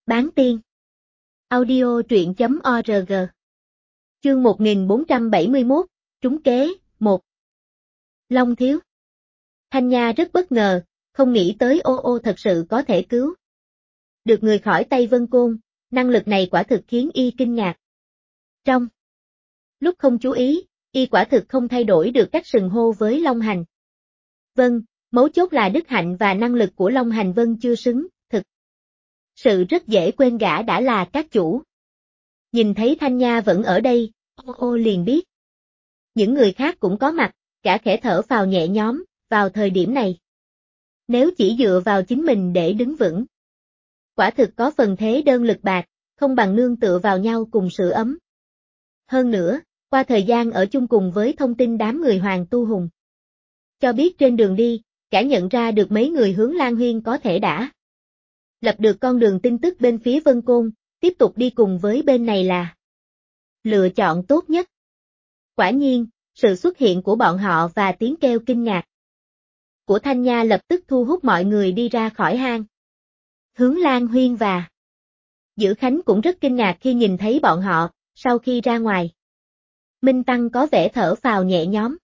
Bán tiên. Audio truyện.org. Chương 1471, trúng kế, 1. Long thiếu. Thanh Nha rất bất ngờ, không nghĩ tới ô thật sự có thể cứu được người khỏi tay Vân Côn, năng lực này quả thực khiến y kinh ngạc. Trong lúc không chú ý, y quả thực không thay đổi được cách sừng hô với Long Hành. Vâng, mấu chốt là đức hạnh và năng lực của Long Hành Vân chưa xứng, thực sự rất dễ quên gã đã là các chủ. Nhìn thấy Thanh Nha vẫn ở đây, ô liền biết. Những người khác cũng có mặt, gã khẽ thở phào nhẹ nhõm, vào thời điểm này. Nếu chỉ dựa vào chính mình để đứng vững, quả thực có phần thế đơn lực bạc, không bằng nương tựa vào nhau cùng sự ấm. Hơn nữa, qua thời gian ở chung cùng với thông tin đám người Hoàng Tu Hùng, cho biết trên đường đi, gã nhận ra được mấy người hướng Lan Huyên có thể đã lập được con đường tin tức bên phía Vân Côn, tiếp tục đi cùng với bên này là lựa chọn tốt nhất. Quả nhiên, sự xuất hiện của bọn họ và tiếng kêu kinh ngạc của Thanh Nha lập tức thu hút mọi người đi ra khỏi hang. Hướng Lan Huyên và Dữ Khánh cũng rất kinh ngạc khi nhìn thấy bọn họ, sau khi ra ngoài. Minh Tăng có vẻ thở phào nhẹ nhõm.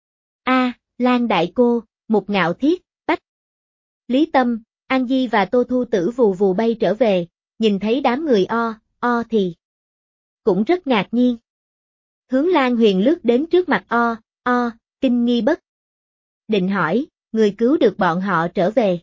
Lan đại cô, Mục Ngạo Thiết, Bách Lý Tâm, An Di và Tô Thu Tử vù vù bay trở về, nhìn thấy đám người thì cũng rất ngạc nhiên. Hướng Lan Huyền lướt đến trước mặt kinh nghi bất định hỏi, người cứu được bọn họ trở về.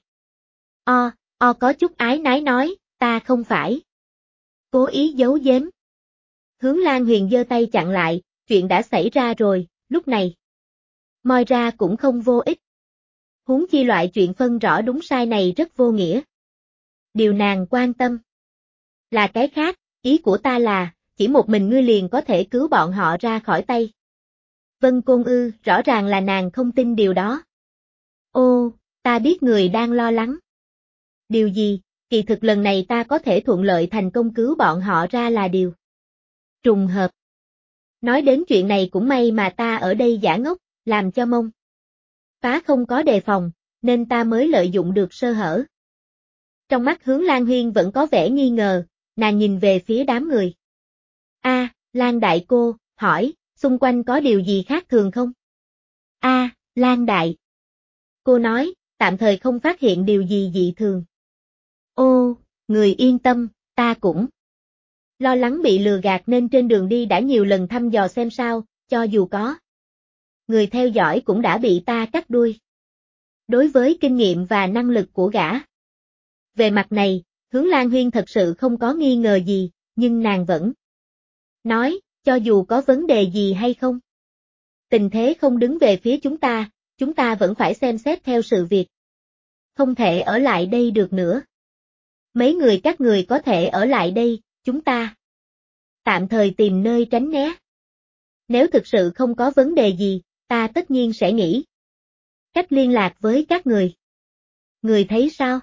Có chút ái nái nói, ta không phải cố ý giấu giếm. Hướng Lan Huyền giơ tay chặn lại, chuyện đã xảy ra rồi, lúc này moi ra cũng không vô ích. Huống chi loại chuyện phân rõ đúng sai này rất vô nghĩa. Điều nàng quan tâm là cái khác, ý của ta là, chỉ một mình ngươi liền có thể cứu bọn họ ra khỏi tay Vân Côn ư, rõ ràng là nàng không tin điều đó. Ta biết người đang lo lắng. Điều gì, kỳ thực lần này ta có thể thuận lợi thành công cứu bọn họ ra là điều trùng hợp. Nói đến chuyện này cũng may mà ta ở đây giả ngốc, làm cho mông phá không có đề phòng, nên ta mới lợi dụng được sơ hở. Trong mắt Hướng Lan Huyên vẫn có vẻ nghi ngờ, nàng nhìn về phía đám người. Lan đại cô, hỏi, xung quanh có điều gì khác thường không? Lan đại cô nói, tạm thời không phát hiện điều gì dị thường. Người yên tâm, ta cũng lo lắng bị lừa gạt nên trên đường đi đã nhiều lần thăm dò xem sao, cho dù có người theo dõi cũng đã bị ta cắt đuôi. Đối với kinh nghiệm và năng lực của gã, về mặt này, Hướng Lan Huyên thật sự không có nghi ngờ gì, nhưng nàng vẫn nói, cho dù có vấn đề gì hay không, tình thế không đứng về phía chúng ta vẫn phải xem xét theo sự việc. Không thể ở lại đây được nữa. Mấy người các người có thể ở lại đây, chúng ta tạm thời tìm nơi tránh né. Nếu thực sự không có vấn đề gì, ta tất nhiên sẽ nghĩ cách liên lạc với các người. Người thấy sao?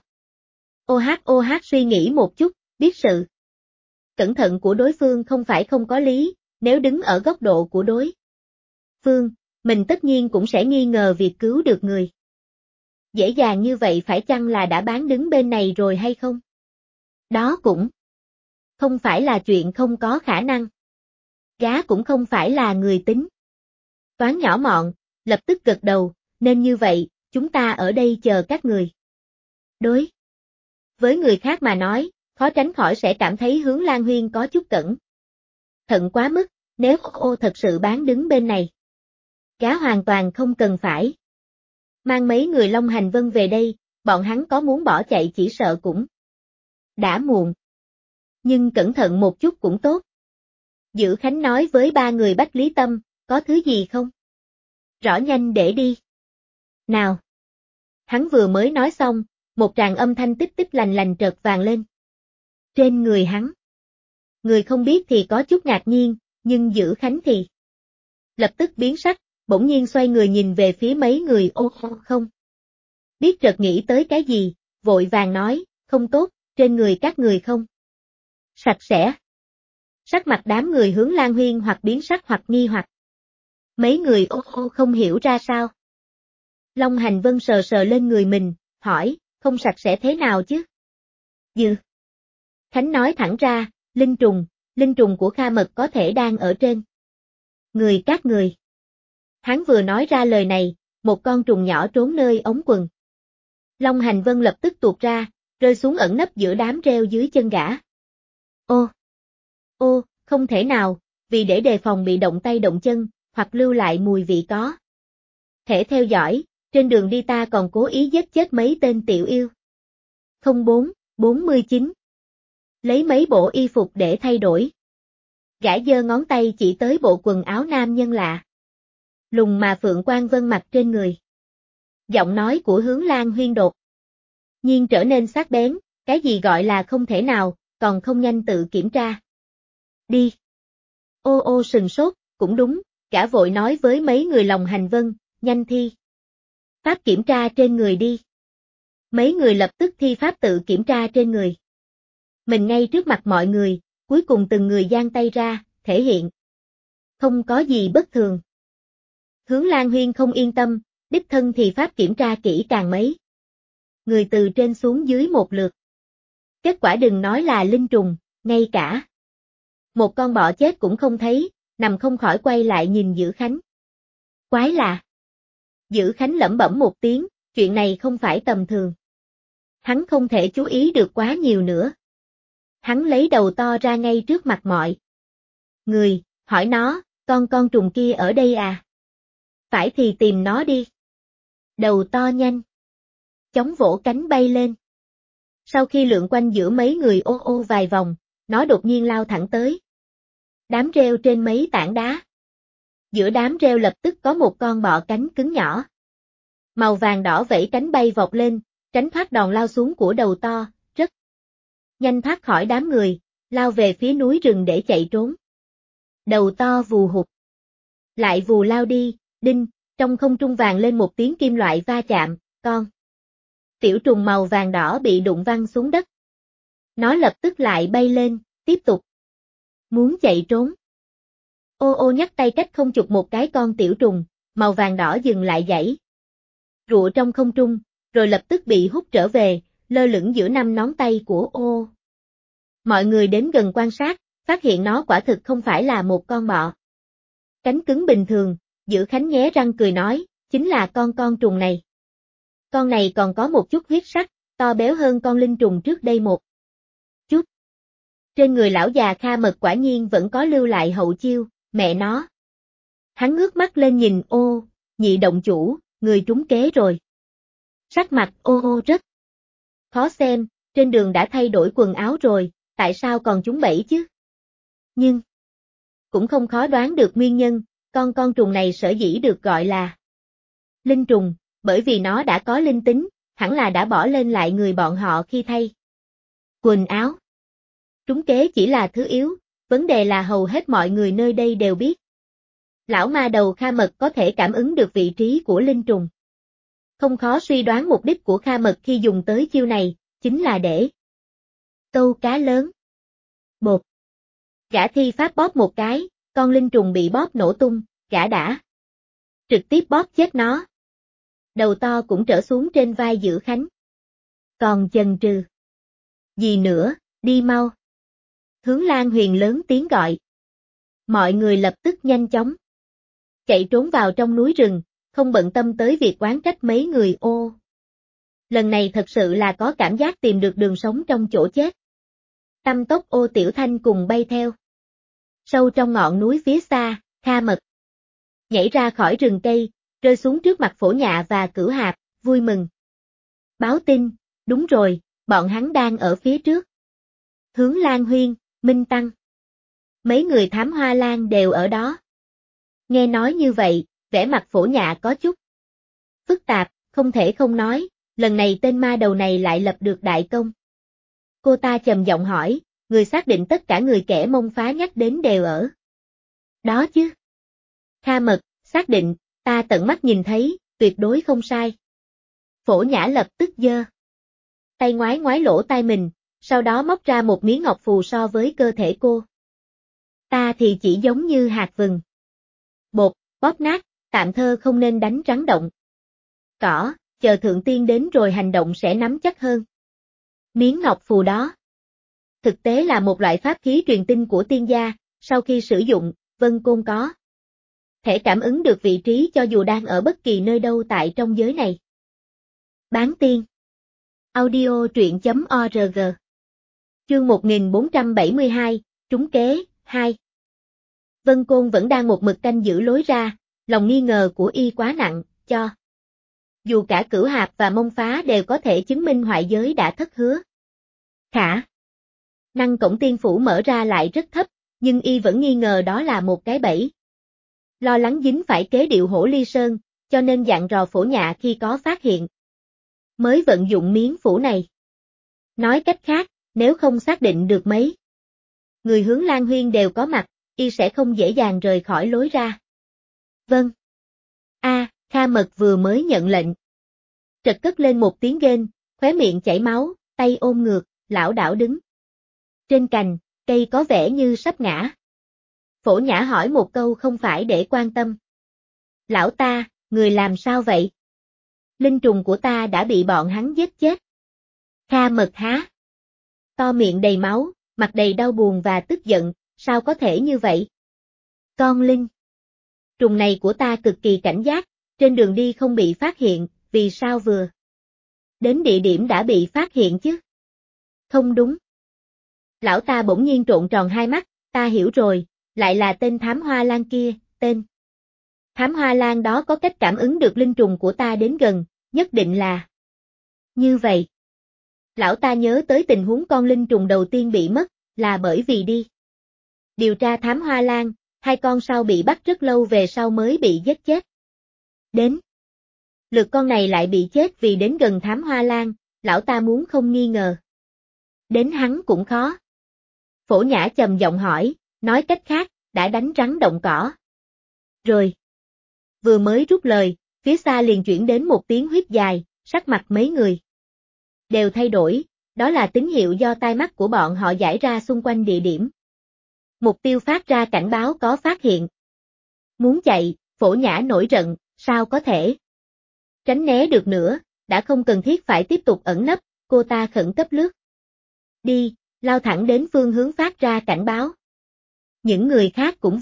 OH suy nghĩ một chút, biết sự cẩn thận của đối phương không phải không có lý, nếu đứng ở góc độ của đối phương, mình tất nhiên cũng sẽ nghi ngờ việc cứu được người. Dễ dàng như vậy phải chăng là đã bán đứng bên này rồi hay không? Đó cũng không phải là chuyện không có khả năng. Gá cũng không phải là người tính toán nhỏ mọn, lập tức gật đầu, nên như vậy, chúng ta ở đây chờ các người. Đối với người khác mà nói, khó tránh khỏi sẽ cảm thấy Hướng Lan Huyên có chút cẩn thận quá mức, nếu thật sự bán đứng bên này. Gá hoàn toàn không cần phải mang mấy người Long Hành Vân về đây, bọn hắn có muốn bỏ chạy chỉ sợ cũng đã muộn. Nhưng cẩn thận một chút cũng tốt. Dữ Khánh nói với ba người Bách Lý Tâm, có thứ gì không? Rõ nhanh để đi. Nào. Hắn vừa mới nói xong, một tràng âm thanh tích tích lành lành trợt vàng lên. Trên người hắn. Người không biết thì có chút ngạc nhiên, nhưng Dữ Khánh thì lập tức biến sắc, bỗng nhiên xoay người nhìn về phía mấy người không. Biết chợt nghĩ tới cái gì, vội vàng nói, không tốt, trên người các người không sạch sẽ. Sắc mặt đám người Hướng Lan Huyên hoặc biến sắc hoặc nghi hoặc. Mấy người không hiểu ra sao. Long Hành Vân sờ sờ lên người mình, hỏi, không sạch sẽ thế nào chứ? Khánh nói thẳng ra, linh trùng của Kha Mật có thể đang ở trên người các người. Hắn vừa nói ra lời này, một con trùng nhỏ trốn nơi ống quần. Long Hành Vân lập tức tuột ra, rơi xuống ẩn nấp giữa đám rêu dưới chân gã. Ô, không thể nào, vì để đề phòng bị động tay động chân, hoặc lưu lại mùi vị có thể theo dõi, trên đường đi ta còn cố ý giết chết mấy tên tiểu yêu. 04-49 Lấy mấy bộ y phục để thay đổi. Gã giơ ngón tay chỉ tới bộ quần áo nam nhân lạ lùng mà Phượng Quang Vân mặc trên người. Giọng nói của Hướng Lan Huyên đột nhiên trở nên sắc bén, cái gì gọi là không thể nào, còn không nhanh tự kiểm tra. Đi. Ô sừng sốt, cũng đúng, gã vội nói với mấy người Long Hành Vân, nhanh thi pháp kiểm tra trên người đi. Mấy người lập tức thi pháp tự kiểm tra trên người. Mình ngay trước mặt mọi người, cuối cùng từng người giang tay ra, thể hiện không có gì bất thường. Hướng Lan Huyên không yên tâm, đích thân thì pháp kiểm tra kỹ càng mấy người từ trên xuống dưới một lượt. Kết quả đừng nói là linh trùng, ngay cả một con bọ chết cũng không thấy, nằm không khỏi quay lại nhìn Dữ Khánh. Quái lạ. Dữ Khánh lẩm bẩm một tiếng, chuyện này không phải tầm thường. Hắn không thể chú ý được quá nhiều nữa. Hắn lấy đầu to ra ngay trước mặt mọi người, hỏi nó, con trùng kia ở đây à? Phải thì tìm nó đi. Đầu to nhanh chóng vỗ cánh bay lên. Sau khi lượn quanh giữa mấy người ô vài vòng, nó đột nhiên lao thẳng tới đám rêu trên mấy tảng đá. Giữa đám rêu lập tức có một con bọ cánh cứng nhỏ màu vàng đỏ vẫy cánh bay vọt lên, tránh thoát đòn lao xuống của đầu to, rất nhanh thoát khỏi đám người, lao về phía núi rừng để chạy trốn. Đầu to vù hụt lại vù lao đi, đinh, trong không trung vàng lên một tiếng kim loại va chạm, con tiểu trùng màu vàng đỏ bị đụng văng xuống đất. Nó lập tức lại bay lên, tiếp tục muốn chạy trốn. Ô nhắc tay cách không chụp một cái con tiểu trùng, màu vàng đỏ dừng lại giãy rụa trong không trung, rồi lập tức bị hút trở về, lơ lửng giữa năm ngón tay của ô. Mọi người đến gần quan sát, phát hiện nó quả thực không phải là một con bọ cánh cứng bình thường. Dữ Khánh nhé răng cười nói, chính là con trùng này. Con này còn có một chút huyết sắc, to béo hơn con linh trùng trước đây một chút. Trên người lão già Kha Mật quả nhiên vẫn có lưu lại hậu chiêu, mẹ nó. Hắn ngước mắt lên nhìn ô, nhị động chủ, người trúng kế rồi. Sắc mặt ô rất khó xem, trên đường đã thay đổi quần áo rồi, tại sao còn trúng bẫy chứ? Nhưng cũng không khó đoán được nguyên nhân, con trùng này sở dĩ được gọi là linh trùng, bởi vì nó đã có linh tính, hẳn là đã bỏ lên lại người bọn họ khi thay quần áo. Trúng kế chỉ là thứ yếu, vấn đề là hầu hết mọi người nơi đây đều biết. Lão ma đầu Kha Mật có thể cảm ứng được vị trí của linh trùng. Không khó suy đoán mục đích của Kha Mật khi dùng tới chiêu này, chính là để câu cá lớn. Bột. Gã thi pháp bóp một cái, con linh trùng bị bóp nổ tung, gã đã trực tiếp bóp chết nó. Đầu to cũng trở xuống trên vai Dữ Khánh. Còn chần chừ gì nữa, đi mau. Hướng Lan Huyền lớn tiếng gọi. Mọi người lập tức nhanh chóng chạy trốn vào trong núi rừng, không bận tâm tới việc oán trách mấy người ô. Lần này thật sự là có cảm giác tìm được đường sống trong chỗ chết. Tâm tốc Ô Tiểu Thanh cùng bay theo. Sâu trong ngọn núi phía xa, Kha Mật nhảy ra khỏi rừng cây, rơi xuống trước mặt Phổ Nhạ và Cửu Hạp, vui mừng. Báo tin, đúng rồi, bọn hắn đang ở phía trước. Hướng Lan Huyên, Minh Tăng. Mấy người thám hoa lan đều ở đó. Nghe nói như vậy, vẻ mặt Phổ Nhạ có chút phức tạp, không thể không nói, lần này tên ma đầu này lại lập được đại công. Cô ta trầm giọng hỏi, người xác định tất cả người kẻ Mông Phá nhắc đến đều ở đó chứ? Kha Mật, xác định, ta tận mắt nhìn thấy, tuyệt đối không sai. Phổ Nhã lập tức giơ tay ngoái ngoái lỗ tai mình, sau đó móc ra một miếng ngọc phù so với cơ thể cô. Ta thì chỉ giống như hạt vừng. Bột, bóp nát, tạm thơ không nên đánh rắn động cỏ, chờ thượng tiên đến rồi hành động sẽ nắm chắc hơn. Miếng ngọc phù đó thực tế là một loại pháp khí truyền tin của tiên gia, sau khi sử dụng, Vân Côn có thể cảm ứng được vị trí cho dù đang ở bất kỳ nơi đâu tại trong giới này. Bán tiên. Audio truyện.org. Chương 1472, trúng kế, 2. Vân Côn vẫn đang một mực canh giữ lối ra, lòng nghi ngờ của y quá nặng, cho dù cả Cửu Hạp và Mông Phá đều có thể chứng minh hoại giới đã thất hứa. Khả năng cổng tiên phủ mở ra lại rất thấp, nhưng y vẫn nghi ngờ đó là một cái bẫy. Lo lắng dính phải kế điệu hổ ly sơn, cho nên dặn dò Phổ Nhạ khi có phát hiện mới vận dụng miếng phủ này. Nói cách khác, nếu không xác định được mấy người hướng Lan Huyên đều có mặt, y sẽ không dễ dàng rời khỏi lối ra. Vâng. Kha Mật vừa mới nhận lệnh. Trật cất lên một tiếng rên, khóe miệng chảy máu, tay ôm ngược, lảo đảo đứng trên cành, cây có vẻ như sắp ngã. Phổ Nhã hỏi một câu không phải để quan tâm. Lão ta, người làm sao vậy? Linh trùng của ta đã bị bọn hắn giết chết. Kha Mật há to miệng đầy máu, mặt đầy đau buồn và tức giận, sao có thể như vậy? Con linh trùng này của ta cực kỳ cảnh giác, trên đường đi không bị phát hiện, vì sao vừa đến địa điểm đã bị phát hiện chứ? Không đúng. Lão ta bỗng nhiên trộn tròn hai mắt, ta hiểu rồi, lại là tên thám hoa lan kia, tên thám hoa lan đó có cách cảm ứng được linh trùng của ta đến gần, nhất định là như vậy. Lão ta nhớ tới tình huống con linh trùng đầu tiên bị mất, là bởi vì đi điều tra thám hoa lan, hai con sau bị bắt rất lâu về sau mới bị giết chết. Đến lượt con này lại bị chết vì đến gần thám hoa lan, lão ta muốn không nghi ngờ đến hắn cũng khó. Phổ Nhã trầm giọng hỏi, nói cách khác, đã đánh rắn động cỏ. Rồi. Vừa mới rút lời, phía xa liền chuyển đến một tiếng huýt dài, sắc mặt mấy người đều thay đổi, đó là tín hiệu do tai mắt của bọn họ giải ra xung quanh địa điểm. Mục tiêu phát ra cảnh báo có phát hiện. Muốn chạy, Phổ Nhã nổi giận, sao có thể tránh né được nữa, đã không cần thiết phải tiếp tục ẩn nấp, cô ta khẩn cấp lướt đi, lao thẳng đến phương hướng phát ra cảnh báo. Những người khác cũng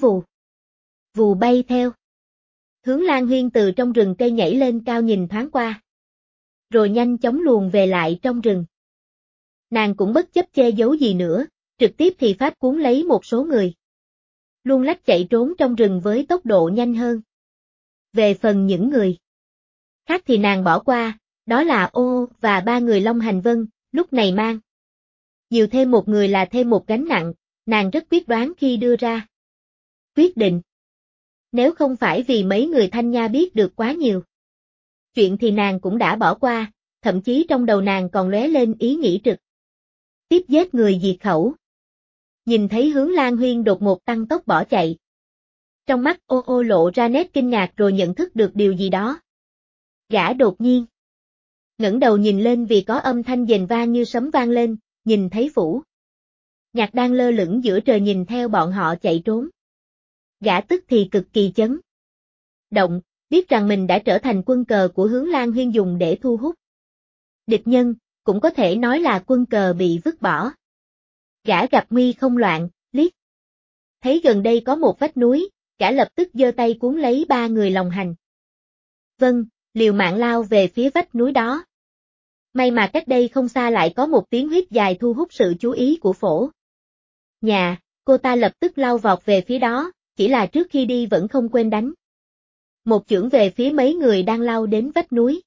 vù bay theo. Hướng Lan Huyên từ trong rừng cây nhảy lên cao nhìn thoáng qua, rồi nhanh chóng luồn về lại trong rừng. Nàng cũng bất chấp che giấu gì nữa, trực tiếp thì pháp cuốn lấy một số người. Luôn lách chạy trốn trong rừng với tốc độ nhanh hơn. Về phần những người khác thì nàng bỏ qua, đó là Ô và ba người Long Hành Vân, lúc này mang nhiều thêm một người là thêm một gánh nặng, nàng rất quyết đoán khi đưa ra quyết định. Nếu không phải vì mấy người Thanh Nha biết được quá nhiều chuyện thì nàng cũng đã bỏ qua, thậm chí trong đầu nàng còn lóe lên ý nghĩ trực tiếp giết người diệt khẩu. Nhìn thấy Hướng Lan Huyên đột ngột tăng tốc bỏ chạy. Trong mắt Ô lộ ra nét kinh ngạc rồi nhận thức được điều gì đó. Gã đột nhiên ngẩng đầu nhìn lên vì có âm thanh dền vang như sấm vang lên, nhìn thấy Phủ Nhạc đang lơ lửng giữa trời nhìn theo bọn họ chạy trốn. Gã tức thì cực kỳ chấn động, biết rằng mình đã trở thành quân cờ của Hướng Lan Huyên dùng để thu hút địch nhân, cũng có thể nói là quân cờ bị vứt bỏ. Gã gặp nguy không loạn, liếc thấy gần đây có một vách núi, gã lập tức giơ tay cuốn lấy ba người Lòng Hành Vân, liều mạng lao về phía vách núi đó. May mà cách đây không xa lại có một tiếng huýt dài thu hút sự chú ý của Phổ Nhạ, cô ta lập tức lao vọt về phía đó, chỉ là trước khi đi vẫn không quên đánh một chưởng về phía mấy người đang lao đến vách núi.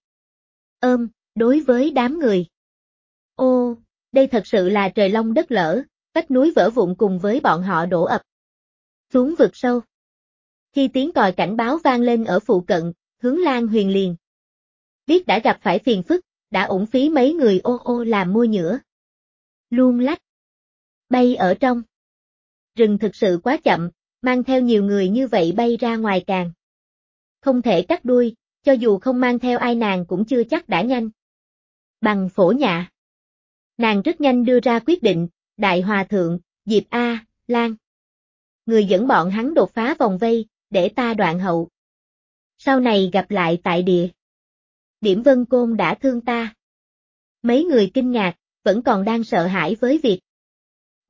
Đối với đám người. Ô, đây thật sự là trời long đất lở, vách núi vỡ vụn cùng với bọn họ đổ ập xuống vực sâu. Khi tiếng còi cảnh báo vang lên ở phụ cận, Hướng Lan Huyền liền biết đã gặp phải phiền phức, đã uổng phí mấy người Ô làm môi nhữa. Luôn lách bay ở trong rừng thực sự quá chậm, mang theo nhiều người như vậy bay ra ngoài càng không thể cắt đuôi, cho dù không mang theo ai nàng cũng chưa chắc đã nhanh bằng Phổ Nhạ. Nàng rất nhanh đưa ra quyết định, Đại Hòa Thượng, Diệp A, Lan. Người dẫn bọn hắn đột phá vòng vây, để ta đoạn hậu. Sau này gặp lại tại địa điểm Vân Côn đã thương ta. Mấy người kinh ngạc, vẫn còn đang sợ hãi với việc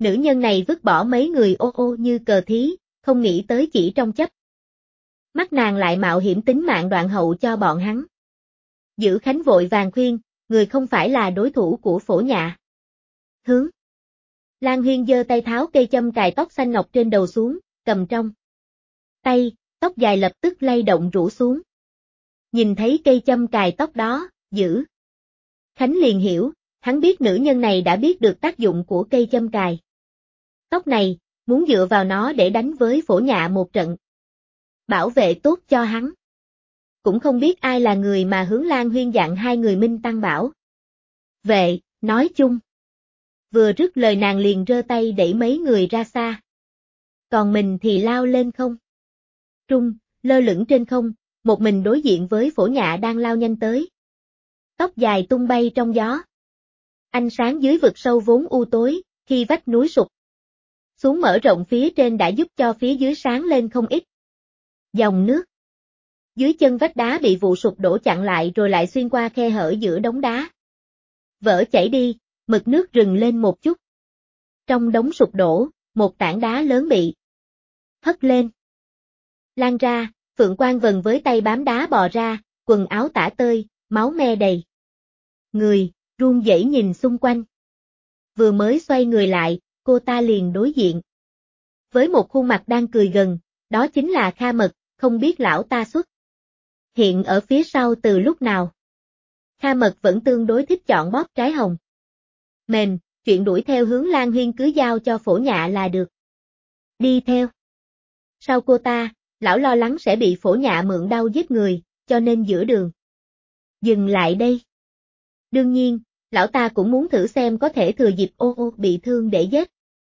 Nữ nhân này vứt bỏ mấy người ô ô như cờ thí, không nghĩ tới chỉ trong chấp. Mắt nàng lại mạo hiểm tính mạng đoạn hậu cho bọn hắn. Giữ Khánh vội vàng khuyên, người không phải là đối thủ của Phổ Nhạ. Hướng. Lan Huyên giơ tay tháo cây châm cài tóc xanh ngọc trên đầu xuống, cầm trong tay, tóc dài lập tức lay động rủ xuống. Nhìn thấy cây châm cài tóc đó, Giữ Khánh liền hiểu, hắn biết nữ nhân này đã biết được tác dụng của cây châm cài tóc này, muốn dựa vào nó để đánh với Phổ Nhạ một trận. Bảo vệ tốt cho hắn. Cũng không biết ai là người mà hướng Lan Huyên dặn hai người minh tăng bảo vệ, nói chung. Vừa rứt lời nàng liền rơ tay đẩy mấy người ra xa. Còn mình thì lao lên không trung, lơ lửng trên không, một mình đối diện với Phổ Nhạ đang lao nhanh tới. Tóc dài tung bay trong gió. Ánh sáng dưới vực sâu vốn u tối, khi vách núi sụp xuống mở rộng phía trên đã giúp cho phía dưới sáng lên không ít. Dòng nước dưới chân vách đá bị vụ sụp đổ chặn lại rồi lại xuyên qua khe hở giữa đống đá. Vỡ chảy đi, mực nước rừng lên một chút. Trong đống sụp đổ, một tảng đá lớn bị hất lên. Lan ra, Phượng Quang Vân với tay bám đá bò ra, quần áo tả tơi, máu me đầy. Người, run rẩy nhìn xung quanh. Vừa mới xoay người lại, cô ta liền đối diện. Với một khuôn mặt đang cười gần, đó chính là Kha Mật, không biết lão ta xuất hiện ở phía sau từ lúc nào. Kha Mật vẫn tương đối thích chọn bóp trái hồng. Mềm, chuyện đuổi theo hướng Lan Huyên cứ giao cho Phổ Nhạ là được. Đi theo. Sau cô ta, lão lo lắng sẽ bị Phổ Nhạ mượn đau giết người, cho nên giữa đường. Dừng lại đây. Đương nhiên, lão ta cũng muốn thử xem có thể thừa dịp ô ô bị thương để giết.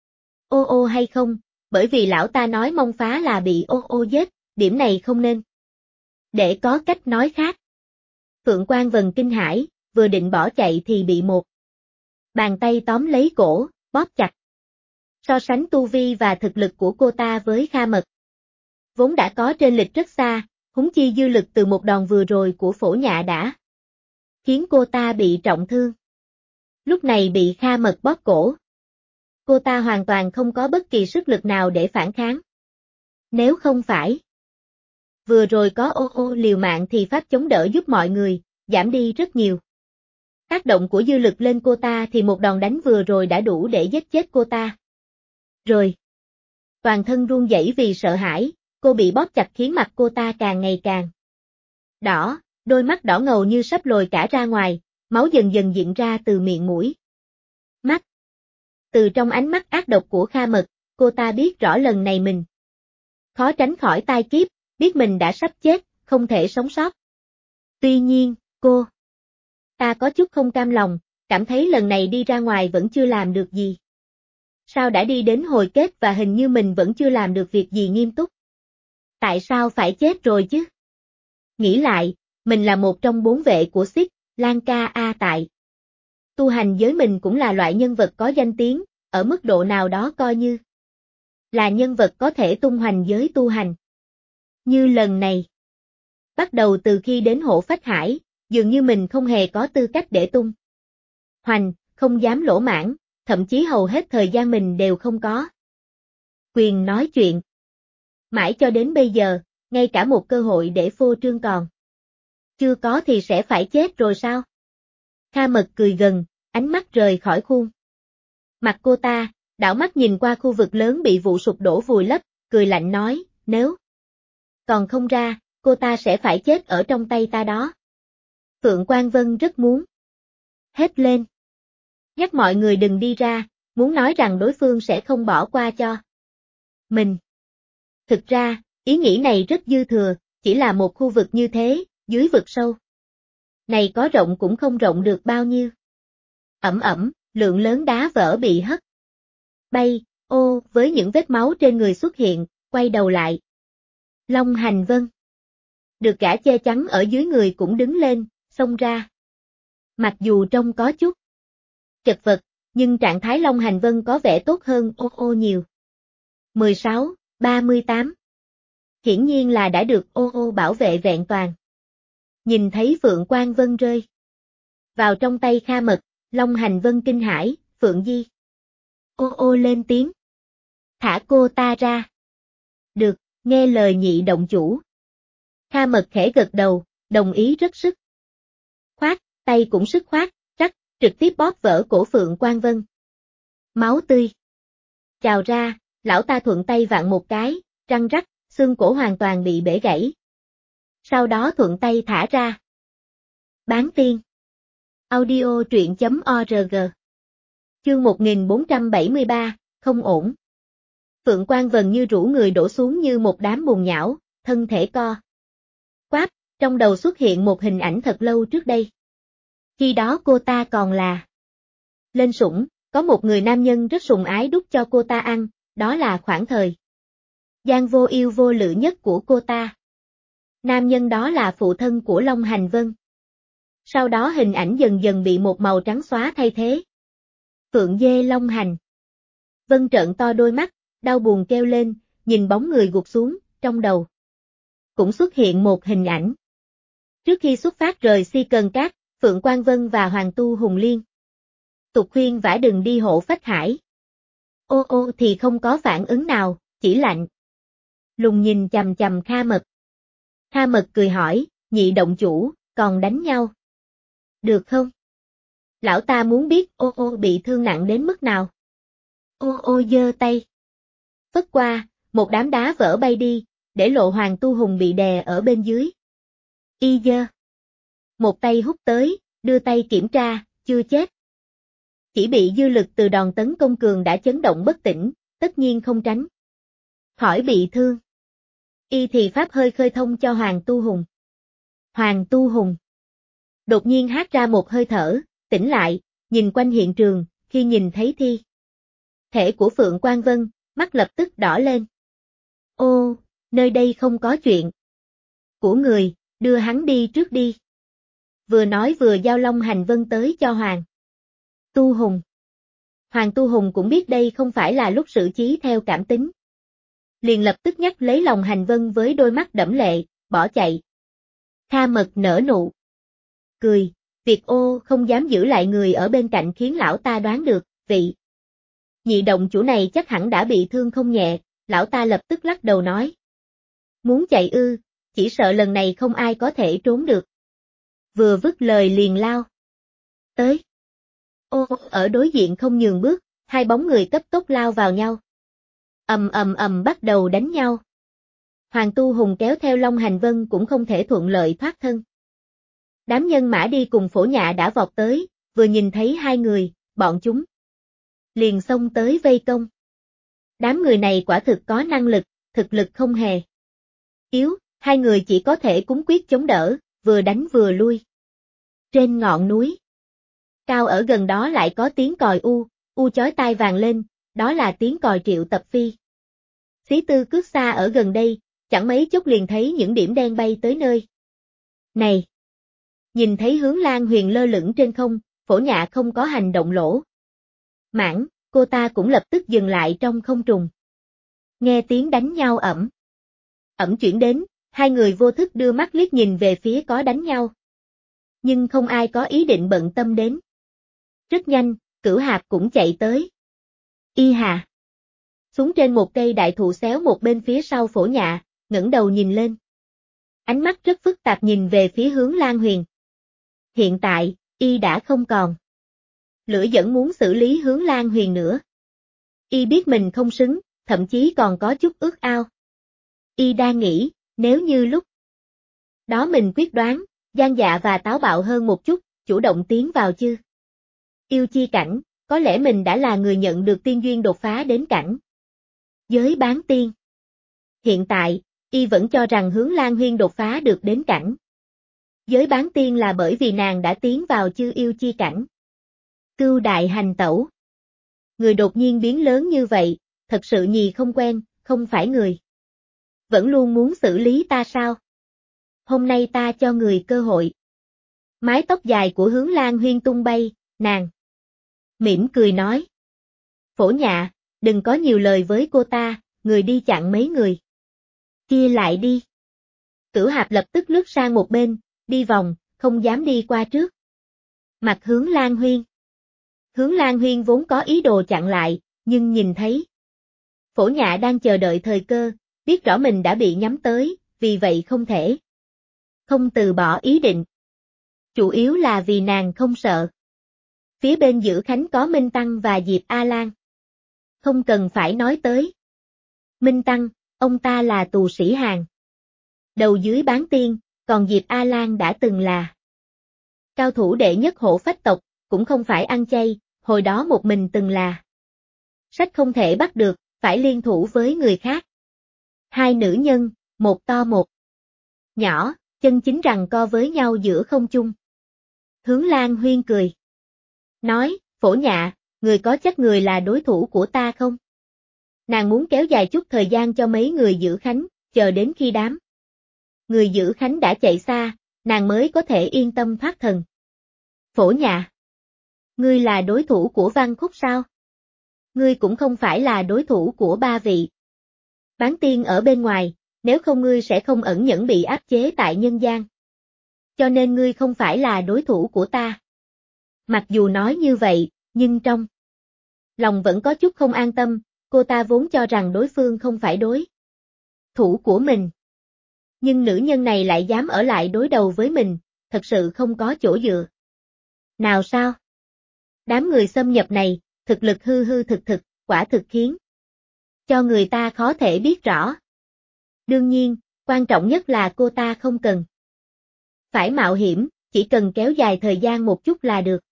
Ô ô hay không, bởi vì lão ta nói mong phá là bị ô ô giết, điểm này không nên. Để có cách nói khác. Phượng Quang Vân kinh hãi, vừa định bỏ chạy thì bị một bàn tay tóm lấy cổ, bóp chặt. So sánh tu vi và thực lực của cô ta với Kha Mật vốn đã có trên lệch rất xa, huống chi dư lực từ một đòn vừa rồi của Phổ Nhạ đã khiến cô ta bị trọng thương. Lúc này bị Kha Mật bóp cổ. Cô ta hoàn toàn không có bất kỳ sức lực nào để phản kháng. Nếu không phải vừa rồi có ô ô liều mạng thì pháp chống đỡ giúp mọi người, giảm đi rất nhiều. Tác động của dư lực lên cô ta thì một đòn đánh vừa rồi đã đủ để giết chết cô ta. Rồi. Toàn thân run rẩy vì sợ hãi, cô bị bóp chặt khiến mặt cô ta càng ngày càng đỏ, đôi mắt đỏ ngầu như sắp lồi cả ra ngoài, máu dần dần diễn ra từ miệng mũi. Mắt. Từ trong ánh mắt ác độc của Kha Mật, cô ta biết rõ lần này mình khó tránh khỏi tai kiếp, biết mình đã sắp chết, không thể sống sót. Tuy nhiên, cô ta có chút không cam lòng, cảm thấy lần này đi ra ngoài vẫn chưa làm được gì. Sao đã đi đến hồi kết và hình như mình vẫn chưa làm được việc gì nghiêm túc? Tại sao phải chết rồi chứ? Nghĩ lại, mình là một trong 4 vệ của Xích, Lan Ca A tại. Tu hành giới mình cũng là loại nhân vật có danh tiếng, ở mức độ nào đó coi như là nhân vật có thể tung hoành giới tu hành. Như lần này. Bắt đầu từ khi đến Hộ Phách Hải, dường như mình không hề có tư cách để tung hoành, không dám lỗ mãn, thậm chí hầu hết thời gian mình đều không có quyền nói chuyện. Mãi cho đến bây giờ, ngay cả một cơ hội để phô trương còn chưa có thì sẽ phải chết rồi sao? Kha Mật cười gần, ánh mắt rời khỏi khuôn mặt cô ta, đảo mắt nhìn qua khu vực lớn bị vụ sụp đổ vùi lấp, cười lạnh nói, nếu còn không ra, cô ta sẽ phải chết ở trong tay ta đó. Phượng Quang Vân rất muốn hét lên. Nhắc mọi người đừng đi ra, muốn nói rằng đối phương sẽ không bỏ qua cho mình. Thực ra, ý nghĩ này rất dư thừa, chỉ là một khu vực như thế, dưới vực sâu. Này có rộng cũng không rộng được bao nhiêu. Ẩm ẩm, lượng lớn đá vỡ bị hất bay, với những vết máu trên người xuất hiện, quay đầu lại. Long Hành Vân được gã che chắn ở dưới người cũng đứng lên, xông ra. Mặc dù trông có chút chật vật, nhưng trạng thái Long Hành Vân có vẻ tốt hơn nhiều. 16:38 Hiển nhiên là đã được bảo vệ vẹn toàn. Nhìn thấy Phượng Quang Vân rơi vào trong tay Kha Mật, Long Hành Vân kinh hãi, Phượng Di Ô ô lên tiếng. Thả cô ta ra. Được, nghe lời nhị động chủ. Kha Mật khẽ gật đầu, đồng ý rất sức. Khoát, tay cũng sức khoát, rắc, trực tiếp bóp vỡ cổ Phượng Quang Vân. Máu tươi. Trào ra, lão ta thuận tay vặn một cái, răng rắc, xương cổ hoàn toàn bị bể gãy. Sau đó thuận tay thả ra. Bán tiên. Audio truyện.org. Chương 1473, không ổn. Phượng Quang Vân như rũ người đổ xuống như một đám bùn nhão, thân thể co. Quáp, trong đầu xuất hiện một hình ảnh thật lâu trước đây. Khi đó cô ta còn là lên sủng, có một người nam nhân rất sùng ái đút cho cô ta ăn, đó là khoảng thời gian vô yêu vô lự nhất của cô ta. Nam nhân đó là phụ thân của Long Hành Vân. Sau đó hình ảnh dần dần bị một màu trắng xóa thay thế. Phượng dê Long Hành Vân trợn to đôi mắt, đau buồn kêu lên, nhìn bóng người gục xuống, trong đầu cũng xuất hiện một hình ảnh. Trước khi xuất phát rời Si Cần Cát, Phượng Quang Vân và Hoàng Tu Hùng Liên tục khuyên vả đừng đi Hộ Phách Hải. Ô ô thì không có phản ứng nào, chỉ lạnh lùng nhìn chằm chằm Kha Mật. Kha Mật cười hỏi, nhị động chủ, còn đánh nhau được không? Lão ta muốn biết ô ô bị thương nặng đến mức nào. Ô ô giơ tay phất qua, một đám đá vỡ bay đi, để lộ Hoàng Tu Hùng bị đè ở bên dưới. Y giơ một tay hút tới, đưa tay kiểm tra, chưa chết. Chỉ bị dư lực từ đòn tấn công cường đã chấn động bất tỉnh, tất nhiên không tránh khỏi bị thương. Y thì pháp hơi khơi thông cho Hoàng Tu Hùng. Hoàng Tu Hùng đột nhiên hắt ra một hơi thở, tỉnh lại, nhìn quanh hiện trường, khi nhìn thấy thi thể của Phượng Quang Vân, mắt lập tức đỏ lên. Ô, nơi đây không có chuyện của người, đưa hắn đi trước đi. Vừa nói vừa giao Long Hành Vân tới cho Hoàng Tu Hùng. Hoàng Tu Hùng cũng biết đây không phải là lúc xử trí theo cảm tính. Liền lập tức nhắc lấy Long Hành Vân với đôi mắt đẫm lệ, bỏ chạy. Kha Mật nở nụ cười, việc ô không dám giữ lại người ở bên cạnh khiến lão ta đoán được, vị nhị động chủ này chắc hẳn đã bị thương không nhẹ, lão ta lập tức lắc đầu nói. Muốn chạy ư, chỉ sợ lần này không ai có thể trốn được. Vừa vứt lời liền lao tới. Ô, ở đối diện không nhường bước, hai bóng người cấp tốc lao vào nhau. Ầm bắt đầu đánh nhau. Hoàng Tu Hùng kéo theo Long Hành Vân cũng không thể thuận lợi thoát thân. Đám nhân mã đi cùng Phổ Nhạ đã vọt tới, vừa nhìn thấy hai người, bọn chúng liền xông tới vây công. Đám người này quả thực có năng lực, thực lực không hề yếu, hai người chỉ có thể cúng quyết chống đỡ, vừa đánh vừa lui. Trên ngọn núi cao ở gần đó lại có tiếng còi chói tai vang lên, đó là tiếng còi Triệu Tập Phi. Xí Tư Cước xa ở gần đây, chẳng mấy chốc liền thấy những điểm đen bay tới nơi này. Nhìn thấy Hướng Lan Huyền lơ lửng trên không, Phổ Nhạ không có hành động lỗ mãng, cô ta cũng lập tức dừng lại trong không trung. Nghe tiếng đánh nhau ẩm chuyển đến, hai người vô thức đưa mắt liếc nhìn về phía có đánh nhau. Nhưng không ai có ý định bận tâm đến. Rất nhanh, Cửu Hạp cũng chạy tới. Y hà xuống trên một cây đại thụ xéo một bên phía sau Phổ Nhạ, ngẩng đầu nhìn lên. Ánh mắt rất phức tạp nhìn về phía Hướng Lan Huyền. Hiện tại, Y đã không còn lửa giận muốn xử lý Hướng Lan Huyền nữa. Y biết mình không xứng, thậm chí còn có chút ước ao. Y đang nghĩ, nếu như lúc đó mình quyết đoán, gan dạ và táo bạo hơn một chút, chủ động tiến vào chứ. Yêu chi cảnh, có lẽ mình đã là người nhận được tiên duyên đột phá đến cảnh giới bán tiên. Hiện tại, Y vẫn cho rằng Hướng Lan Huyên đột phá được đến cảnh giới bán tiên là bởi vì nàng đã tiến vào chư yêu chi cảnh. Cưu đại hành tẩu. Người đột nhiên biến lớn như vậy, thật sự nhì không quen, không phải người. Vẫn luôn muốn xử lý ta sao? Hôm nay ta cho người cơ hội. Mái tóc dài của Hướng Lan Huyên tung bay, nàng mỉm cười nói. Phổ Nhạ, đừng có nhiều lời với cô ta, người đi chặn mấy người kia lại đi. Cửu Hạp lập tức lướt sang một bên, đi vòng, không dám đi qua trước. Mặt Hướng Lan Huyên. Hướng Lan Huyên vốn có ý đồ chặn lại, nhưng nhìn thấy Phổ Nhạ đang chờ đợi thời cơ, biết rõ mình đã bị nhắm tới, vì vậy không từ bỏ ý định. Chủ yếu là vì nàng không sợ. Phía bên Dữ Khánh có Minh Tăng và Diệp A-Lan. Không cần phải nói tới. Minh Tăng, ông ta là tù sĩ Hàn. Đầu dưới bán tiên, còn Diệp A-Lan đã từng là cao thủ đệ nhất Hổ Phách tộc, cũng không phải ăn chay, hồi đó một mình từng là sách không thể bắt được, phải liên thủ với người khác. Hai nữ nhân, một to một nhỏ, chân chính rằng co với nhau giữa không trung. Hướng Lan Huyên cười. Nói, Phổ Nhạ, người có chắc người là đối thủ của ta không? Nàng muốn kéo dài chút thời gian cho mấy người Dữ Khánh, chờ đến khi đám người Dữ Khánh đã chạy xa, nàng mới có thể yên tâm thoát thần. Phổ Nhạ, ngươi là đối thủ của Văn Khúc sao? Ngươi cũng không phải là đối thủ của ba vị bán tiên ở bên ngoài, nếu không ngươi sẽ không ẩn nhẫn bị áp chế tại nhân gian. Cho nên ngươi không phải là đối thủ của ta. Mặc dù nói như vậy, nhưng trong lòng vẫn có chút không an tâm, cô ta vốn cho rằng đối phương không phải đối thủ của mình. Nhưng nữ nhân này lại dám ở lại đối đầu với mình, thật sự không có chỗ dựa. Nào sao? Đám người xâm nhập này, thực lực hư hư thực thực, quả thực khiến cho người ta khó thể biết rõ. Đương nhiên, quan trọng nhất là cô ta không cần phải mạo hiểm, chỉ cần kéo dài thời gian một chút là được.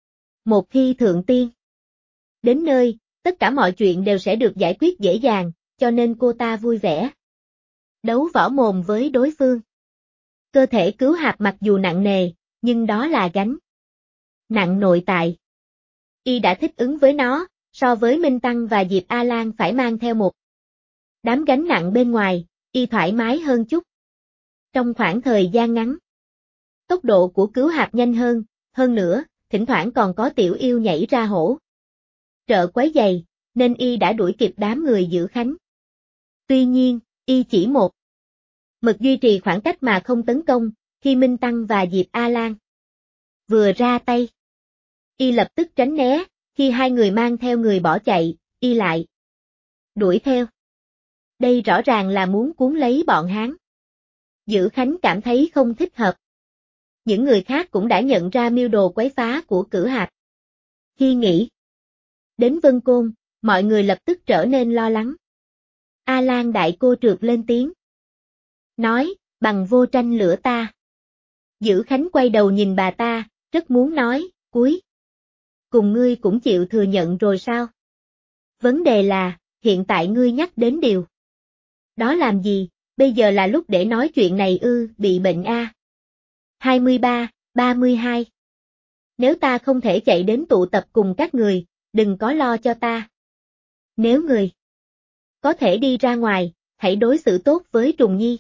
Một khi thượng tiên đến nơi, tất cả mọi chuyện đều sẽ được giải quyết dễ dàng, cho nên cô ta vui vẻ đấu võ mồm với đối phương. Cơ thể cứu hạt mặc dù nặng nề, nhưng đó là gánh nặng nội tại. Y đã thích ứng với nó, so với Minh Tăng và Diệp A-Lan phải mang theo một đám gánh nặng bên ngoài, Y thoải mái hơn chút. Trong khoảng thời gian ngắn, tốc độ của cứu hạt nhanh hơn nữa, thỉnh thoảng còn có tiểu yêu nhảy ra hỗ trợ quấy giày, nên Y đã đuổi kịp đám người Dữ Khánh. Tuy nhiên, Y chỉ một mực duy trì khoảng cách mà không tấn công, khi Minh Tăng và Diệp A-Lan vừa ra tay. Y lập tức tránh né, khi hai người mang theo người bỏ chạy, Y lại đuổi theo. Đây rõ ràng là muốn cuốn lấy bọn hắn. Dữ Khánh cảm thấy không thích hợp. Những người khác cũng đã nhận ra mưu đồ quấy phá của Cử Hạp. Khi nghĩ đến Vân Côn, mọi người lập tức trở nên lo lắng. A-Lan đại cô trượt lên tiếng. Nói, bằng vô tranh lửa ta. Dữ Khánh quay đầu nhìn bà ta, rất muốn nói, cuối cùng ngươi cũng chịu thừa nhận rồi sao? Vấn đề là, hiện tại ngươi nhắc đến điều đó làm gì, bây giờ là lúc để nói chuyện này ư, bị bệnh a. 23, 32. Nếu ta không thể chạy đến tụ tập cùng các người, đừng có lo cho ta. Nếu người có thể đi ra ngoài, hãy đối xử tốt với Trùng Nhi.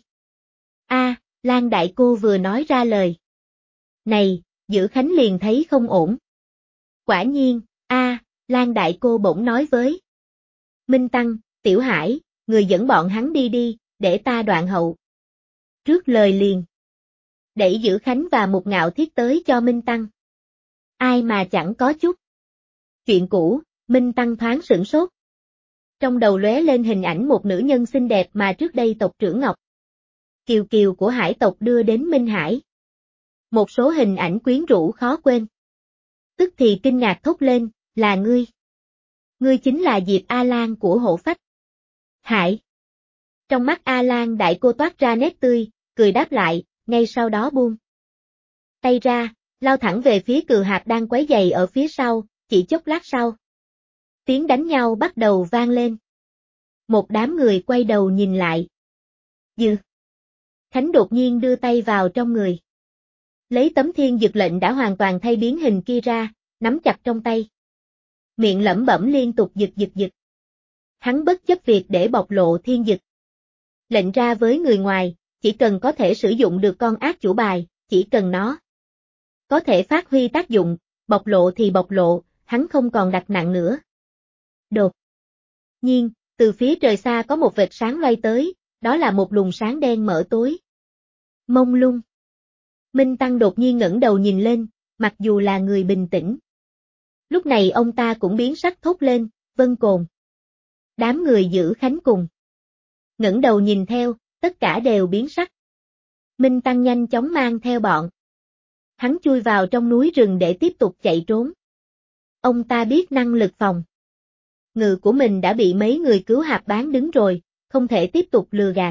Lan đại cô vừa nói ra lời này, Dữ Khánh liền thấy không ổn. Quả nhiên, Lan đại cô bỗng nói với Minh Tăng, Tiểu Hải, người dẫn bọn hắn đi, để ta đoạn hậu. Trước lời liền đẩy Dữ Khánh và Mục Ngạo Thiết tới cho Minh Tăng. Ai mà chẳng có chút chuyện cũ, Minh Tăng thoáng sửng sốt. Trong đầu lóe lên hình ảnh một nữ nhân xinh đẹp mà trước đây tộc trưởng Ngọc Kiều Kiều của Hải tộc đưa đến Minh Hải. Một số hình ảnh quyến rũ khó quên. Tức thì kinh ngạc thốt lên, là ngươi. Ngươi chính là Diệp A-Lan của Hổ Phách. Hải. Trong mắt A-Lan đại cô toát ra nét tươi, cười đáp lại, ngay sau đó buông tay ra, lao thẳng về phía Cừ Hạp đang quấy giày ở phía sau, chỉ chốc lát sau. Tiếng đánh nhau bắt đầu vang lên. Một đám người quay đầu nhìn lại. Dừ Khánh đột nhiên đưa tay vào trong người. Lấy tấm thiên dực lệnh đã hoàn toàn thay biến hình kia ra, nắm chặt trong tay. Miệng lẩm bẩm liên tục giật. Hắn bất chấp việc để bộc lộ thiên dực lệnh ra với người ngoài, chỉ cần có thể sử dụng được con ác chủ bài, chỉ cần nó có thể phát huy tác dụng, bộc lộ thì bộc lộ, hắn không còn đặt nặng nữa. Đột nhiên, từ phía trời xa có một vệt sáng loay tới, đó là một luồng sáng đen mở tối mông lung. Minh Tăng đột nhiên ngẩng đầu nhìn lên, mặc dù là người bình tĩnh. Lúc này ông ta cũng biến sắc thốt lên, Vân Cồn. Đám người giữ khánh cùng. Ngẩng đầu nhìn theo, tất cả đều biến sắc. Minh Tăng nhanh chóng mang theo bọn. Hắn chui vào trong núi rừng để tiếp tục chạy trốn. Ông ta biết năng lực phòng ngự của mình đã bị mấy người cứu hạp bán đứng rồi, không thể tiếp tục lừa gạt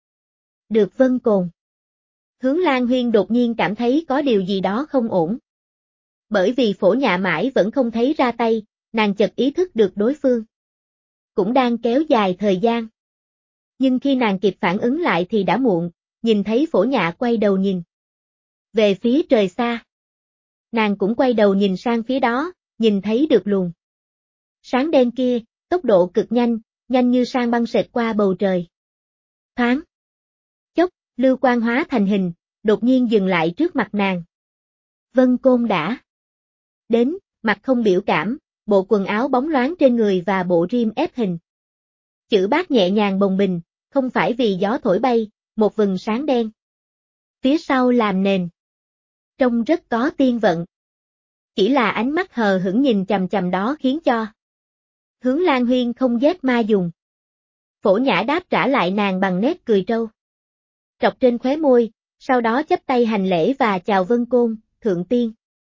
được Vân Cồn. Hướng Lan Huyên đột nhiên cảm thấy có điều gì đó không ổn. Bởi vì Phổ Nhạ mãi vẫn không thấy ra tay, nàng chợt ý thức được đối phương cũng đang kéo dài thời gian. Nhưng khi nàng kịp phản ứng lại thì đã muộn, nhìn thấy Phổ Nhạ quay đầu nhìn về phía trời xa. Nàng cũng quay đầu nhìn sang phía đó, nhìn thấy được luồng sáng đen kia, tốc độ cực nhanh, nhanh như sang băng xẹt qua bầu trời. Thoáng chốc, lưu quang hóa thành hình, đột nhiên dừng lại trước mặt nàng. Vân Côn đã đến, mặt không biểu cảm, bộ quần áo bóng loáng trên người và bộ rim ép hình chữ bát nhẹ nhàng bồng bềnh, không phải vì gió thổi bay, một vầng sáng đen phía sau làm nền. Trông rất có tiên vận. Chỉ là ánh mắt hờ hững nhìn chằm chằm đó khiến cho Hướng Lan Huyên không dép ma dùng. Phổ Nhã đáp trả lại nàng bằng nét cười trâu trọc trên khóe môi, sau đó chắp tay hành lễ và chào Vân Côn, thượng tiên.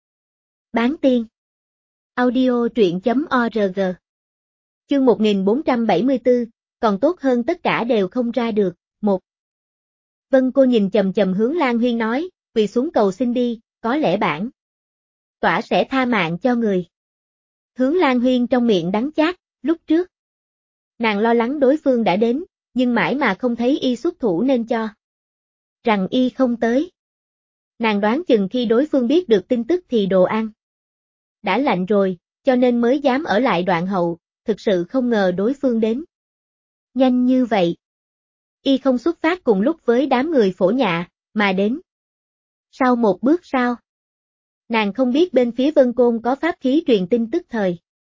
Bán tiên. Audio truyện.org. Chương 1474, còn tốt hơn tất cả đều không ra được. 1. Vân Cô nhìn chầm chầm Hướng Lan Huyên nói, quỳ xuống cầu xin đi, có lẽ bản tỏa sẽ tha mạng cho người. Hướng Lan Huyên trong miệng đắng chát, lúc trước nàng lo lắng đối phương đã đến, nhưng mãi mà không thấy y xuất thủ nên cho rằng y không tới. Nàng đoán chừng khi đối phương biết được tin tức thì đồ ăn đã lạnh rồi, cho nên mới dám ở lại đoạn hậu, thực sự không ngờ đối phương đến nhanh như vậy. Y không xuất phát cùng lúc với đám người Phổ Nhạ, mà đến sau một bước sau. Nàng không biết bên phía Vân Côn có pháp khí truyền tin tức thời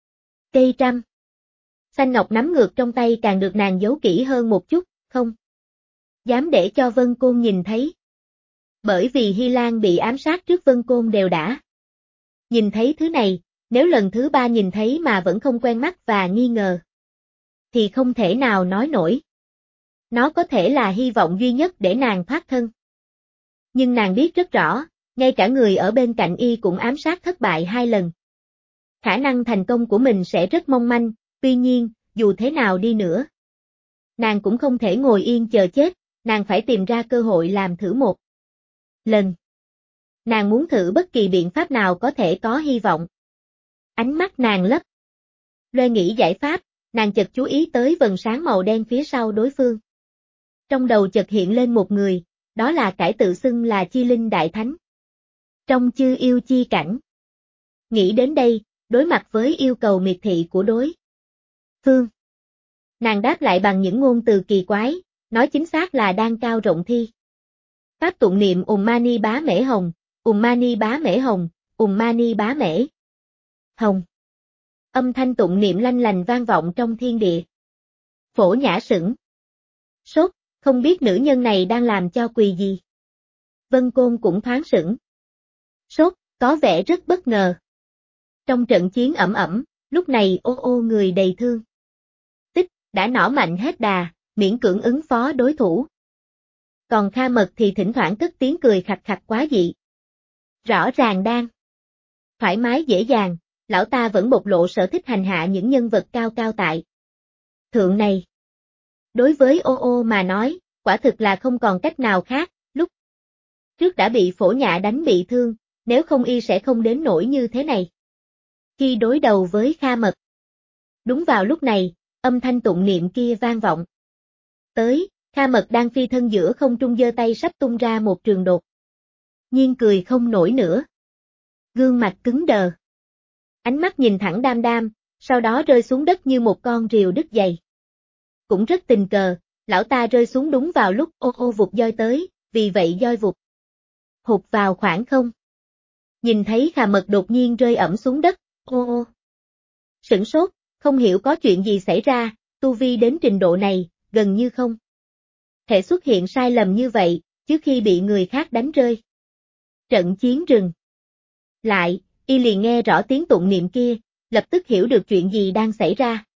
cây trăm xanh ngọc nắm ngược trong tay càng được nàng giấu kỹ hơn một chút, không dám để cho Vân Côn nhìn thấy. Bởi vì Hy Lan bị ám sát trước Vân Côn đều đã nhìn thấy thứ này, nếu lần thứ ba nhìn thấy mà vẫn không quen mắt và nghi ngờ, thì không thể nào nói nổi. Nó có thể là hy vọng duy nhất để nàng thoát thân. Nhưng nàng biết rất rõ, ngay cả người ở bên cạnh y cũng ám sát thất bại 2 lần. Khả năng thành công của mình sẽ rất mong manh, tuy nhiên, dù thế nào đi nữa, nàng cũng không thể ngồi yên chờ chết, nàng phải tìm ra cơ hội làm thử một lần. Nàng muốn thử bất kỳ biện pháp nào có thể có hy vọng. Ánh mắt nàng lấp loe nghĩ giải pháp, nàng chợt chú ý tới vầng sáng màu đen phía sau đối phương. Trong đầu chợt hiện lên một người, đó là kẻ tự xưng là Chi Linh Đại Thánh. Trong Chư Yêu Chi Cảnh. Nghĩ đến đây, đối mặt với yêu cầu miệt thị của đối phương, nàng đáp lại bằng những ngôn từ kỳ quái, nói chính xác là đang cao rộng thi pháp tụng niệm Mani Bá Mễ Hồng, Mani Bá Mễ Hồng, Mani Bá Mễ Hồng. Âm thanh tụng niệm lanh lành vang vọng trong thiên địa. Phổ Nhã sững sốt, không biết nữ nhân này đang làm cho quỳ gì. Vân Côn cũng thoáng sững sốt, có vẻ rất bất ngờ. Trong trận chiến ẩm ẩm, lúc này ô người đầy thương tích, đã nỏ mạnh hết đà, miễn cưỡng ứng phó đối thủ. Còn Kha Mật thì thỉnh thoảng cất tiếng cười khặt khặt quá dị. Rõ ràng đang thoải mái dễ dàng, lão ta vẫn bộc lộ sở thích hành hạ những nhân vật cao cao tại thượng này. Đối với ô mà nói, quả thực là không còn cách nào khác, lúc trước đã bị Phổ Nhạ đánh bị thương, nếu không y sẽ không đến nỗi như thế này. Khi đối đầu với Kha Mật. Đúng vào lúc này, âm thanh tụng niệm kia vang vọng. Tới, Kha Mật đang phi thân giữa không trung giơ tay sắp tung ra một trường đột. Nhưng cười không nổi nữa. Gương mặt cứng đờ. Ánh mắt nhìn thẳng đam đam, sau đó rơi xuống đất như một con rìu đứt dày. Cũng rất tình cờ, lão ta rơi xuống đúng vào lúc ô vụt roi tới, vì vậy roi vụt hụt vào khoảng không. Nhìn thấy Kha Mật đột nhiên rơi ẩm xuống đất, ô sửng sốt, không hiểu có chuyện gì xảy ra, tu vi đến trình độ này, gần như không thể xuất hiện sai lầm như vậy, trước khi bị người khác đánh rơi. Trận chiến rừng lại, y liền nghe rõ tiếng tụng niệm kia, lập tức hiểu được chuyện gì đang xảy ra.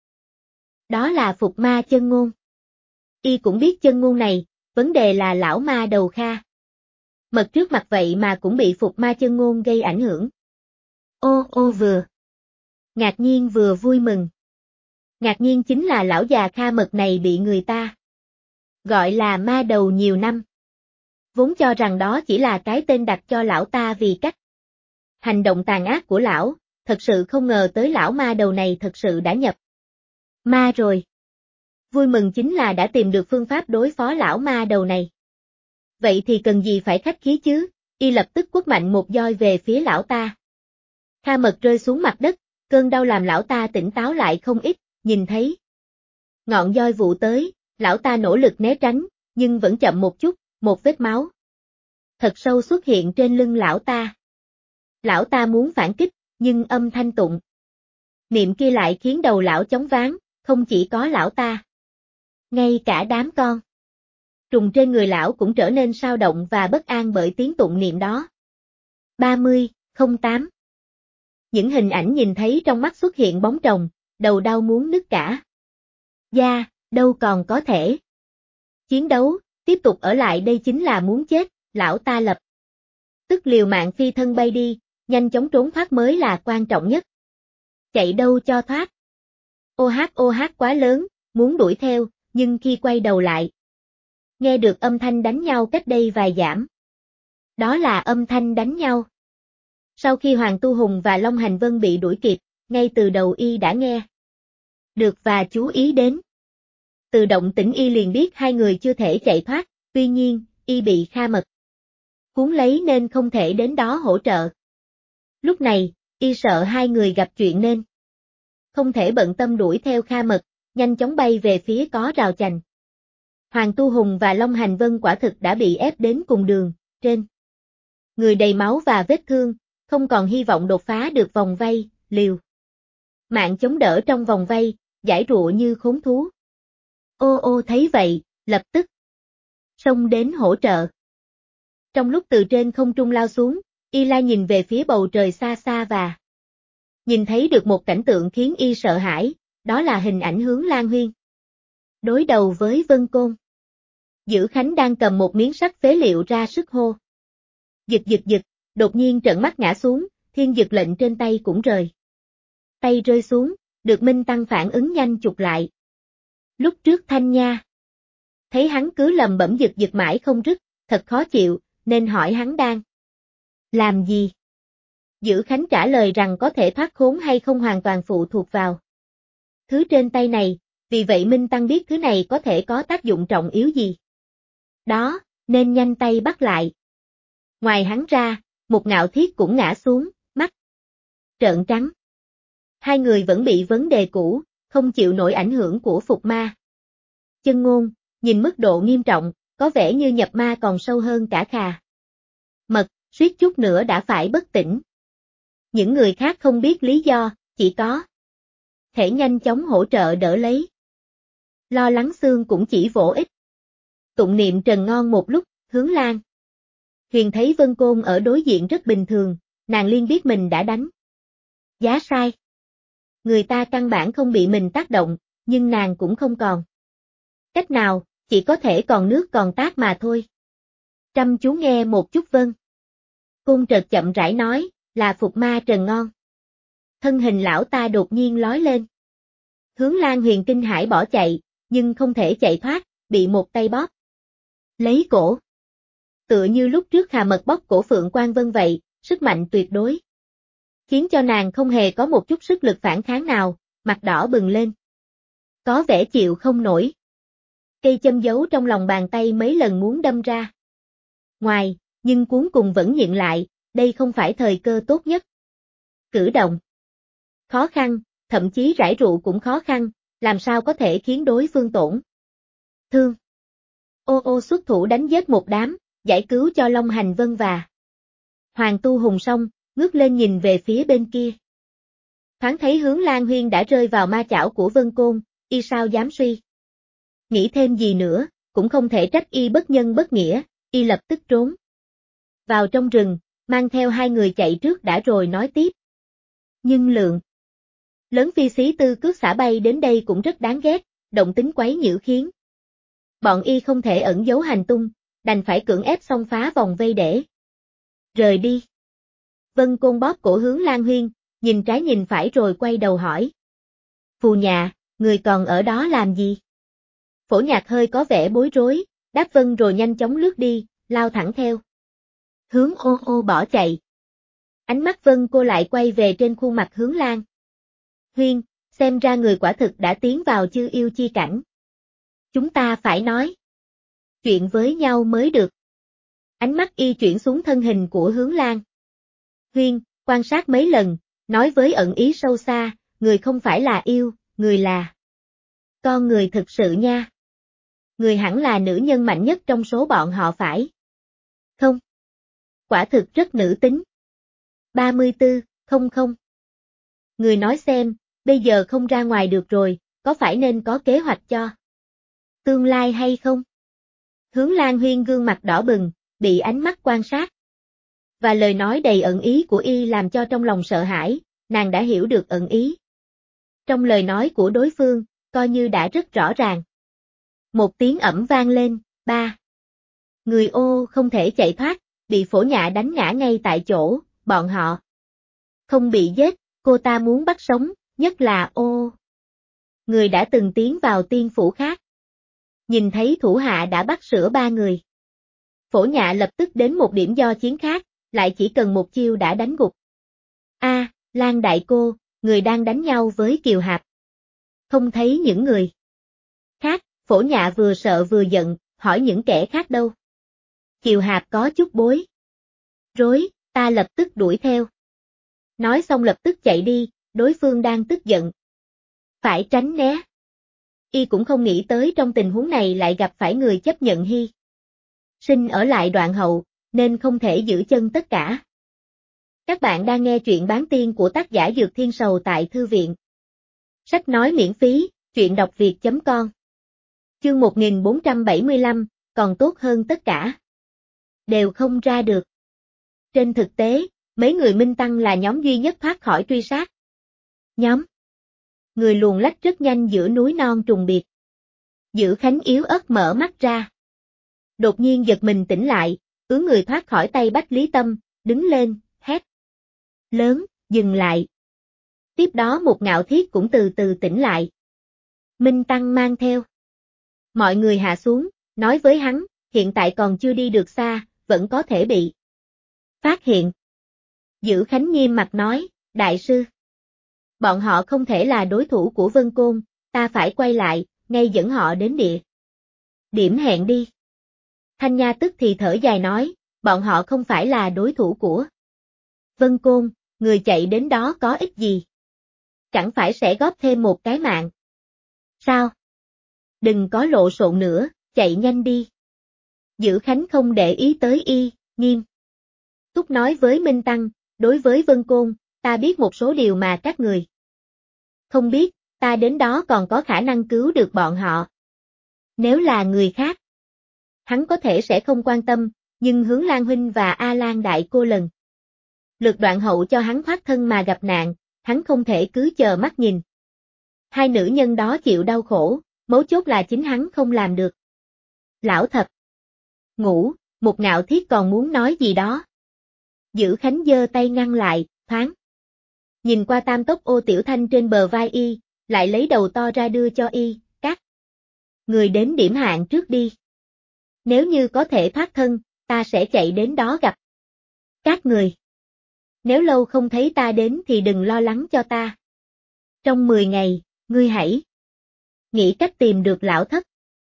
Đó là Phục Ma Chân Ngôn. Y cũng biết chân ngôn này, vấn đề là lão ma đầu Kha Mật trước mặt vậy mà cũng bị Phục Ma Chân Ngôn gây ảnh hưởng. Ô vừa ngạc nhiên vừa vui mừng. Ngạc nhiên chính là lão già Kha Mật này bị người ta gọi là ma đầu nhiều năm. Vốn cho rằng đó chỉ là cái tên đặt cho lão ta vì cách hành động tàn ác của lão, thật sự không ngờ tới lão ma đầu này thật sự đã nhập ma rồi. Vui mừng chính là đã tìm được phương pháp đối phó lão ma đầu này. Vậy thì cần gì phải khách khí chứ, y lập tức quất mạnh một roi về phía lão ta. Kha Mật rơi xuống mặt đất, cơn đau làm lão ta tỉnh táo lại không ít, nhìn thấy ngọn roi vụ tới, lão ta nỗ lực né tránh, nhưng vẫn chậm một chút, một vết máu thật sâu xuất hiện trên lưng lão ta. Lão ta muốn phản kích, nhưng âm thanh tụng niệm kia lại khiến đầu lão chóng váng, không chỉ có lão ta. Ngay cả đám con trùng trên người lão cũng trở nên sao động và bất an bởi tiếng tụng niệm đó. 30:08 Những hình ảnh nhìn thấy trong mắt xuất hiện bóng trồng, đầu đau muốn nứt cả. Da, đâu còn có thể chiến đấu, tiếp tục ở lại đây chính là muốn chết, lão ta lập tức liều mạng phi thân bay đi, nhanh chóng trốn thoát mới là quan trọng nhất. Chạy đâu cho thoát. Ô hát quá lớn, muốn đuổi theo, nhưng khi quay đầu lại, nghe được âm thanh đánh nhau cách đây vài dặm. Đó là âm thanh đánh nhau. Sau khi Hoàng Tu Hùng và Long Hành Vân bị đuổi kịp, ngay từ đầu y đã nghe được và chú ý đến. Từ động tĩnh y liền biết hai người chưa thể chạy thoát, tuy nhiên, y bị Kha Mật cuốn lấy nên không thể đến đó hỗ trợ. Lúc này, y sợ hai người gặp chuyện nên không thể bận tâm đuổi theo Kha Mật, nhanh chóng bay về phía có rào chắn. Hoàng Tu Hùng và Long Hành Vân quả thực đã bị ép đến cùng đường, trên người đầy máu và vết thương, không còn hy vọng đột phá được vòng vây, liều mạng chống đỡ trong vòng vây, giãy giụa như khốn thú. Ô thấy vậy, lập tức xông đến hỗ trợ. Trong lúc từ trên không trung lao xuống, y la nhìn về phía bầu trời xa xa và nhìn thấy được một cảnh tượng khiến y sợ hãi, đó là hình ảnh Hướng Lan Huyên đối đầu với Vân Côn. Dữ Khánh đang cầm một miếng sắt phế liệu ra sức hô. Giật, đột nhiên trợn mắt ngã xuống, thiên dực lệnh trên tay cũng rời. Tay rơi xuống, được Minh Tăng phản ứng nhanh chụp lại. Lúc trước Thanh Nha thấy hắn cứ lầm bẩm giật mãi không dứt, thật khó chịu, nên hỏi hắn đang làm gì. Dữ Khánh trả lời rằng có thể thoát khốn hay không hoàn toàn phụ thuộc vào thứ trên tay này, vì vậy Minh Tăng biết thứ này có thể có tác dụng trọng yếu gì. Đó, nên nhanh tay bắt lại. Ngoài hắn ra, một Ngạo Thiết cũng ngã xuống, mắt trợn trắng. Hai người vẫn bị vấn đề cũ, không chịu nổi ảnh hưởng của Phục Ma Chân Ngôn, nhìn mức độ nghiêm trọng, có vẻ như nhập ma còn sâu hơn cả Kha Mật, suýt chút nữa đã phải bất tỉnh. Những người khác không biết lý do, chỉ có thể nhanh chóng hỗ trợ đỡ lấy. Lo lắng xương cũng chỉ vỗ ích. Tụng niệm trần ngon một lúc, Hướng Lan Huyền thấy Vân Côn ở đối diện rất bình thường, nàng liên biết mình đã đánh giá sai. Người ta căn bản không bị mình tác động, nhưng nàng cũng không còn cách nào, chỉ có thể còn nước còn tát mà thôi. Chăm chú nghe một chút Vân Côn chợt chậm rãi nói, là Phục Ma Trần Ngon. Thân hình lão ta đột nhiên lói lên. Hướng Lan Huyền kinh hãi bỏ chạy, nhưng không thể chạy thoát, bị một tay bóp lấy cổ. Tựa như lúc trước Kha Mật bóp cổ Phượng Quan Vân vậy, sức mạnh tuyệt đối khiến cho nàng không hề có một chút sức lực phản kháng nào, mặt đỏ bừng lên. Có vẻ chịu không nổi. Cây châm giấu trong lòng bàn tay mấy lần muốn đâm ra ngoài, nhưng cuối cùng vẫn nhịn lại, đây không phải thời cơ tốt nhất. Cử động khó khăn, thậm chí rải rượu cũng khó khăn, làm sao có thể khiến đối phương tổn thương. Ô xuất thủ đánh giết một đám, giải cứu cho Long Hành Vân và Hoàng Tu Hùng xong, ngước lên nhìn về phía bên kia. Thoáng thấy Hướng Lan Huyên đã rơi vào ma chảo của Vân Côn, y sao dám suy nghĩ thêm gì nữa, cũng không thể trách y bất nhân bất nghĩa, y lập tức trốn vào trong rừng, mang theo hai người chạy trước đã rồi nói tiếp. Nhưng lượng Lớn phi xí tư cước xả bay đến đây cũng rất đáng ghét, động tính quấy nhiễu khiến bọn y không thể ẩn giấu hành tung, đành phải cưỡng ép xông phá vòng vây để rời đi. Vân Côn bóp cổ Hướng Lan Huyên, nhìn trái nhìn phải rồi quay đầu hỏi. Phù nhà, người còn ở đó làm gì? Phổ Nhạc hơi có vẻ bối rối, đáp vâng rồi nhanh chóng lướt đi, lao thẳng theo hướng ô ô bỏ chạy. Ánh mắt Vân Cô lại quay về trên khuôn mặt Hướng Lan Huyên, xem ra người quả thực đã tiến vào chư yêu chi cảnh. Chúng ta phải nói chuyện với nhau mới được. Ánh mắt y chuyển xuống thân hình của Hướng Lan Huyên, quan sát mấy lần, nói với ẩn ý sâu xa, người không phải là yêu, người là con người thực sự nha. Người hẳn là nữ nhân mạnh nhất trong số bọn họ phải không? Quả thực rất nữ tính. 34, Người nói xem, bây giờ không ra ngoài được rồi, có phải nên có kế hoạch cho tương lai hay không? Hướng Lan Huyên gương mặt đỏ bừng, bị ánh mắt quan sát và lời nói đầy ẩn ý của y làm cho trong lòng sợ hãi, nàng đã hiểu được ẩn ý trong lời nói của đối phương, coi như đã rất rõ ràng. Một tiếng ẩm vang lên, ba người ô không thể chạy thoát, bị Phổ Nhã đánh ngã ngay tại chỗ, bọn họ không bị giết, cô ta muốn bắt sống, nhất là ô người đã từng tiến vào tiên phủ khác. Nhìn thấy thủ hạ đã bắt sửa ba người. Phổ Nhã lập tức đến một điểm do chiến khác, lại chỉ cần một chiêu đã đánh gục. Lan đại cô, người đang đánh nhau với Kiều Hạp. Không thấy những người khác, Phổ Nhã vừa sợ vừa giận, hỏi những kẻ khác đâu. Kiều Hạp có chút bối rối, ta lập tức đuổi theo. Nói xong lập tức chạy đi, đối phương đang tức giận. Phải tránh né. Y cũng không nghĩ tới trong tình huống này lại gặp phải người chấp nhận hy sinh ở lại đoạn hậu, nên không thể giữ chân tất cả. Các bạn đang nghe truyện bán tiên của tác giả Dược Thiên Sầu tại thư viện sách nói miễn phí, truyện đọc việt.com. Chương 1475, còn tốt hơn tất cả đều không ra được. Trên thực tế, mấy người Minh Tăng là nhóm duy nhất thoát khỏi truy sát. Nhóm người luồn lách rất nhanh giữa núi non trùng biệt. Dữ Khánh yếu ớt mở mắt ra. Đột nhiên giật mình tỉnh lại, người thoát khỏi tay Bách Lý Tâm, đứng lên, hét lớn, dừng lại. Tiếp đó một Ngạo Thiết cũng từ từ tỉnh lại. Minh Tăng mang theo mọi người hạ xuống, nói với hắn, hiện tại còn chưa đi được xa, vẫn có thể bị phát hiện. Dữ Khánh nghiêm mặt nói, đại sư, bọn họ không thể là đối thủ của Vân Côn, ta phải quay lại, ngay dẫn họ đến địa điểm hẹn đi. Thanh Nha tức thì thở dài nói, bọn họ không phải là đối thủ của Vân Côn, người chạy đến đó có ích gì? Chẳng phải sẽ góp thêm một cái mạng. Sao? Đừng có lộ xộn nữa, chạy nhanh đi. Dữ Khánh không để ý tới y, nghiêm túc nói với Minh Tăng, đối với Vân Côn, ta biết một số điều mà các người không biết, ta đến đó còn có khả năng cứu được bọn họ. Nếu là người khác, hắn có thể sẽ không quan tâm, nhưng Hướng Lan Huynh và A Lan đại cô lần lượt đoạn hậu cho hắn thoát thân mà gặp nạn, hắn không thể cứ chờ mắt nhìn. Hai nữ nhân đó chịu đau khổ, mấu chốt là chính hắn không làm được. Lão Thập Ngũ, một Ngạo Thiết còn muốn nói gì đó. Dữ Khánh giơ tay ngăn lại, thoáng nhìn qua tam tốc Ô Tiểu Thanh trên bờ vai y, lại lấy đầu to ra đưa cho y, các người đến điểm hẹn trước đi. Nếu như có thể thoát thân, ta sẽ chạy đến đó gặp các người. Nếu lâu không thấy ta đến thì đừng lo lắng cho ta. Trong 10 ngày, ngươi hãy nghĩ cách tìm được lão thất.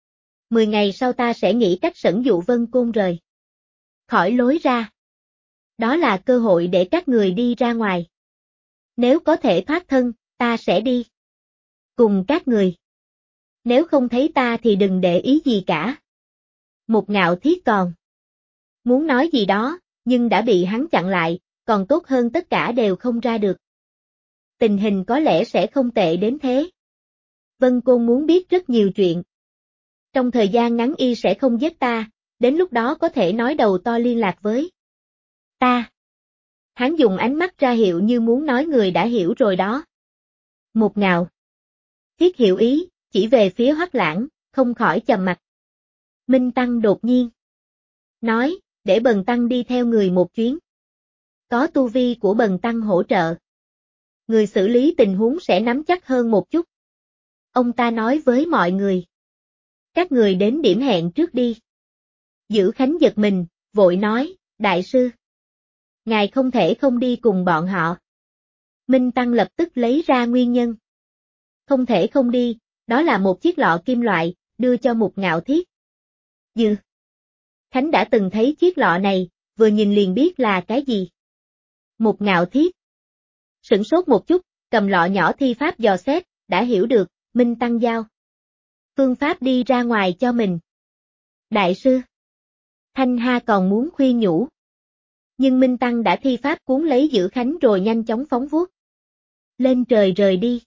10 ngày sau ta sẽ nghĩ cách dẫn dụ Vân Côn rời khỏi lối ra. Đó là cơ hội để các người đi ra ngoài. Nếu có thể thoát thân, ta sẽ đi cùng các người. Nếu không thấy ta thì đừng để ý gì cả. Một Ngạo Thiết còn muốn nói gì đó, nhưng đã bị hắn chặn lại, còn tốt hơn tất cả đều không ra được. Tình hình có lẽ sẽ không tệ đến thế. Vân Côn muốn biết rất nhiều chuyện. Trong thời gian ngắn y sẽ không giết ta, đến lúc đó có thể nói đầu to liên lạc với ta. Hắn dùng ánh mắt ra hiệu như muốn nói người đã hiểu rồi đó. Một Ngạo. Thiết hiểu ý, chỉ về phía Hoắc Lãng, không khỏi trầm mặt. Minh Tăng đột nhiên nói, để Bần Tăng đi theo người một chuyến. Có tu vi của Bần Tăng hỗ trợ, người xử lý tình huống sẽ nắm chắc hơn một chút. Ông ta nói với mọi người. Các người đến điểm hẹn trước đi. Dữ Khánh giật mình, vội nói, đại sư. Ngài không thể không đi cùng bọn họ. Minh Tăng lập tức lấy ra nguyên nhân. Không thể không đi, đó là một chiếc lọ kim loại, đưa cho Một Ngạo Thiết. Dữ Khánh đã từng thấy chiếc lọ này, vừa nhìn liền biết là cái gì. Một Ngạo Thiết sửng sốt một chút, cầm lọ nhỏ thi pháp dò xét, đã hiểu được, Minh Tăng giao phương pháp đi ra ngoài cho mình. Đại sư. Thanh Ha còn muốn khuyên nhủ. Nhưng Minh Tăng đã thi pháp cuốn lấy Dữ Khánh rồi nhanh chóng phóng vuốt lên trời rời đi.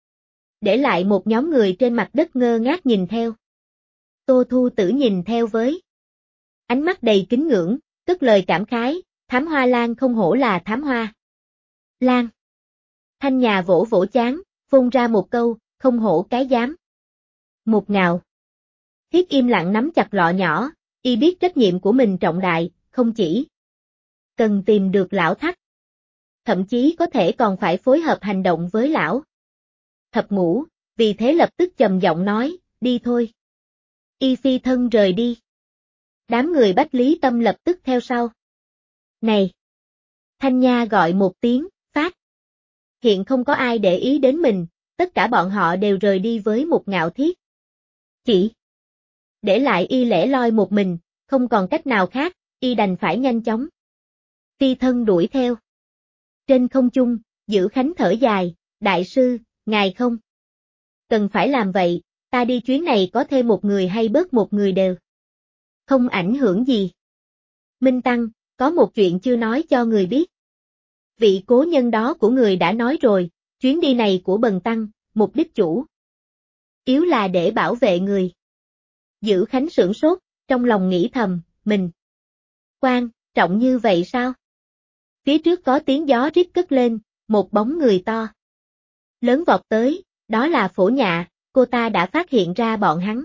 Để lại một nhóm người trên mặt đất ngơ ngác nhìn theo. Tô Thu Tử nhìn theo với ánh mắt đầy kính ngưỡng, cất lời cảm khái, Thám Hoa Lan không hổ là Thám Hoa Lan. Thanh Nhà vỗ vỗ chán, phun ra một câu, không hổ cái dám. Một Ngạo Thiết im lặng nắm chặt lọ nhỏ, y biết trách nhiệm của mình trọng đại, không chỉ cần tìm được lão Thất, thậm chí có thể còn phải phối hợp hành động với lão Thập Ngũ, vì thế lập tức trầm giọng nói, đi thôi. Y phi thân rời đi. Đám người Bách Lý Tâm lập tức theo sau. Này! Thanh Nha gọi một tiếng, phát. Hiện không có ai để ý đến mình, tất cả bọn họ đều rời đi với Một Ngạo Thiết. Chỉ để lại y lẻ loi một mình, không còn cách nào khác, y đành phải nhanh chóng phi thân đuổi theo. Trên không trung, Dữ Khánh thở dài, đại sư, ngài không cần phải làm vậy, ta đi chuyến này có thêm một người hay bớt một người đều không ảnh hưởng gì. Minh Tăng, có một chuyện chưa nói cho người biết. Vị cố nhân đó của người đã nói rồi, chuyến đi này của Bần Tăng, mục đích chủ yếu là để bảo vệ người. Dữ Khánh sửng sốt, trong lòng nghĩ thầm, mình quan trọng như vậy sao? Phía trước có tiếng gió rít cất lên, một bóng người to lớn vọt tới, đó là Phổ Nhạ, cô ta đã phát hiện ra bọn hắn.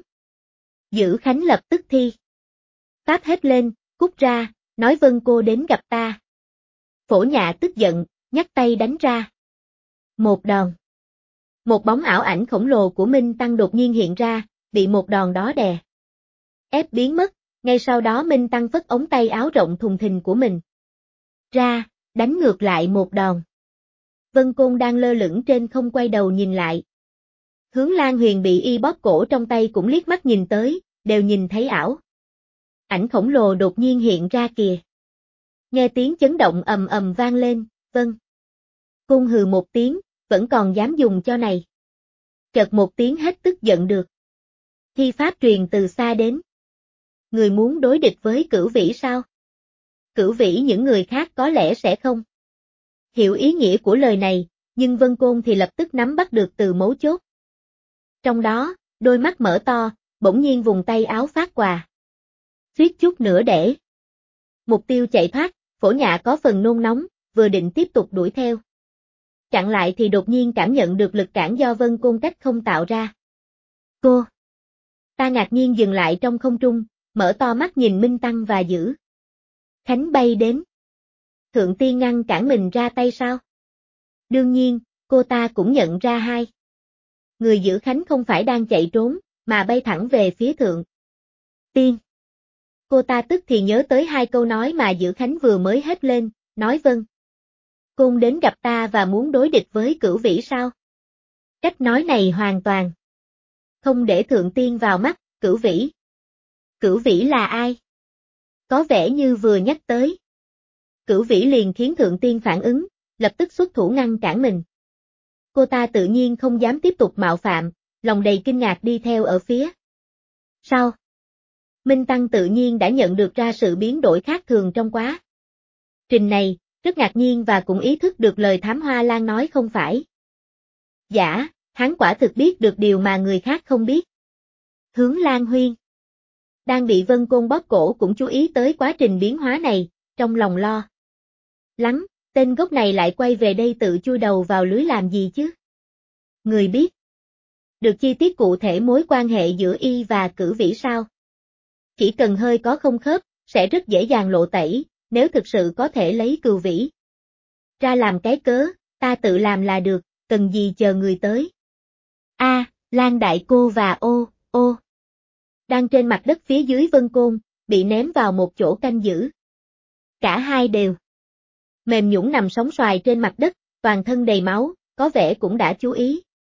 Dữ Khánh lập tức thi pháp hết lên, cút ra, nói Vân cô đến gặp ta. Phổ Nhạ tức giận, nhấc tay đánh ra. Một đòn. Một bóng ảo ảnh khổng lồ của Minh Tăng đột nhiên hiện ra, bị một đòn đó đè ép biến mất, ngay sau đó Minh Tăng phất ống tay áo rộng thùng thình của mình ra, đánh ngược lại một đòn. Vân Côn đang lơ lửng trên không quay đầu nhìn lại. Hướng Lan Huyền bị y bóp cổ trong tay cũng liếc mắt nhìn tới, đều nhìn thấy ảo ảnh khổng lồ đột nhiên hiện ra kìa. Nghe tiếng chấn động ầm ầm vang lên, Vân Côn hừ một tiếng, vẫn còn dám dùng cho này. Chợt một tiếng hết tức giận được. Thi pháp truyền từ xa đến. Người muốn đối địch với Cửu Vĩ sao? Cửu Vĩ những người khác có lẽ sẽ không hiểu ý nghĩa của lời này, nhưng Vân Côn thì lập tức nắm bắt được từ mấu chốt. Trong đó, đôi mắt mở to, bỗng nhiên vùng tay áo phát quà. Suýt chút nữa để mục tiêu chạy thoát, Phổ Nhạ có phần nôn nóng, vừa định tiếp tục đuổi theo. Chặn lại thì đột nhiên cảm nhận được lực cản do Vân Côn cách không tạo ra. Cô! Ta ngạc nhiên dừng lại trong không trung, mở to mắt nhìn Minh Tăng và Dữ Khánh bay đến. Thượng Tiên ngăn cản mình ra tay sao? Đương nhiên, cô ta cũng nhận ra hai người Dữ Khánh không phải đang chạy trốn, mà bay thẳng về phía Thượng Tiên. Cô ta tức thì nhớ tới hai câu nói mà Dữ Khánh vừa mới hết lên, nói Vân Côn đến gặp ta và muốn đối địch với Cửu Vĩ sao? Cách nói này hoàn toàn không để Thượng Tiên vào mắt, Cửu Vĩ. Cửu Vĩ là ai? Có vẻ như vừa nhắc tới. Cửu Vĩ liền khiến Thượng Tiên phản ứng, lập tức xuất thủ ngăn cản mình. Cô ta tự nhiên không dám tiếp tục mạo phạm, lòng đầy kinh ngạc đi theo ở phía sau. Minh Tăng tự nhiên đã nhận được ra sự biến đổi khác thường trong quá trình này, rất ngạc nhiên và cũng ý thức được lời Thám Hoa Lan nói không phải giả, hắn quả thực biết được điều mà người khác không biết. Hướng Lan Huyên đang bị Vân Côn bóp cổ cũng chú ý tới quá trình biến hóa này, trong lòng lo lắng, tên gốc này lại quay về đây tự chui đầu vào lưới làm gì chứ? Người biết được chi tiết cụ thể mối quan hệ giữa y và Cử Vĩ sao? Chỉ cần hơi có không khớp, sẽ rất dễ dàng lộ tẩy, nếu thực sự có thể lấy Cửu Vĩ ra làm cái cớ, ta tự làm là được, cần gì chờ người tới. Lan Đại Cô và ô, đang trên mặt đất phía dưới Vân Côn, bị ném vào một chỗ canh giữ. Cả hai đều mềm nhũn nằm sóng xoài trên mặt đất, toàn thân đầy máu, có vẻ cũng đã chú ý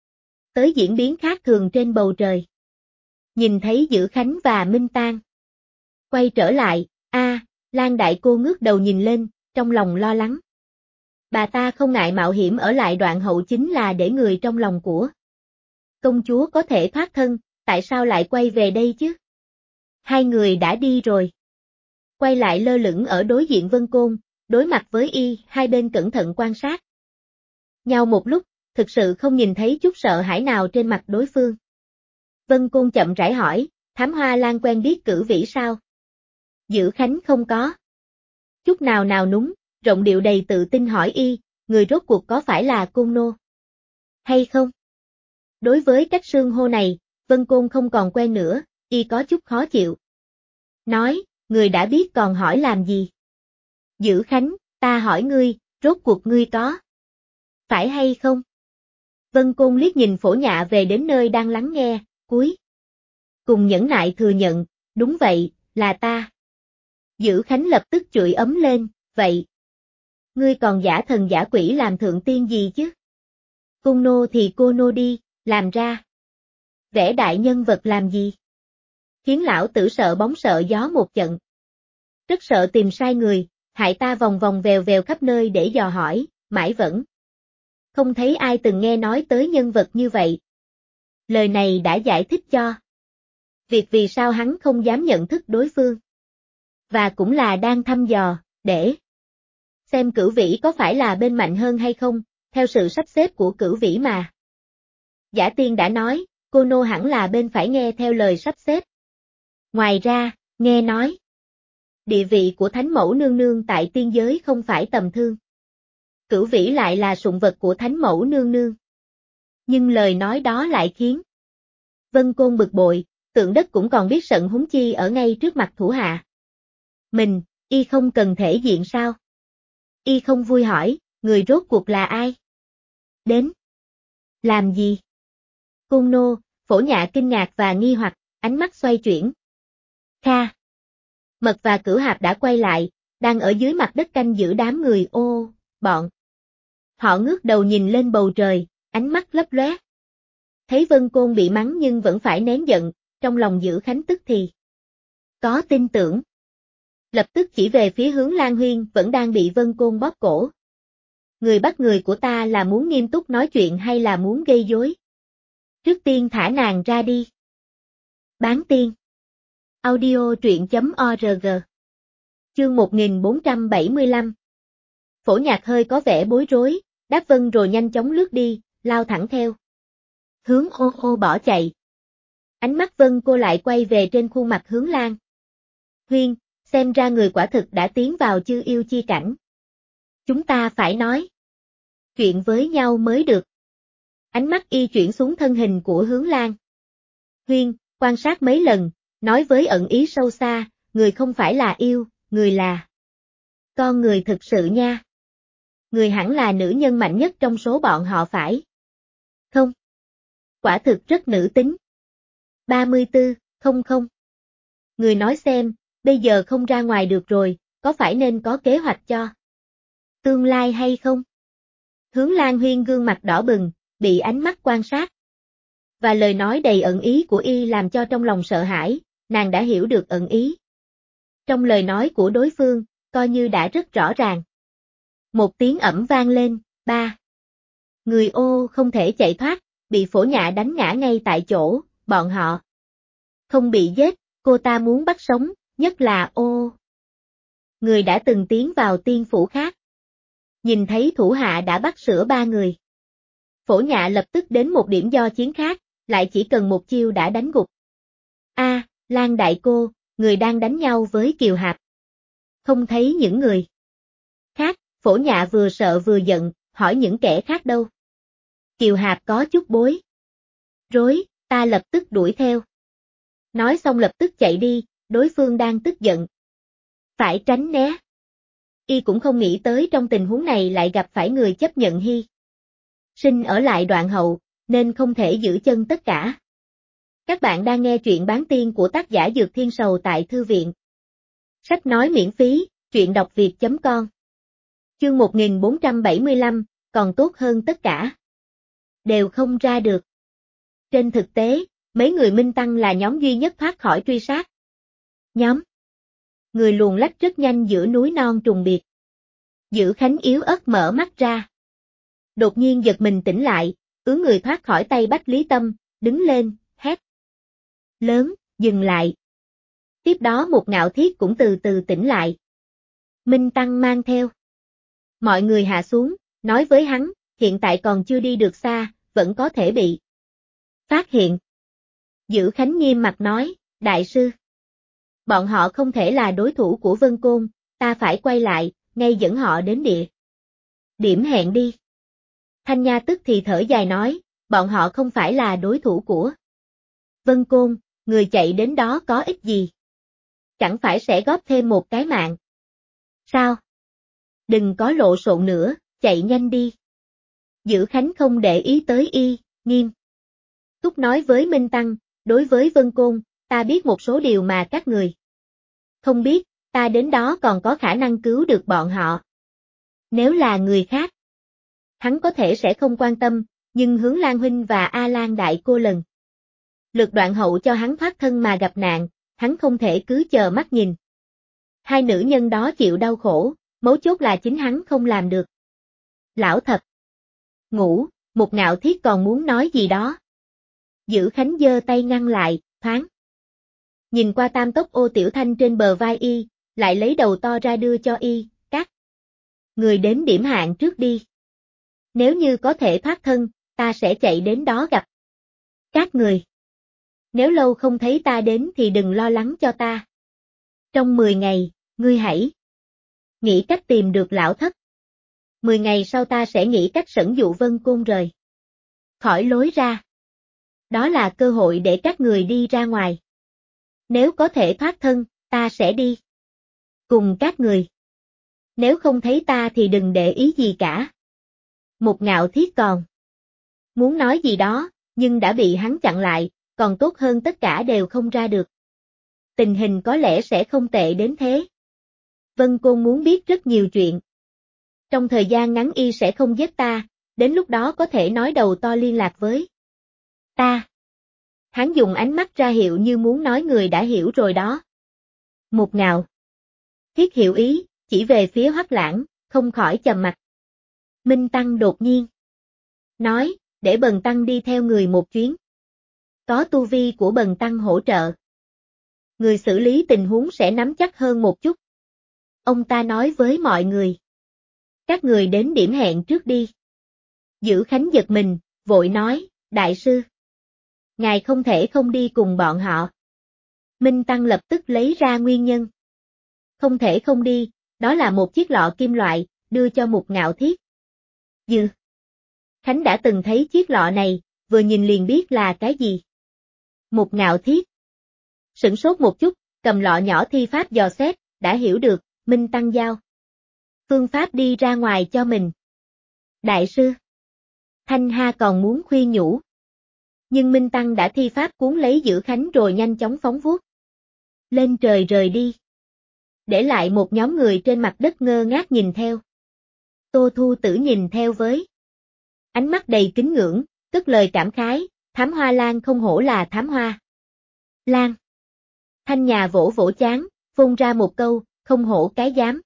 tới diễn biến khác thường trên bầu trời. Nhìn thấy Dữ Khánh và Minh Tang quay trở lại, Lan Đại Cô ngước đầu nhìn lên, trong lòng lo lắng. Bà ta không ngại mạo hiểm ở lại đoạn hậu chính là để người trong lòng của công chúa có thể thoát thân, tại sao lại quay về đây chứ? Hai người đã đi rồi. Quay lại lơ lửng ở đối diện Vân Côn, đối mặt với y, hai bên cẩn thận quan sát nhau một lúc, thực sự không nhìn thấy chút sợ hãi nào trên mặt đối phương. Vân Côn chậm rãi hỏi, Thám Hoa Lan quen biết Cử Vĩ sao? Dữ Khánh không có chút nào núng, rộng điệu đầy tự tin hỏi y, người rốt cuộc có phải là Côn Nô hay không? Đối với cách xưng hô này, Vân Côn không còn quen nữa, y có chút khó chịu. Nói, người đã biết còn hỏi làm gì? Dữ Khánh, ta hỏi ngươi, rốt cuộc ngươi có phải hay không? Vân Côn liếc nhìn Phổ Nhạ về đến nơi đang lắng nghe, cuối cùng nhẫn nại thừa nhận, đúng vậy, là ta. Dữ Khánh lập tức chửi ấm lên, vậy ngươi còn giả thần giả quỷ làm thượng tiên gì chứ? Cung nô thì cô nô đi, làm ra vẻ đại nhân vật làm gì? Khiến lão tử sợ bóng sợ gió một trận. Rất sợ tìm sai người, hại ta vòng vòng vèo vèo khắp nơi để dò hỏi, mãi vẫn không thấy ai từng nghe nói tới nhân vật như vậy. Lời này đã giải thích cho việc vì sao hắn không dám nhận thức đối phương. Và cũng là đang thăm dò, để xem Cửu Vĩ có phải là bên mạnh hơn hay không, theo sự sắp xếp của Cửu Vĩ mà. Giả tiên đã nói, cô nô hẳn là bên phải nghe theo lời sắp xếp. Ngoài ra, nghe nói, địa vị của Thánh Mẫu Nương Nương tại tiên giới không phải tầm thường. Cửu Vĩ lại là sủng vật của Thánh Mẫu Nương Nương. Nhưng lời nói đó lại khiến Vân Côn bực bội, tượng đất cũng còn biết sận huống chi ở ngay trước mặt thủ hạ. Mình, y không cần thể diện sao? Y không vui hỏi, người rốt cuộc là ai? Đến làm gì? Côn nô, Phổ Nhạ kinh ngạc và nghi hoặc, ánh mắt xoay chuyển. Kha. Mật và Cửu Hạp đã quay lại, đang ở dưới mặt đất canh giữ đám người bọn. Họ ngước đầu nhìn lên bầu trời, ánh mắt lấp lóe. Thấy Vân Côn bị mắng nhưng vẫn phải nén giận, trong lòng Dữ Khánh tức thì có tin tưởng. Lập tức chỉ về phía hướng Lan Huyên vẫn đang bị Vân Côn bóp cổ. Người bắt người của ta là muốn nghiêm túc nói chuyện hay là muốn gây rối? Trước tiên thả nàng ra đi. Bán tiên. Audio truyện.org. Chương 1475. Phổ Nhạc hơi có vẻ bối rối, đáp vâng rồi nhanh chóng lướt đi, lao thẳng theo hướng ô bỏ chạy. Ánh mắt Vân cô lại quay về trên khuôn mặt hướng Lan Huyên, xem ra người quả thực đã tiến vào chư yêu chi cảnh. Chúng ta phải nói chuyện với nhau mới được. Ánh mắt y chuyển xuống thân hình của hướng Lan Huyên, quan sát mấy lần, nói với ẩn ý sâu xa, người không phải là yêu, người là con người thực sự nha. Người hẳn là nữ nhân mạnh nhất trong số bọn họ phải không? Quả thực rất nữ tính. 34, Người nói xem, bây giờ không ra ngoài được rồi, có phải nên có kế hoạch cho tương lai hay không? Hướng Lan Huyên gương mặt đỏ bừng, bị ánh mắt quan sát và lời nói đầy ẩn ý của y làm cho trong lòng sợ hãi, nàng đã hiểu được ẩn ý trong lời nói của đối phương, coi như đã rất rõ ràng. Một tiếng ẩm vang lên, ba người không thể chạy thoát, bị Phổ Nhạ đánh ngã ngay tại chỗ, bọn họ không bị giết, cô ta muốn bắt sống, nhất là người đã từng tiến vào tiên phủ khác. Nhìn thấy thủ hạ đã bắt sửa ba người. Phổ Nhạ lập tức đến một điểm do chiến khác, lại chỉ cần một chiêu đã đánh gục. Lan Đại Cô, người đang đánh nhau với Kiều Hạp. Không thấy những người khác, Phổ Nhạ vừa sợ vừa giận, hỏi những kẻ khác đâu. Kiều Hạp có chút bối rối, ta lập tức đuổi theo. Nói xong lập tức chạy đi, đối phương đang tức giận. Phải tránh né. Y cũng không nghĩ tới trong tình huống này lại gặp phải người chấp nhận hy sinh ở lại đoạn hậu, nên không thể giữ chân tất cả. Các bạn đang nghe truyện bán tiên của tác giả Dược Thiên Sầu tại thư viện. Sách nói miễn phí, truyện đọc việt.com. Chương 1475, còn tốt hơn tất cả. Đều không ra được. Trên thực tế, mấy người Minh Tăng là nhóm duy nhất thoát khỏi truy sát. Nhóm người luồn lách rất nhanh giữa núi non trùng biệt. Dữ Khánh yếu ớt mở mắt ra. Đột nhiên giật mình tỉnh lại, ứa người thoát khỏi tay Bách Lý Tâm, đứng lên, hét lớn, dừng lại. Tiếp đó một Ngạo Thiết cũng từ từ tỉnh lại. Minh Tăng mang theo mọi người hạ xuống, nói với hắn, hiện tại còn chưa đi được xa, vẫn có thể bị phát hiện. Dữ Khánh nghiêm mặt nói, đại sư, bọn họ không thể là đối thủ của Vân Côn, ta phải quay lại, ngay dẫn họ đến địa điểm hẹn đi. Thanh Nha tức thì thở dài nói, bọn họ không phải là đối thủ của Vân Côn, người chạy đến đó có ích gì? Chẳng phải sẽ góp thêm một cái mạng. Sao? Đừng có lộ xộn nữa, chạy nhanh đi. Dữ Khánh không để ý tới y, nghiêm túc nói với Minh Tăng, đối với Vân Côn, ta biết một số điều mà các người không biết, ta đến đó còn có khả năng cứu được bọn họ. Nếu là người khác, hắn có thể sẽ không quan tâm, nhưng Hướng Lan huynh và A Lan đại cô lần lượt đoạn hậu cho hắn thoát thân mà gặp nạn, hắn không thể cứ chờ mắt nhìn. Hai nữ nhân đó chịu đau khổ, mấu chốt là chính hắn không làm được. Lão thật ngủ, một Ngạo Thiết còn muốn nói gì đó. Dữ Khánh giơ tay ngăn lại, thoáng nhìn qua tam tốc ô tiểu thanh trên bờ vai y, lại lấy đầu to ra đưa cho y, các người đến điểm hẹn trước đi. Nếu như có thể thoát thân, ta sẽ chạy đến đó gặp các người. Nếu lâu không thấy ta đến thì đừng lo lắng cho ta. Trong 10 ngày, ngươi hãy nghĩ cách tìm được lão thất. 10 ngày sau ta sẽ nghĩ cách dẫn dụ Vân Côn rời khỏi lối ra. Đó là cơ hội để các người đi ra ngoài. Nếu có thể thoát thân, ta sẽ đi cùng các người. Nếu không thấy ta thì đừng để ý gì cả. Một Ngạo Thiết còn muốn nói gì đó, nhưng đã bị hắn chặn lại, còn tốt hơn tất cả đều không ra được. Tình hình có lẽ sẽ không tệ đến thế. Vân Côn muốn biết rất nhiều chuyện. Trong thời gian ngắn y sẽ không giết ta, đến lúc đó có thể nói đầu to liên lạc với ta. Hắn dùng ánh mắt ra hiệu như muốn nói người đã hiểu rồi đó. Một Ngạo Thiết hiểu ý, chỉ về phía Hoắc Lãng, không khỏi trầm mặt. Minh Tăng đột nhiên nói, để Bần Tăng đi theo người một chuyến. Có tu vi của Bần Tăng hỗ trợ, người xử lý tình huống sẽ nắm chắc hơn một chút. Ông ta nói với mọi người, các người đến điểm hẹn trước đi. Dữ Khánh giật mình, vội nói, đại sư, ngài không thể không đi cùng bọn họ. Minh Tăng lập tức lấy ra nguyên nhân. Không thể không đi, đó là một chiếc lọ kim loại, đưa cho một Ngạo Thiết. Dữ Khánh đã từng thấy chiếc lọ này, vừa nhìn liền biết là cái gì. Một Ngạo Thiết sửng sốt một chút, cầm lọ nhỏ thi pháp dò xét, đã hiểu được, Minh Tăng giao phương pháp đi ra ngoài cho mình. Đại sư Thanh Ha còn muốn khuyên nhủ. Nhưng Minh Tăng đã thi pháp cuốn lấy Dữ Khánh rồi nhanh chóng phóng vuốt lên trời rời đi. Để lại một nhóm người trên mặt đất ngơ ngác nhìn theo. Tô Thu Tử nhìn theo với ánh mắt đầy kính ngưỡng, cất lời cảm khái, Thám Hoa Lan không hổ là Thám Hoa Lan. Thanh Nhà vỗ vỗ trán, phun ra một câu, không hổ cái dám.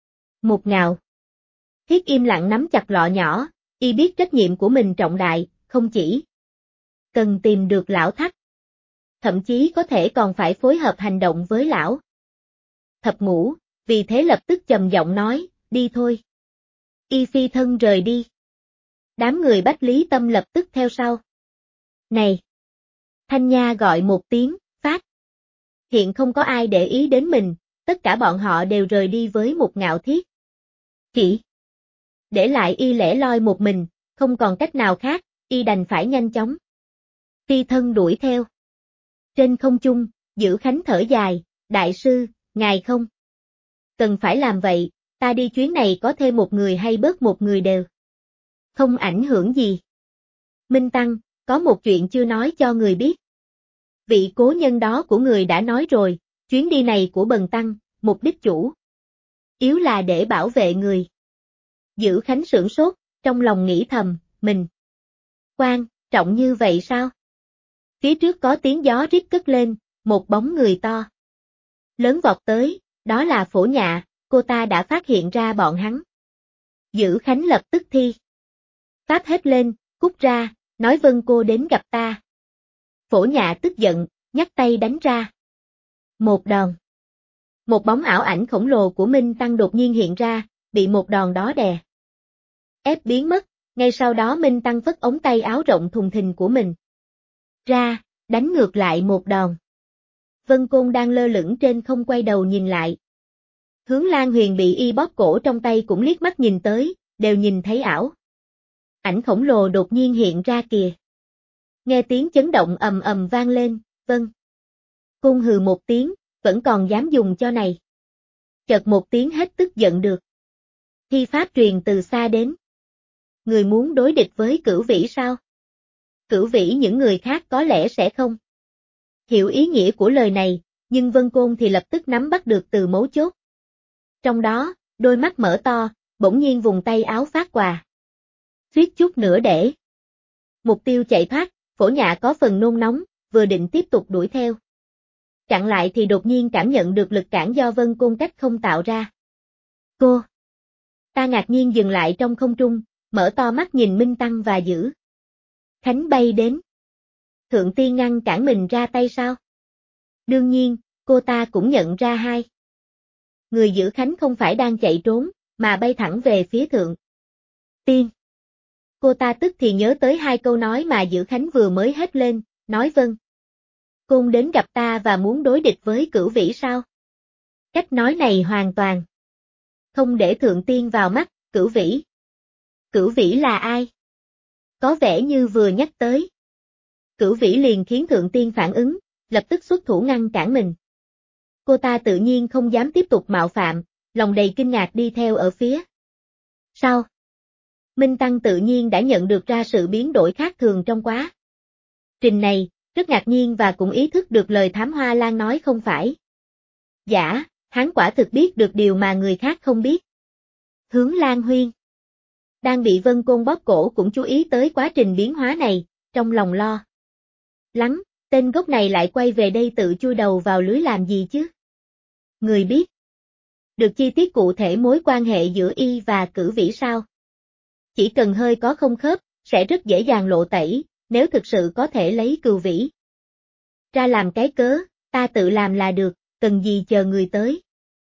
Một Ngạo Thiết im lặng nắm chặt lọ nhỏ, y biết trách nhiệm của mình trọng đại, không chỉ cần tìm được lão Thất, thậm chí có thể còn phải phối hợp hành động với lão Thập Ngũ, vì thế lập tức trầm giọng nói, đi thôi. Y phi thân rời đi. Đám người Bách Lý Tâm lập tức theo sau. Này! Thanh Nha gọi một tiếng, phát. Hiện không có ai để ý đến mình, tất cả bọn họ đều rời đi với một Ngạo Thiết. Chỉ để lại y lẻ loi một mình, không còn cách nào khác, y đành phải nhanh chóng phi thân đuổi theo. Trên không trung, Dữ Khánh thở dài, đại sư, ngài không cần phải làm vậy, ta đi chuyến này có thêm một người hay bớt một người đều không ảnh hưởng gì. Minh Tăng, có một chuyện chưa nói cho người biết. Vị cố nhân đó của người đã nói rồi, chuyến đi này của Bần Tăng, mục đích chủ yếu là để bảo vệ người. Dữ Khánh sửng sốt, trong lòng nghĩ thầm, mình quan trọng như vậy sao? Phía trước có tiếng gió rít cất lên, một bóng người to lớn vọt tới, đó là Phổ Nhạ, cô ta đã phát hiện ra bọn hắn. Dữ Khánh lập tức thi pháp hết lên, cút ra, nói Vân cô đến gặp ta. Phổ Nhạ tức giận, nhấc tay đánh ra. Một đòn. Một bóng ảo ảnh khổng lồ của Minh Tăng đột nhiên hiện ra, bị một đòn đó đè ép biến mất, ngay sau đó Minh Tăng phất ống tay áo rộng thùng thình của mình ra, đánh ngược lại một đòn. Vân Côn đang lơ lửng trên không quay đầu nhìn lại. Hướng Lan Huyền bị y bóp cổ trong tay cũng liếc mắt nhìn tới, đều nhìn thấy ảo ảnh khổng lồ đột nhiên hiện ra kìa. Nghe tiếng chấn động ầm ầm vang lên, Vân Côn hừ một tiếng, vẫn còn dám dùng cho này. Chợt một tiếng hết tức giận được. Thi pháp truyền từ xa đến. Người muốn đối địch với Cửu Vĩ sao? Cửu Vĩ những người khác có lẽ sẽ không hiểu ý nghĩa của lời này, nhưng Vân Côn thì lập tức nắm bắt được từ mấu chốt. Trong đó, đôi mắt mở to, bỗng nhiên vùng tay áo phát quà. Suýt chút nữa để mục tiêu chạy thoát, Phổ Nhạ có phần nôn nóng, vừa định tiếp tục đuổi theo. Chặn lại thì đột nhiên cảm nhận được lực cản do Vân Côn cách không tạo ra. Cô ta ngạc nhiên dừng lại trong không trung, mở to mắt nhìn Minh Tăng và Dữ Khánh bay đến. Thượng tiên ngăn cản mình ra tay sao? Đương nhiên, cô ta cũng nhận ra hai người Dữ Khánh không phải đang chạy trốn, mà bay thẳng về phía Thượng tiên. Cô ta tức thì nhớ tới hai câu nói mà Dữ Khánh vừa mới hét lên, nói Vân Côn đến gặp ta và muốn đối địch với Cửu Vĩ sao? Cách nói này hoàn toàn không để Thượng tiên vào mắt, Cửu Vĩ. Cửu Vĩ là ai? Có vẻ như vừa nhắc tới. Cửu Vĩ liền khiến Thượng tiên phản ứng, lập tức xuất thủ ngăn cản mình. Cô ta tự nhiên không dám tiếp tục mạo phạm, lòng đầy kinh ngạc đi theo ở phía sau. Minh Tăng tự nhiên đã nhận được ra sự biến đổi khác thường trong quá trình này, rất ngạc nhiên và cũng ý thức được lời Thám Hoa Lan nói không phải giả, hắn quả thực biết được điều mà người khác không biết. Hướng Lan Huyên đang bị Vân Côn bóp cổ cũng chú ý tới quá trình biến hóa này, trong lòng lo lắng, tên gốc này lại quay về đây tự chui đầu vào lưới làm gì chứ? Người biết được chi tiết cụ thể mối quan hệ giữa y và Cửu Vĩ sao? Chỉ cần hơi có không khớp, sẽ rất dễ dàng lộ tẩy, nếu thực sự có thể lấy Cửu Vĩ ra làm cái cớ, ta tự làm là được, cần gì chờ người tới.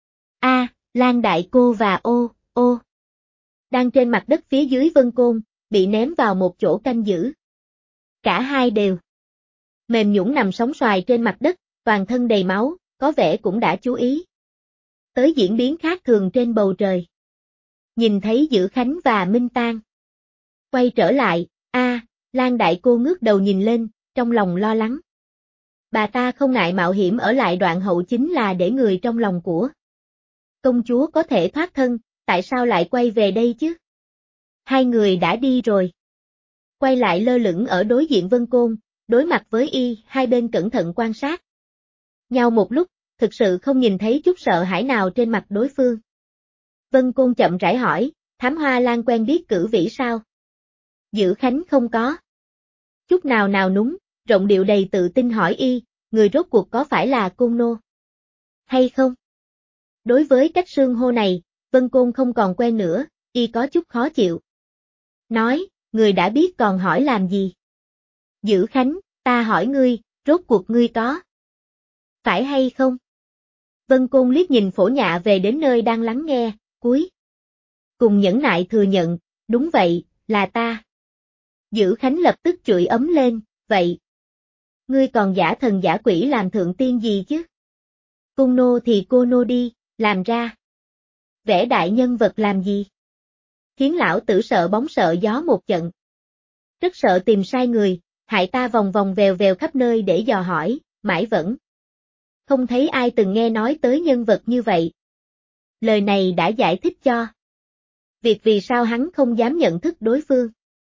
Lan Đại Cô và ô đang trên mặt đất phía dưới Vân Côn, bị ném vào một chỗ canh giữ. Cả hai đều mềm nhũn nằm sóng xoài trên mặt đất, toàn thân đầy máu, có vẻ cũng đã chú ý tới diễn biến khác thường trên bầu trời. Nhìn thấy Dữ Khánh và Minh Tang quay trở lại, Lan Đại Cô ngước đầu nhìn lên, trong lòng lo lắng. Bà ta không ngại mạo hiểm ở lại đoạn hậu chính là để người trong lòng của công chúa có thể thoát thân, tại sao lại quay về đây chứ? Hai người đã đi rồi. Quay lại lơ lửng ở đối diện Vân Côn, đối mặt với y, hai bên cẩn thận quan sát nhau một lúc, thực sự không nhìn thấy chút sợ hãi nào trên mặt đối phương. Vân Côn chậm rãi hỏi, Thám Hoa Lan quen biết Cửu Vĩ sao? Dữ Khánh không có chút nào nào núng, rộng điệu đầy tự tin hỏi y, người rốt cuộc có phải là Côn Nô hay không? Đối với cách xưng hô này, Vân Côn không còn quen nữa, y có chút khó chịu. Nói, người đã biết còn hỏi làm gì? Dữ Khánh, ta hỏi ngươi, rốt cuộc ngươi có phải hay không? Vân Côn liếc nhìn Phổ Nhạ về đến nơi đang lắng nghe, cuối cùng nhẫn nại thừa nhận, đúng vậy, là ta. Dữ Khánh lập tức chửi ấm lên, vậy ngươi còn giả thần giả quỷ làm thượng tiên gì chứ? Cung nô thì cô nô đi, làm ra vẻ đại nhân vật làm gì? Khiến lão tử sợ bóng sợ gió một trận. Rất sợ tìm sai người, hại ta vòng vòng vèo vèo khắp nơi để dò hỏi, mãi vẫn không thấy ai từng nghe nói tới nhân vật như vậy. Lời này đã giải thích cho việc vì sao hắn không dám nhận thức đối phương.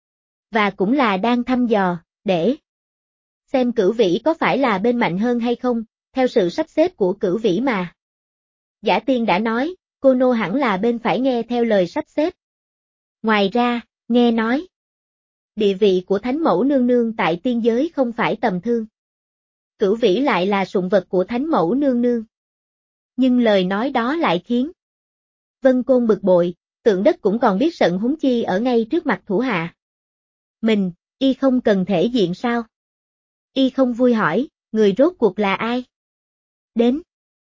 Và cũng là đang thăm dò, để xem Cửu Vĩ có phải là bên mạnh hơn hay không, theo sự sắp xếp của Cửu Vĩ mà. Giả Tiên đã nói, cô nô hẳn là bên phải nghe theo lời sắp xếp. Ngoài ra, nghe nói, địa vị của Thánh Mẫu Nương Nương tại tiên giới không phải tầm thường. Cửu Vĩ lại là sủng vật của Thánh Mẫu Nương Nương. Nhưng lời nói đó lại khiến Vân Côn bực bội, Tượng Đất cũng còn biết sận huống chi ở ngay trước mặt thủ hạ. Mình, y không cần thể diện sao? Y không vui hỏi, người rốt cuộc là ai? Đến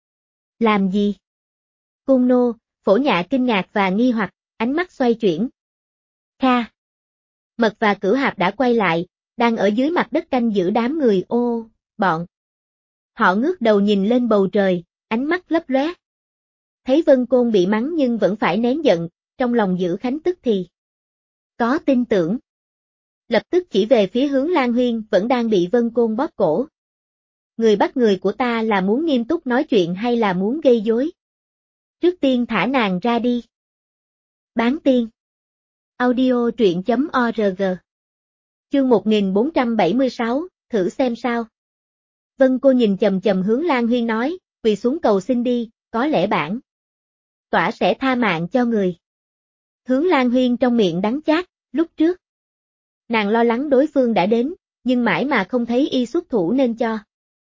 làm gì? Côn nô, Phổ Nhạ kinh ngạc và nghi hoặc, ánh mắt xoay chuyển. Kha Mật và Cửu Hạp đã quay lại, đang ở dưới mặt đất canh giữ đám người bọn. Họ ngước đầu nhìn lên bầu trời, ánh mắt lấp lóe. Thấy Vân Côn bị mắng nhưng vẫn phải nén giận, trong lòng giữ Khánh tức thì có tin tưởng. Lập tức chỉ về phía hướng Lan Huyên vẫn đang bị Vân Côn bóp cổ. Người bắt người của ta là muốn nghiêm túc nói chuyện hay là muốn gây rối? Trước tiên thả nàng ra đi. Bán tiên. Audio truyện.org. Chương 1476, thử xem sao. Vân Cô nhìn chầm chầm hướng Lan Huyên nói, quỳ xuống cầu xin đi, có lẽ bản tỏa sẽ tha mạng cho người. Hướng Lan Huyên trong miệng đắng chát, lúc trước nàng lo lắng đối phương đã đến, nhưng mãi mà không thấy y xuất thủ nên cho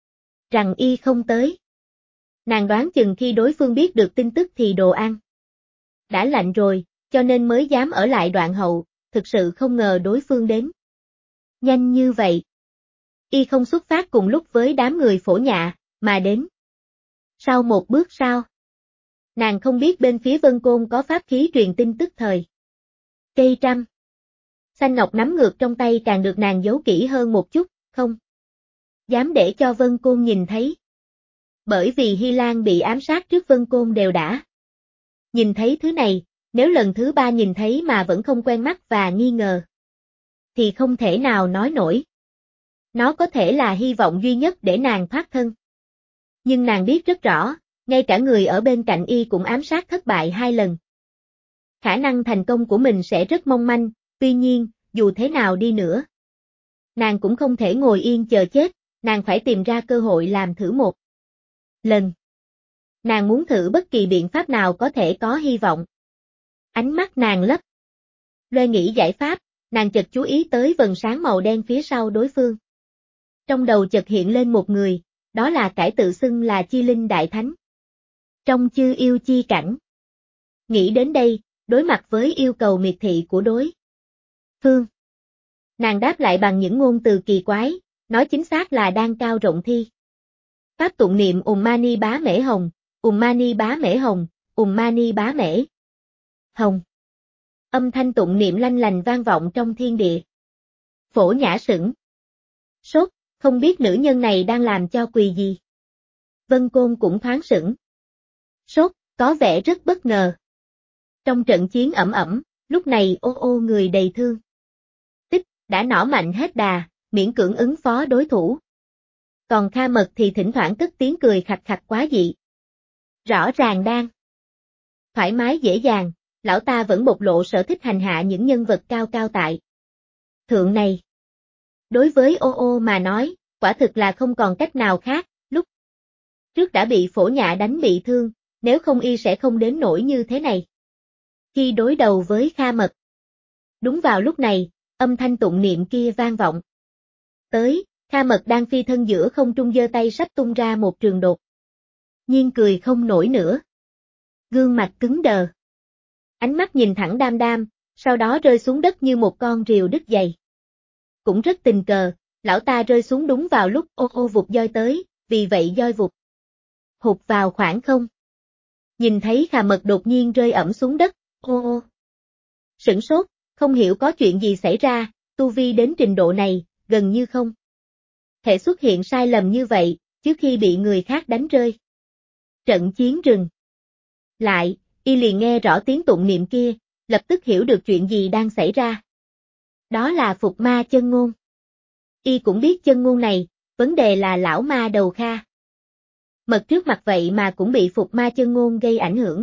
rằng y không tới. Nàng đoán chừng khi đối phương biết được tin tức thì đồ ăn đã lạnh rồi, cho nên mới dám ở lại đoạn hậu, thực sự không ngờ đối phương đến nhanh như vậy. Y không xuất phát cùng lúc với đám người Phổ Nhạ, mà đến sau một bước sau. Nàng không biết bên phía Vân Côn có pháp khí truyền tin tức thời. Cây trăm xanh ngọc nắm ngược trong tay càng được nàng giấu kỹ hơn một chút, không dám để cho Vân Côn nhìn thấy. Bởi vì Hy Lan bị ám sát trước Vân Côn đều đã nhìn thấy thứ này, nếu lần thứ ba nhìn thấy mà vẫn không quen mắt và nghi ngờ, thì không thể nào nói nổi. Nó có thể là hy vọng duy nhất để nàng thoát thân. Nhưng nàng biết rất rõ, ngay cả người ở bên cạnh y cũng ám sát thất bại 2 lần. Khả năng thành công của mình sẽ rất mong manh, tuy nhiên, dù thế nào đi nữa, nàng cũng không thể ngồi yên chờ chết, nàng phải tìm ra cơ hội làm thử một lần. Nàng muốn thử bất kỳ biện pháp nào có thể có hy vọng. Ánh mắt nàng lấp loe nghĩ giải pháp, nàng chợt chú ý tới vầng sáng màu đen phía sau đối phương. Trong đầu chợt hiện lên một người, đó là kẻ tự xưng là Chi Linh Đại Thánh. Trong Chư Yêu Chi Cảnh. Nghĩ đến đây, đối mặt với yêu cầu miệt thị của đối phương, nàng đáp lại bằng những ngôn từ kỳ quái, nói chính xác là đang cao rộng thi. Pháp tụng niệm Mani Bá Mễ Hồng, Mani Bá Mễ Hồng, Mani Bá Mễ Hồng. Âm thanh tụng niệm lanh lành vang vọng trong thiên địa. Phổ Nhã sững sốt, không biết nữ nhân này đang làm cho quỳ gì. Vân Côn cũng thoáng sững sốt, có vẻ rất bất ngờ. Trong trận chiến ẩm ẩm, lúc này người đầy thương tích đã nỏ mạnh hết đà, miễn cưỡng ứng phó đối thủ. Còn Kha Mật thì thỉnh thoảng cất tiếng cười khặt khặt quá dị. Rõ ràng đang thoải mái dễ dàng, lão ta vẫn bộc lộ sở thích hành hạ những nhân vật cao cao tại thượng này. Đối với mà nói, quả thực là không còn cách nào khác, lúc trước đã bị Phổ Nhạ đánh bị thương, nếu không y sẽ không đến nỗi như thế này. Khi đối đầu với Kha Mật. Đúng vào lúc này, âm thanh tụng niệm kia vang vọng. Tới, Kha Mật đang phi thân giữa không trung giơ tay sắp tung ra một trường đột. Nhưng cười không nổi nữa. Gương mặt cứng đờ. Ánh mắt nhìn thẳng đam đam, sau đó rơi xuống đất như một con rìu đứt giày. Cũng rất tình cờ, lão ta rơi xuống đúng vào lúc vụt roi tới, vì vậy roi vụt hụt vào khoảng không. Nhìn thấy Kha Mật đột nhiên rơi ẩm xuống đất, sửng sốt, không hiểu có chuyện gì xảy ra, tu vi đến trình độ này, gần như không thể xuất hiện sai lầm như vậy, trước khi bị người khác đánh rơi. Trận chiến rừng lại, y liền nghe rõ tiếng tụng niệm kia, lập tức hiểu được chuyện gì đang xảy ra. Đó là Phục Ma Chân Ngôn. Y cũng biết chân ngôn này, vấn đề là lão ma đầu Kha. Mật trước mặt vậy mà cũng bị Phục Ma Chân Ngôn gây ảnh hưởng.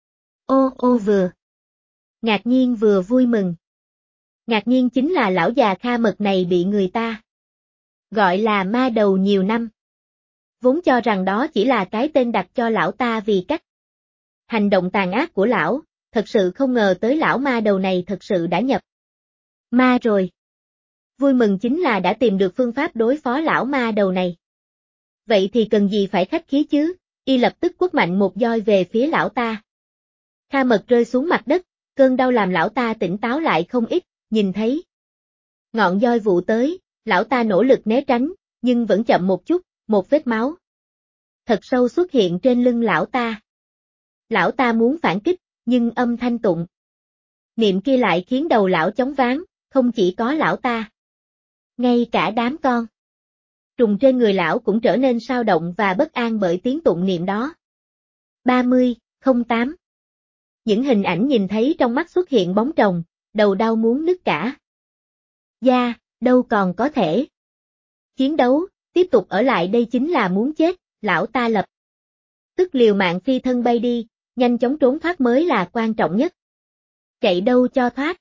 Ô vừa ngạc nhiên vừa vui mừng. Ngạc nhiên chính là lão già Kha Mật này bị người ta gọi là ma đầu nhiều năm. Vốn cho rằng đó chỉ là cái tên đặt cho lão ta vì cách hành động tàn ác của lão, thật sự không ngờ tới lão ma đầu này thật sự đã nhập ma rồi. Vui mừng chính là đã tìm được phương pháp đối phó lão ma đầu này. Vậy thì cần gì phải khách khí chứ, y lập tức quất mạnh một roi về phía lão ta. Kha Mật rơi xuống mặt đất, cơn đau làm lão ta tỉnh táo lại không ít, nhìn thấy ngọn roi vụ tới, lão ta nỗ lực né tránh, nhưng vẫn chậm một chút, một vết máu thật sâu xuất hiện trên lưng lão ta. Lão ta muốn phản kích, nhưng âm thanh tụng niệm kia lại khiến đầu lão chóng váng, không chỉ có lão ta. Ngay cả đám con trùng trên người lão cũng trở nên sao động và bất an bởi tiếng tụng niệm đó. 30:08 Những hình ảnh nhìn thấy trong mắt xuất hiện bóng trồng, đầu đau muốn nứt cả. Da, đâu còn có thể chiến đấu, tiếp tục ở lại đây chính là muốn chết, lão ta lập tức liều mạng phi thân bay đi, nhanh chóng trốn thoát mới là quan trọng nhất. Chạy đâu cho thoát.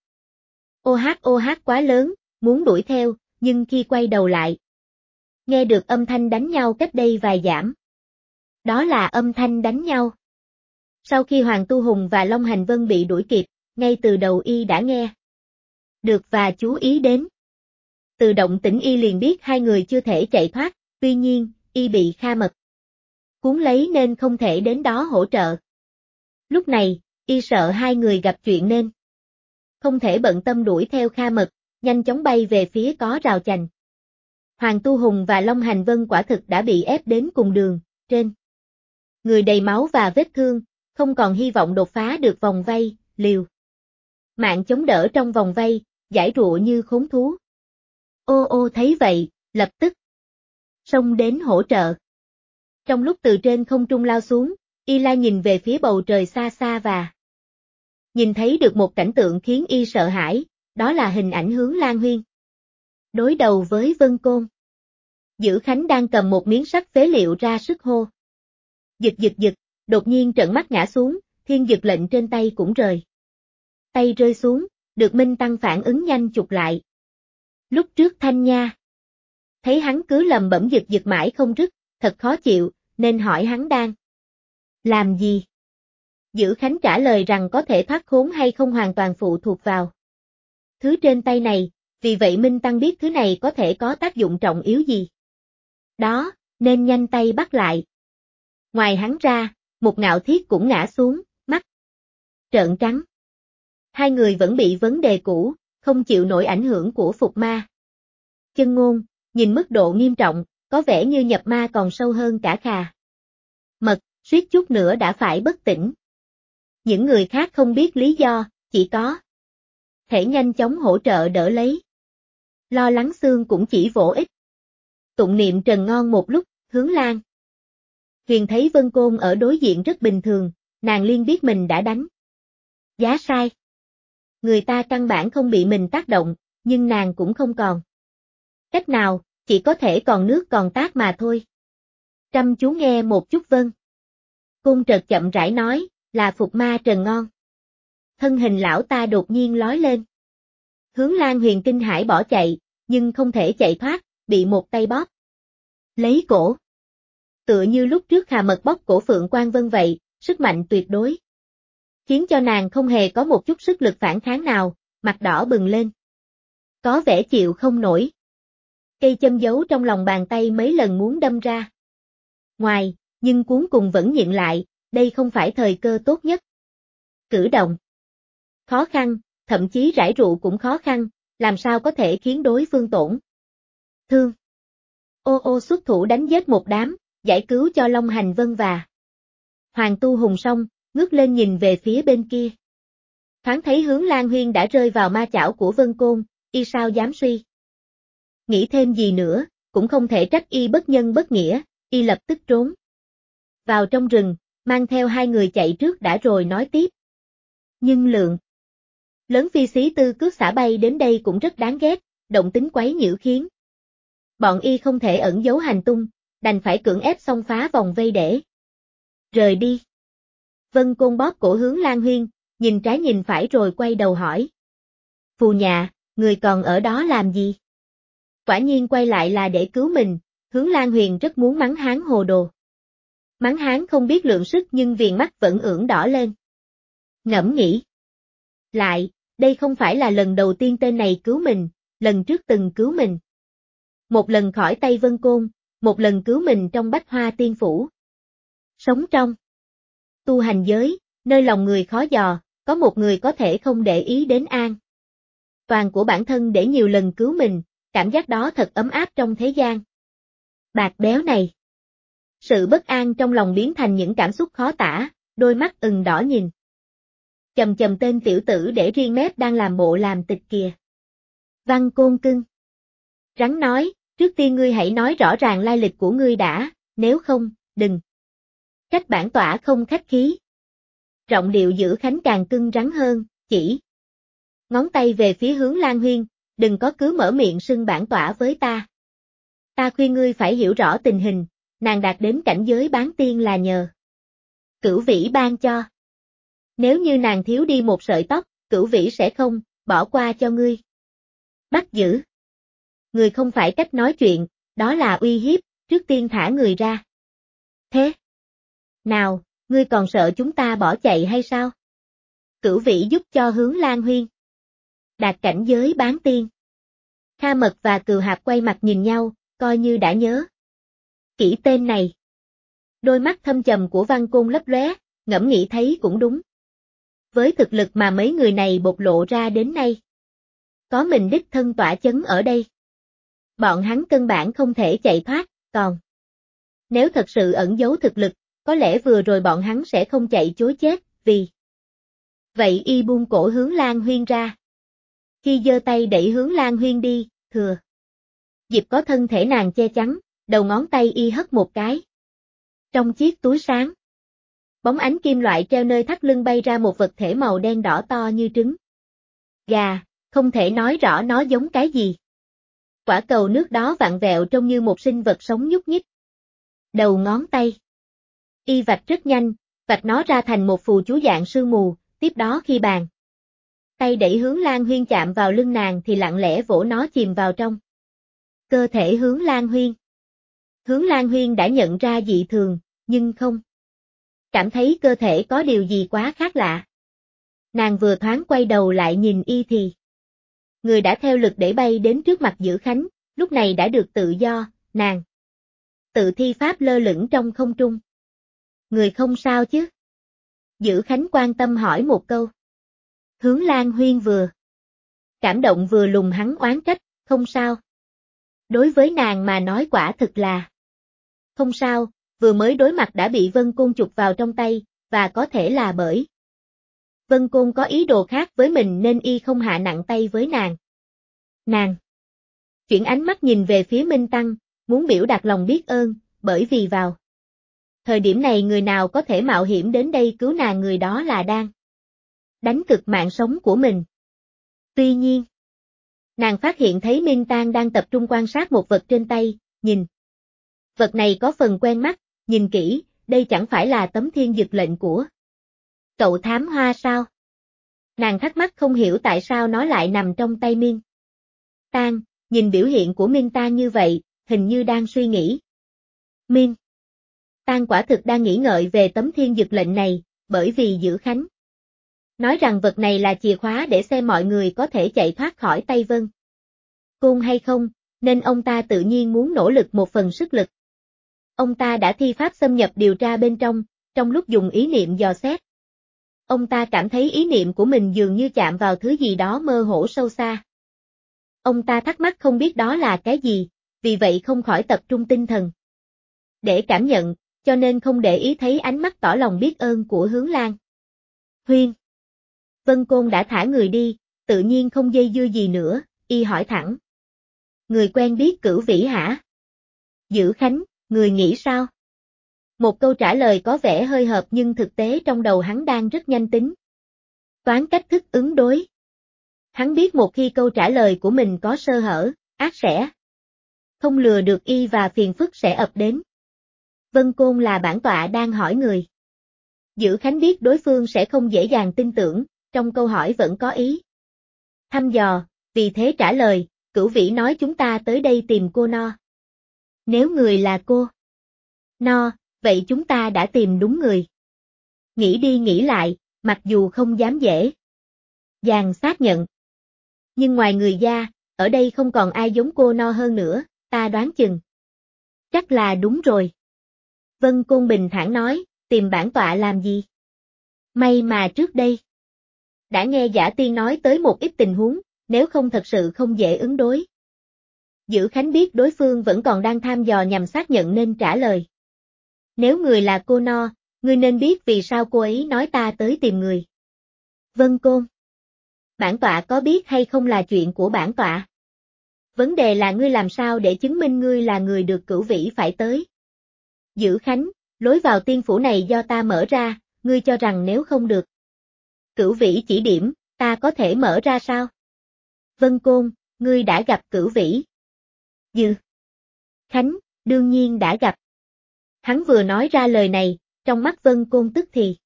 Ô hát quá lớn, muốn đuổi theo, nhưng khi quay đầu lại, nghe được âm thanh đánh nhau cách đây vài dặm. Đó là âm thanh đánh nhau. Sau khi Hoàng Tu Hùng và Long Hành Vân bị đuổi kịp, ngay từ đầu y đã nghe được và chú ý đến. Từ động tĩnh y liền biết hai người chưa thể chạy thoát, tuy nhiên, y bị Kha Mật cuốn lấy nên không thể đến đó hỗ trợ. Lúc này, y sợ hai người gặp chuyện nên không thể bận tâm đuổi theo Kha Mật, nhanh chóng bay về phía có rào chắn. Hoàng Tu Hùng và Long Hành Vân quả thực đã bị ép đến cùng đường, trên người đầy máu và vết thương, không còn hy vọng đột phá được vòng vây, liều mạng chống đỡ trong vòng vây, giãy giụa như khốn thú. Ô thấy vậy, lập tức xông đến hỗ trợ. Trong lúc từ trên không trung lao xuống, y la nhìn về phía bầu trời xa xa và nhìn thấy được một cảnh tượng khiến y sợ hãi, đó là hình ảnh Hướng Lan Huyên đối đầu với Vân Côn. Dữ Khánh đang cầm một miếng sắt phế liệu ra sức hô. Giật, đột nhiên trợn mắt ngã xuống, thiên dực lệnh trên tay cũng rời. Tay rơi xuống, được Minh Tăng phản ứng nhanh chụp lại. Lúc trước Thanh Nha thấy hắn cứ lầm bẩm giật mãi không dứt, thật khó chịu, nên hỏi hắn đang làm gì. Dữ Khánh trả lời rằng có thể thoát khốn hay không hoàn toàn phụ thuộc vào thứ trên tay này, vì vậy Minh Tăng biết thứ này có thể có tác dụng trọng yếu gì. Đó, nên nhanh tay bắt lại. Ngoài hắn ra, một Ngạo Thiết cũng ngã xuống, mắt trợn trắng. Hai người vẫn bị vấn đề cũ, không chịu nổi ảnh hưởng của Phục Ma Chân Ngôn, nhìn mức độ nghiêm trọng, có vẻ như nhập ma còn sâu hơn cả Kha Mật, suýt chút nữa đã phải bất tỉnh. Những người khác không biết lý do, chỉ có thể nhanh chóng hỗ trợ đỡ lấy. Lo lắng xương cũng chỉ vỗ ích. Tụng niệm trần ngon một lúc, Hướng Lan Huyền thấy Vân Côn ở đối diện rất bình thường, nàng liên biết mình đã đánh giá sai. Người ta căn bản không bị mình tác động, nhưng nàng cũng không còn cách nào, chỉ có thể còn nước còn tát mà thôi. Chăm chú nghe một chút Vân Côn chợt chậm rãi nói, là Phục Ma Trần ngon. Thân hình lão ta đột nhiên lói lên. Hướng Lan Huyền kinh hãi bỏ chạy, nhưng không thể chạy thoát, bị một tay bóp lấy cổ. Tựa như lúc trước Kha Mật bóp cổ Phượng Quan Vân vậy, sức mạnh tuyệt đối khiến cho nàng không hề có một chút sức lực phản kháng nào, mặt đỏ bừng lên. Có vẻ chịu không nổi. Cây châm giấu trong lòng bàn tay mấy lần muốn đâm ra ngoài, nhưng cuối cùng vẫn nhịn lại, đây không phải thời cơ tốt nhất. Cử động khó khăn, thậm chí rải rượu cũng khó khăn, làm sao có thể khiến đối phương tổn thương. Ô xuất thủ đánh giết một đám, giải cứu cho Long Hành Vân và Hoàng Tu Hùng xong, ngước lên nhìn về phía bên kia. Thoáng thấy Hướng Lan Huyên đã rơi vào ma chảo của Vân Côn, y sao dám suy nghĩ thêm gì nữa, cũng không thể trách y bất nhân bất nghĩa, y lập tức trốn vào trong rừng, mang theo hai người chạy trước đã rồi nói tiếp. Nhưng lượng Lớn phi xí tư cước xả bay đến đây cũng rất đáng ghét, động tính quấy nhiễu khiến bọn y không thể ẩn giấu hành tung, đành phải cưỡng ép xông phá vòng vây để rời đi. Vân Côn bóp cổ Hướng Lan Huyên, nhìn trái nhìn phải rồi quay đầu hỏi. Phù nhà, người còn ở đó làm gì? Quả nhiên quay lại là để cứu mình, Hướng Lan Huyền rất muốn mắng hắn hồ đồ. Mắng hắn không biết lượng sức nhưng viền mắt vẫn ửng đỏ lên. Ngẫm nghĩ. Lại, đây không phải là lần đầu tiên tên này cứu mình, lần trước từng cứu mình. Một lần khỏi tay Vân Côn, một lần cứu mình trong Bách Hoa Tiên Phủ. Sống trong tu hành giới, nơi lòng người khó dò, có một người có thể không để ý đến an toàn của bản thân để nhiều lần cứu mình, cảm giác đó thật ấm áp trong thế gian bạc béo này. Sự bất an trong lòng biến thành những cảm xúc khó tả, đôi mắt ửng đỏ nhìn chầm chầm tên tiểu tử để riêng mép đang làm bộ làm tịch kìa. Văn Côn cưng. Rắn nói, trước tiên ngươi hãy nói rõ ràng lai lịch của ngươi đã, nếu không, đừng trách bản tỏa không khách khí. Giọng điệu Dữ Khánh càng cưng rắn hơn, chỉ ngón tay về phía Hướng Lan Huyên, đừng có cứ mở miệng xưng bản tỏa với ta. Ta khuyên ngươi phải hiểu rõ tình hình, nàng đạt đến cảnh giới bán tiên là nhờ Cửu Vĩ ban cho. Nếu như nàng thiếu đi một sợi tóc, Cửu Vĩ sẽ không bỏ qua cho ngươi. Bắt giữ người không phải cách nói chuyện, đó là uy hiếp, trước tiên thả người ra. Thế nào, ngươi còn sợ chúng ta bỏ chạy hay sao? Cửu Vĩ giúp cho Hướng Lan Huyên đạt cảnh giới bán tiên. Kha Mật và Cừu Hạp quay mặt nhìn nhau, coi như đã nhớ kỹ tên này. Đôi mắt thâm trầm của Văn Côn lấp lóe, ngẫm nghĩ thấy cũng đúng. Với thực lực mà mấy người này bộc lộ ra đến nay, có mình đích thân tỏa chấn ở đây, bọn hắn căn bản không thể chạy thoát, còn nếu thật sự ẩn giấu thực lực, có lẽ vừa rồi bọn hắn sẽ không chạy chối chết, vì vậy y buông cổ Hướng Lan Huyên ra. Khi giơ tay đẩy Hướng Lan Huyên đi, thừa dịp có thân thể nàng che chắn, đầu ngón tay y hất một cái. Trong chiếc túi sáng, bóng ánh kim loại treo nơi thắt lưng bay ra một vật thể màu đen đỏ to như trứng gà, không thể nói rõ nó giống cái gì. Quả cầu nước đó vặn vẹo trông như một sinh vật sống nhúc nhích. Đầu ngón tay y vạch rất nhanh, vạch nó ra thành một phù chú dạng sương mù, tiếp đó khi bàn tay đẩy Hướng Lan Huyên chạm vào lưng nàng thì lặng lẽ vỗ nó chìm vào trong cơ thể Hướng Lan Huyên. Hướng Lan Huyên đã nhận ra dị thường, nhưng không cảm thấy cơ thể có điều gì quá khác lạ. Nàng vừa thoáng quay đầu lại nhìn y thì người đã theo lực đẩy bay đến trước mặt Dữ Khánh, lúc này đã được tự do, nàng tự thi pháp lơ lửng trong không trung. Người không sao chứ? Dữ Khánh quan tâm hỏi một câu. Hướng Lan Huyên vừa cảm động vừa lùng hắn oán trách, không sao. Đối với nàng mà nói quả thực là không sao, vừa mới đối mặt đã bị Vân Côn chụp vào trong tay, và có thể là bởi Vân Côn có ý đồ khác với mình nên y không hạ nặng tay với nàng. Nàng chuyển ánh mắt nhìn về phía Minh Tăng, muốn biểu đạt lòng biết ơn, bởi vì vào thời điểm này người nào có thể mạo hiểm đến đây cứu nàng người đó là đang đánh cực mạng sống của mình. Tuy nhiên, nàng phát hiện thấy Minh Tăng đang tập trung quan sát một vật trên tay, nhìn. Vật này có phần quen mắt, nhìn kỹ, đây chẳng phải là tấm thiên dực lệnh của cậu thám hoa sao? Nàng thắc mắc không hiểu tại sao nó lại nằm trong tay Minh Tăng, nhìn biểu hiện của Minh Tăng như vậy, hình như đang suy nghĩ. Minh Tăng quả thực đang nghĩ ngợi về tấm thiên dực lệnh này, bởi vì Dữ Khánh nói rằng vật này là chìa khóa để xem mọi người có thể chạy thoát khỏi tay Vân Côn hay không, nên ông ta tự nhiên muốn nỗ lực một phần sức lực. Ông ta đã thi pháp xâm nhập điều tra bên trong lúc dùng ý niệm dò xét. Ông ta cảm thấy ý niệm của mình dường như chạm vào thứ gì đó mơ hồ sâu xa. Ông ta thắc mắc không biết đó là cái gì, vì vậy không khỏi tập trung tinh thần để cảm nhận, cho nên không để ý thấy ánh mắt tỏ lòng biết ơn của Hướng Lan Huyên. Vân Côn đã thả người đi, tự nhiên không dây dưa gì nữa, y hỏi thẳng. Người quen biết Cửu Vĩ hả? Dữ Khánh, người nghĩ sao? Một câu trả lời có vẻ hơi hợp nhưng thực tế trong đầu hắn đang rất nhanh tính toán cách thức ứng đối. Hắn biết một khi câu trả lời của mình có sơ hở, ác sẽ không lừa được y và phiền phức sẽ ập đến. Vân Côn là bản tọa đang hỏi người. Dữ Khánh biết đối phương sẽ không dễ dàng tin tưởng, trong câu hỏi vẫn có ý thăm dò, vì thế trả lời, Cửu Vĩ nói chúng ta tới đây tìm cô No. Nếu người là cô No, vậy chúng ta đã tìm đúng người. Nghĩ đi nghĩ lại, mặc dù không dám dễ dàng xác nhận. Nhưng ngoài người da, ở đây không còn ai giống cô No hơn nữa, ta đoán chừng. Chắc là đúng rồi. Vân Côn bình thản nói, tìm bản tọa làm gì? May mà trước đây đã nghe Giả Tiên nói tới một ít tình huống, nếu không thật sự không dễ ứng đối. Dữ Khánh biết đối phương vẫn còn đang thăm dò nhằm xác nhận nên trả lời. Nếu người là cô No, ngươi nên biết vì sao cô ấy nói ta tới tìm người. Vân Côn. Bản tọa có biết hay không là chuyện của bản tọa. Vấn đề là ngươi làm sao để chứng minh ngươi là người được Cửu Vĩ phải tới. Dữ Khánh, lối vào tiên phủ này do ta mở ra, ngươi cho rằng nếu không được Cửu Vĩ chỉ điểm, ta có thể mở ra sao? Vân Côn, ngươi đã gặp Cửu Vĩ. Dữ Khánh, đương nhiên đã gặp. Hắn vừa nói ra lời này, trong mắt Vân Côn tức thì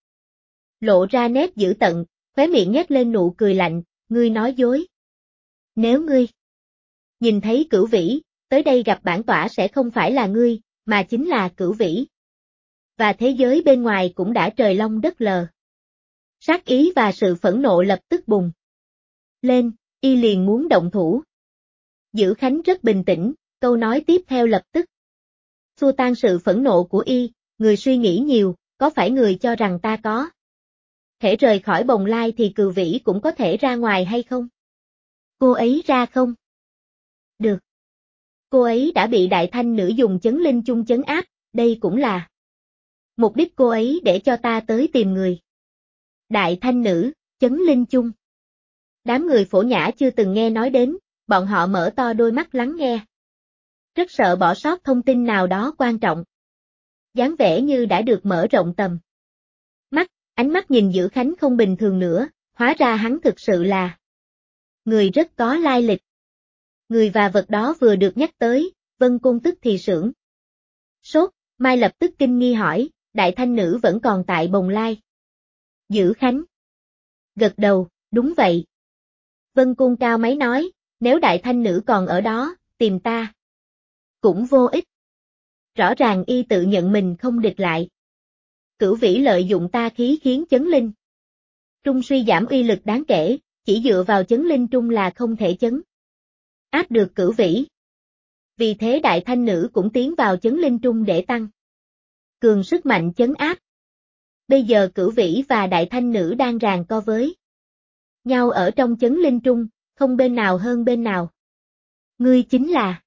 lộ ra nét dữ tợn, khóe miệng nhếch lên nụ cười lạnh, ngươi nói dối. Nếu ngươi nhìn thấy Cửu Vĩ, tới đây gặp bản tọa sẽ không phải là ngươi, mà chính là Cửu Vĩ. Và thế giới bên ngoài cũng đã trời long đất lờ. Sát ý và sự phẫn nộ lập tức bùng lên, y liền muốn động thủ. Dữ Khánh rất bình tĩnh, câu nói tiếp theo lập tức xua tan sự phẫn nộ của y, người suy nghĩ nhiều, có phải người cho rằng ta có thể rời khỏi Bồng Lai thì Cửu Vĩ cũng có thể ra ngoài hay không? Cô ấy ra không? Được. Cô ấy đã bị Đại Thanh Nữ dùng chấn linh chung chấn áp, đây cũng là mục đích cô ấy để cho ta tới tìm người. Đại Thanh Nữ, chấn linh chung. Đám người Phổ Nhã chưa từng nghe nói đến, bọn họ mở to đôi mắt lắng nghe. Rất sợ bỏ sót thông tin nào đó quan trọng. Dáng vẻ như đã được mở rộng tầm mắt, ánh mắt nhìn Dữ Khánh không bình thường nữa, hóa ra hắn thực sự là người rất có lai lịch. Người và vật đó vừa được nhắc tới, Vân Côn tức thì sửng sốt, Mai lập tức kinh nghi hỏi, Đại Thanh Nữ vẫn còn tại Bồng Lai. Dữ Khánh gật đầu, đúng vậy. Vân Côn cao máy nói, nếu Đại Thanh Nữ còn ở đó, tìm ta cũng vô ích. Rõ ràng y tự nhận mình không địch lại. Cửu Vĩ lợi dụng ta khí khiến chấn linh trung suy giảm uy lực đáng kể, chỉ dựa vào chấn linh trung là không thể chấn áp được Cửu Vĩ. Vì thế Đại Thanh Nữ cũng tiến vào chấn linh trung để tăng cường sức mạnh chấn áp. Bây giờ Cửu Vĩ và Đại Thanh Nữ đang ràng co với nhau ở trong chấn linh trung, không bên nào hơn bên nào. Ngươi chính là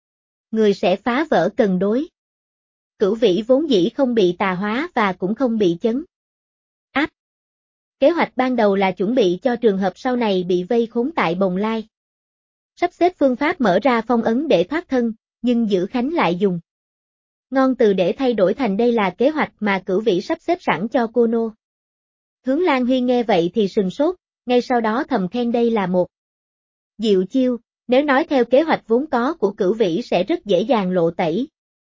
người sẽ phá vỡ cân đối. Cửu Vĩ vốn dĩ không bị tà hóa và cũng không bị chấn áp. Kế hoạch ban đầu là chuẩn bị cho trường hợp sau này bị vây khốn tại Bồng Lai. Sắp xếp phương pháp mở ra phong ấn để thoát thân, nhưng Dữ Khánh lại dùng ngôn từ để thay đổi thành đây là kế hoạch mà Cửu Vĩ sắp xếp sẵn cho cô nô. Hướng Lan Huy nghe vậy thì sừng sốt, ngay sau đó thầm khen đây là một diệu chiêu, nếu nói theo kế hoạch vốn có của Cửu Vĩ sẽ rất dễ dàng lộ tẩy.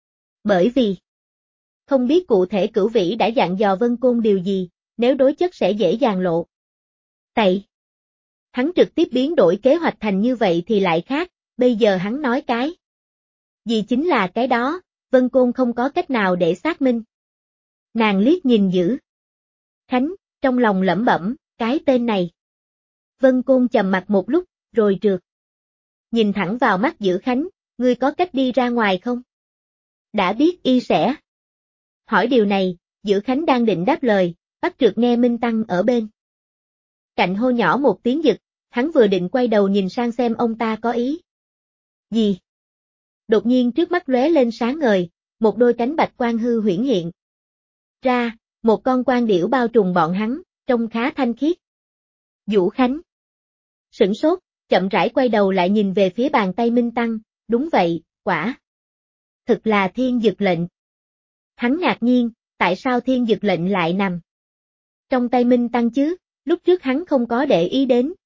Bởi vì không biết cụ thể Cửu Vĩ đã dặn dò Vân Côn điều gì, nếu đối chất sẽ dễ dàng lộ tẩy. Hắn trực tiếp biến đổi kế hoạch thành như vậy thì lại khác, bây giờ hắn nói cái gì chính là cái đó, Vân Côn không có cách nào để xác minh. Nàng liếc nhìn Dữ Khánh, trong lòng lẩm bẩm, cái tên này. Vân Côn trầm mặt một lúc, rồi trượt nhìn thẳng vào mắt Dữ Khánh, ngươi có cách đi ra ngoài không? Đã biết y sẽ hỏi điều này, Dữ Khánh đang định đáp lời, bắt trượt nghe Minh Tăng ở bên cạnh hô nhỏ một tiếng giật, hắn vừa định quay đầu nhìn sang xem ông ta có ý gì. Đột nhiên trước mắt lóe lên sáng ngời, một đôi cánh bạch quang hư huyễn hiện ra, một con quang điểu bao trùm bọn hắn, trông khá thanh khiết. Dữ Khánh sửng sốt, chậm rãi quay đầu lại nhìn về phía bàn tay Minh Tăng, đúng vậy, quả thực là thiên dực lệnh. Hắn ngạc nhiên, tại sao thiên dực lệnh lại nằm trong tay Minh Tăng chứ, lúc trước hắn không có để ý đến,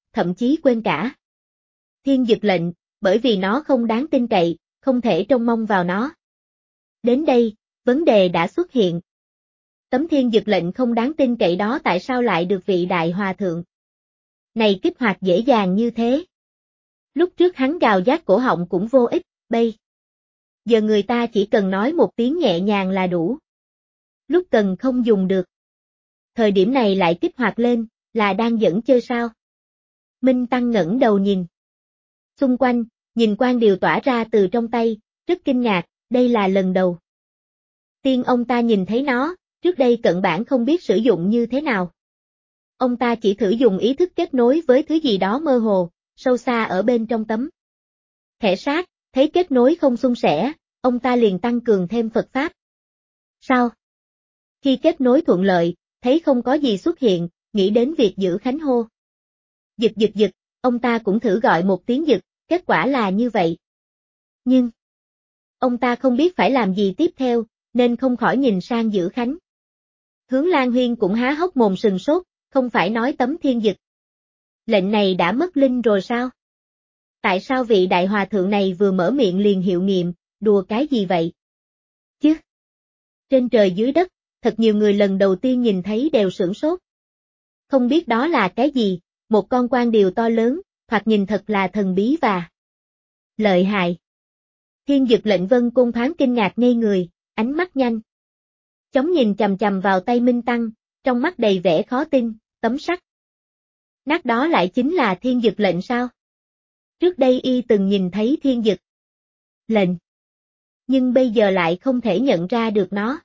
thậm chí quên cả thiên dực lệnh, bởi vì nó không đáng tin cậy, không thể trông mong vào nó. Đến đây, vấn đề đã xuất hiện. Tấm thiên dực lệnh không đáng tin cậy đó tại sao lại được vị đại hòa thượng này kích hoạt dễ dàng như thế? Lúc trước hắn gào rát cổ họng cũng vô ích, bây giờ người ta chỉ cần nói một tiếng nhẹ nhàng là đủ. Lúc cần không dùng được. Thời điểm này lại kích hoạt lên, là đang dẫn chơi sao? Minh Tăng ngẩng đầu nhìn xung quanh, nhìn quang điều tỏa ra từ trong tay, rất kinh ngạc, đây là lần đầu tiên ông ta nhìn thấy nó, trước đây cận bản không biết sử dụng như thế nào. Ông ta chỉ thử dùng ý thức kết nối với thứ gì đó mơ hồ, sâu xa ở bên trong tấm thẻ sát, thấy kết nối không suôn sẻ, ông ta liền tăng cường thêm Phật Pháp. Sao? Khi kết nối thuận lợi, thấy không có gì xuất hiện, nghĩ đến việc giữ khánh hô. Giật giật giật, ông ta cũng thử gọi một tiếng giật, kết quả là như vậy. Nhưng, ông ta không biết phải làm gì tiếp theo, nên không khỏi nhìn sang giữ khánh. Hướng Lan Huyên cũng há hốc mồm sừng sốt, không phải nói tấm thiên dực lệnh này đã mất linh rồi sao? Tại sao vị đại hòa thượng này vừa mở miệng liền hiệu nghiệm, đùa cái gì vậy? Chứ? Trên trời dưới đất, thật nhiều người lần đầu tiên nhìn thấy đều sửng sốt. Không biết đó là cái gì, một con quan điều to lớn, thoạt nhìn thật là thần bí và lợi hại. Thiên dực lệnh Vân Côn thoáng kinh ngạc ngây người, ánh mắt nhanh chóng nhìn chằm chằm vào tay Minh Tăng, trong mắt đầy vẻ khó tin, tấm sắt nát đó lại chính là thiên dực lệnh sao? Trước đây y từng nhìn thấy thiên dực lệnh, nhưng bây giờ lại không thể nhận ra được nó.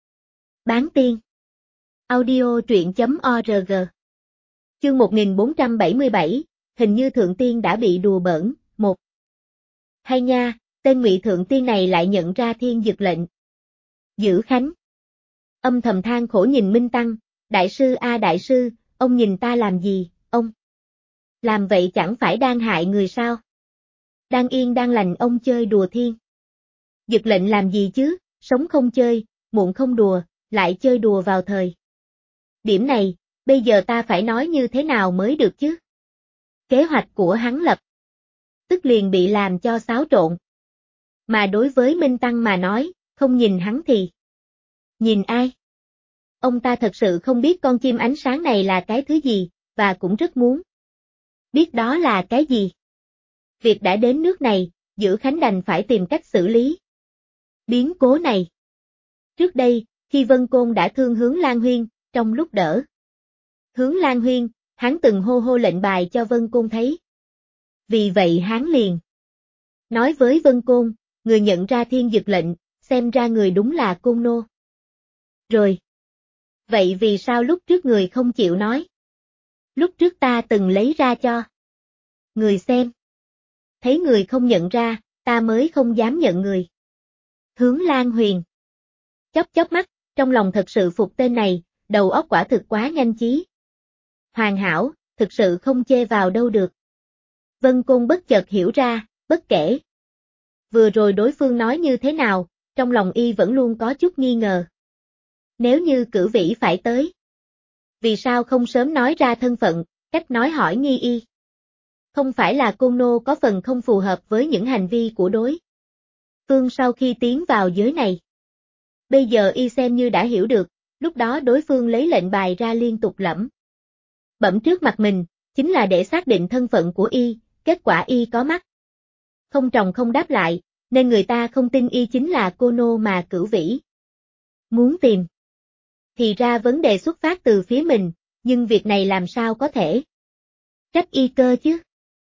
Bán tiên audio truyện.org Chương 1477, hình như Thượng Tiên đã bị đùa bỡn, một. Hay nha, tên Ngụy Thượng Tiên này lại nhận ra thiên dực lệnh. Giữ Khánh âm thầm than khổ nhìn Minh Tăng, đại sư a đại sư, ông nhìn ta làm gì, ông làm vậy chẳng phải đang hại người sao? Đang yên đang lành ông chơi đùa thiên dực lệnh làm gì chứ, sống không chơi, muộn không đùa, lại chơi đùa vào thời điểm này, bây giờ ta phải nói như thế nào mới được chứ? Kế hoạch của hắn lập tức liền bị làm cho xáo trộn. Mà đối với Minh Tăng mà nói, không nhìn hắn thì nhìn ai? Ông ta thật sự không biết con chim ánh sáng này là cái thứ gì, và cũng rất muốn biết đó là cái gì. Việc đã đến nước này, Giữ Khánh đành phải tìm cách xử lý biến cố này. Trước đây, khi Vân Côn đã thương Hướng Lan Huyên, trong lúc đỡ Hướng Lan Huyên, hắn từng hô hô lệnh bài cho Vân Côn thấy. Vì vậy hắn liền nói với Vân Côn, người nhận ra thiên dực lệnh, xem ra người đúng là Côn Nô. Rồi. Vậy vì sao lúc trước người không chịu nói? Lúc trước ta từng lấy ra cho người xem. Thấy người không nhận ra, ta mới không dám nhận người. Hướng Lan Huyền chớp chớp mắt, trong lòng thật sự phục tên này, đầu óc quả thực quá nhanh trí. Hoàn hảo, thực sự không chê vào đâu được. Vân Côn bất chợt hiểu ra, bất kể vừa rồi đối phương nói như thế nào, trong lòng y vẫn luôn có chút nghi ngờ. Nếu như Cửu Vĩ phải tới, vì sao không sớm nói ra thân phận, cách nói hỏi nghi y? Không phải là Côn Nô có phần không phù hợp với những hành vi của đối phương sau khi tiến vào giới này. Bây giờ y xem như đã hiểu được, lúc đó đối phương lấy lệnh bài ra liên tục lẩm bẩm trước mặt mình, chính là để xác định thân phận của y, kết quả y có mắt không tròng không đáp lại, nên người ta không tin y chính là Cô Nô mà Cửu Vĩ muốn tìm. Thì ra vấn đề xuất phát từ phía mình, nhưng việc này làm sao có thể trách y cơ chứ?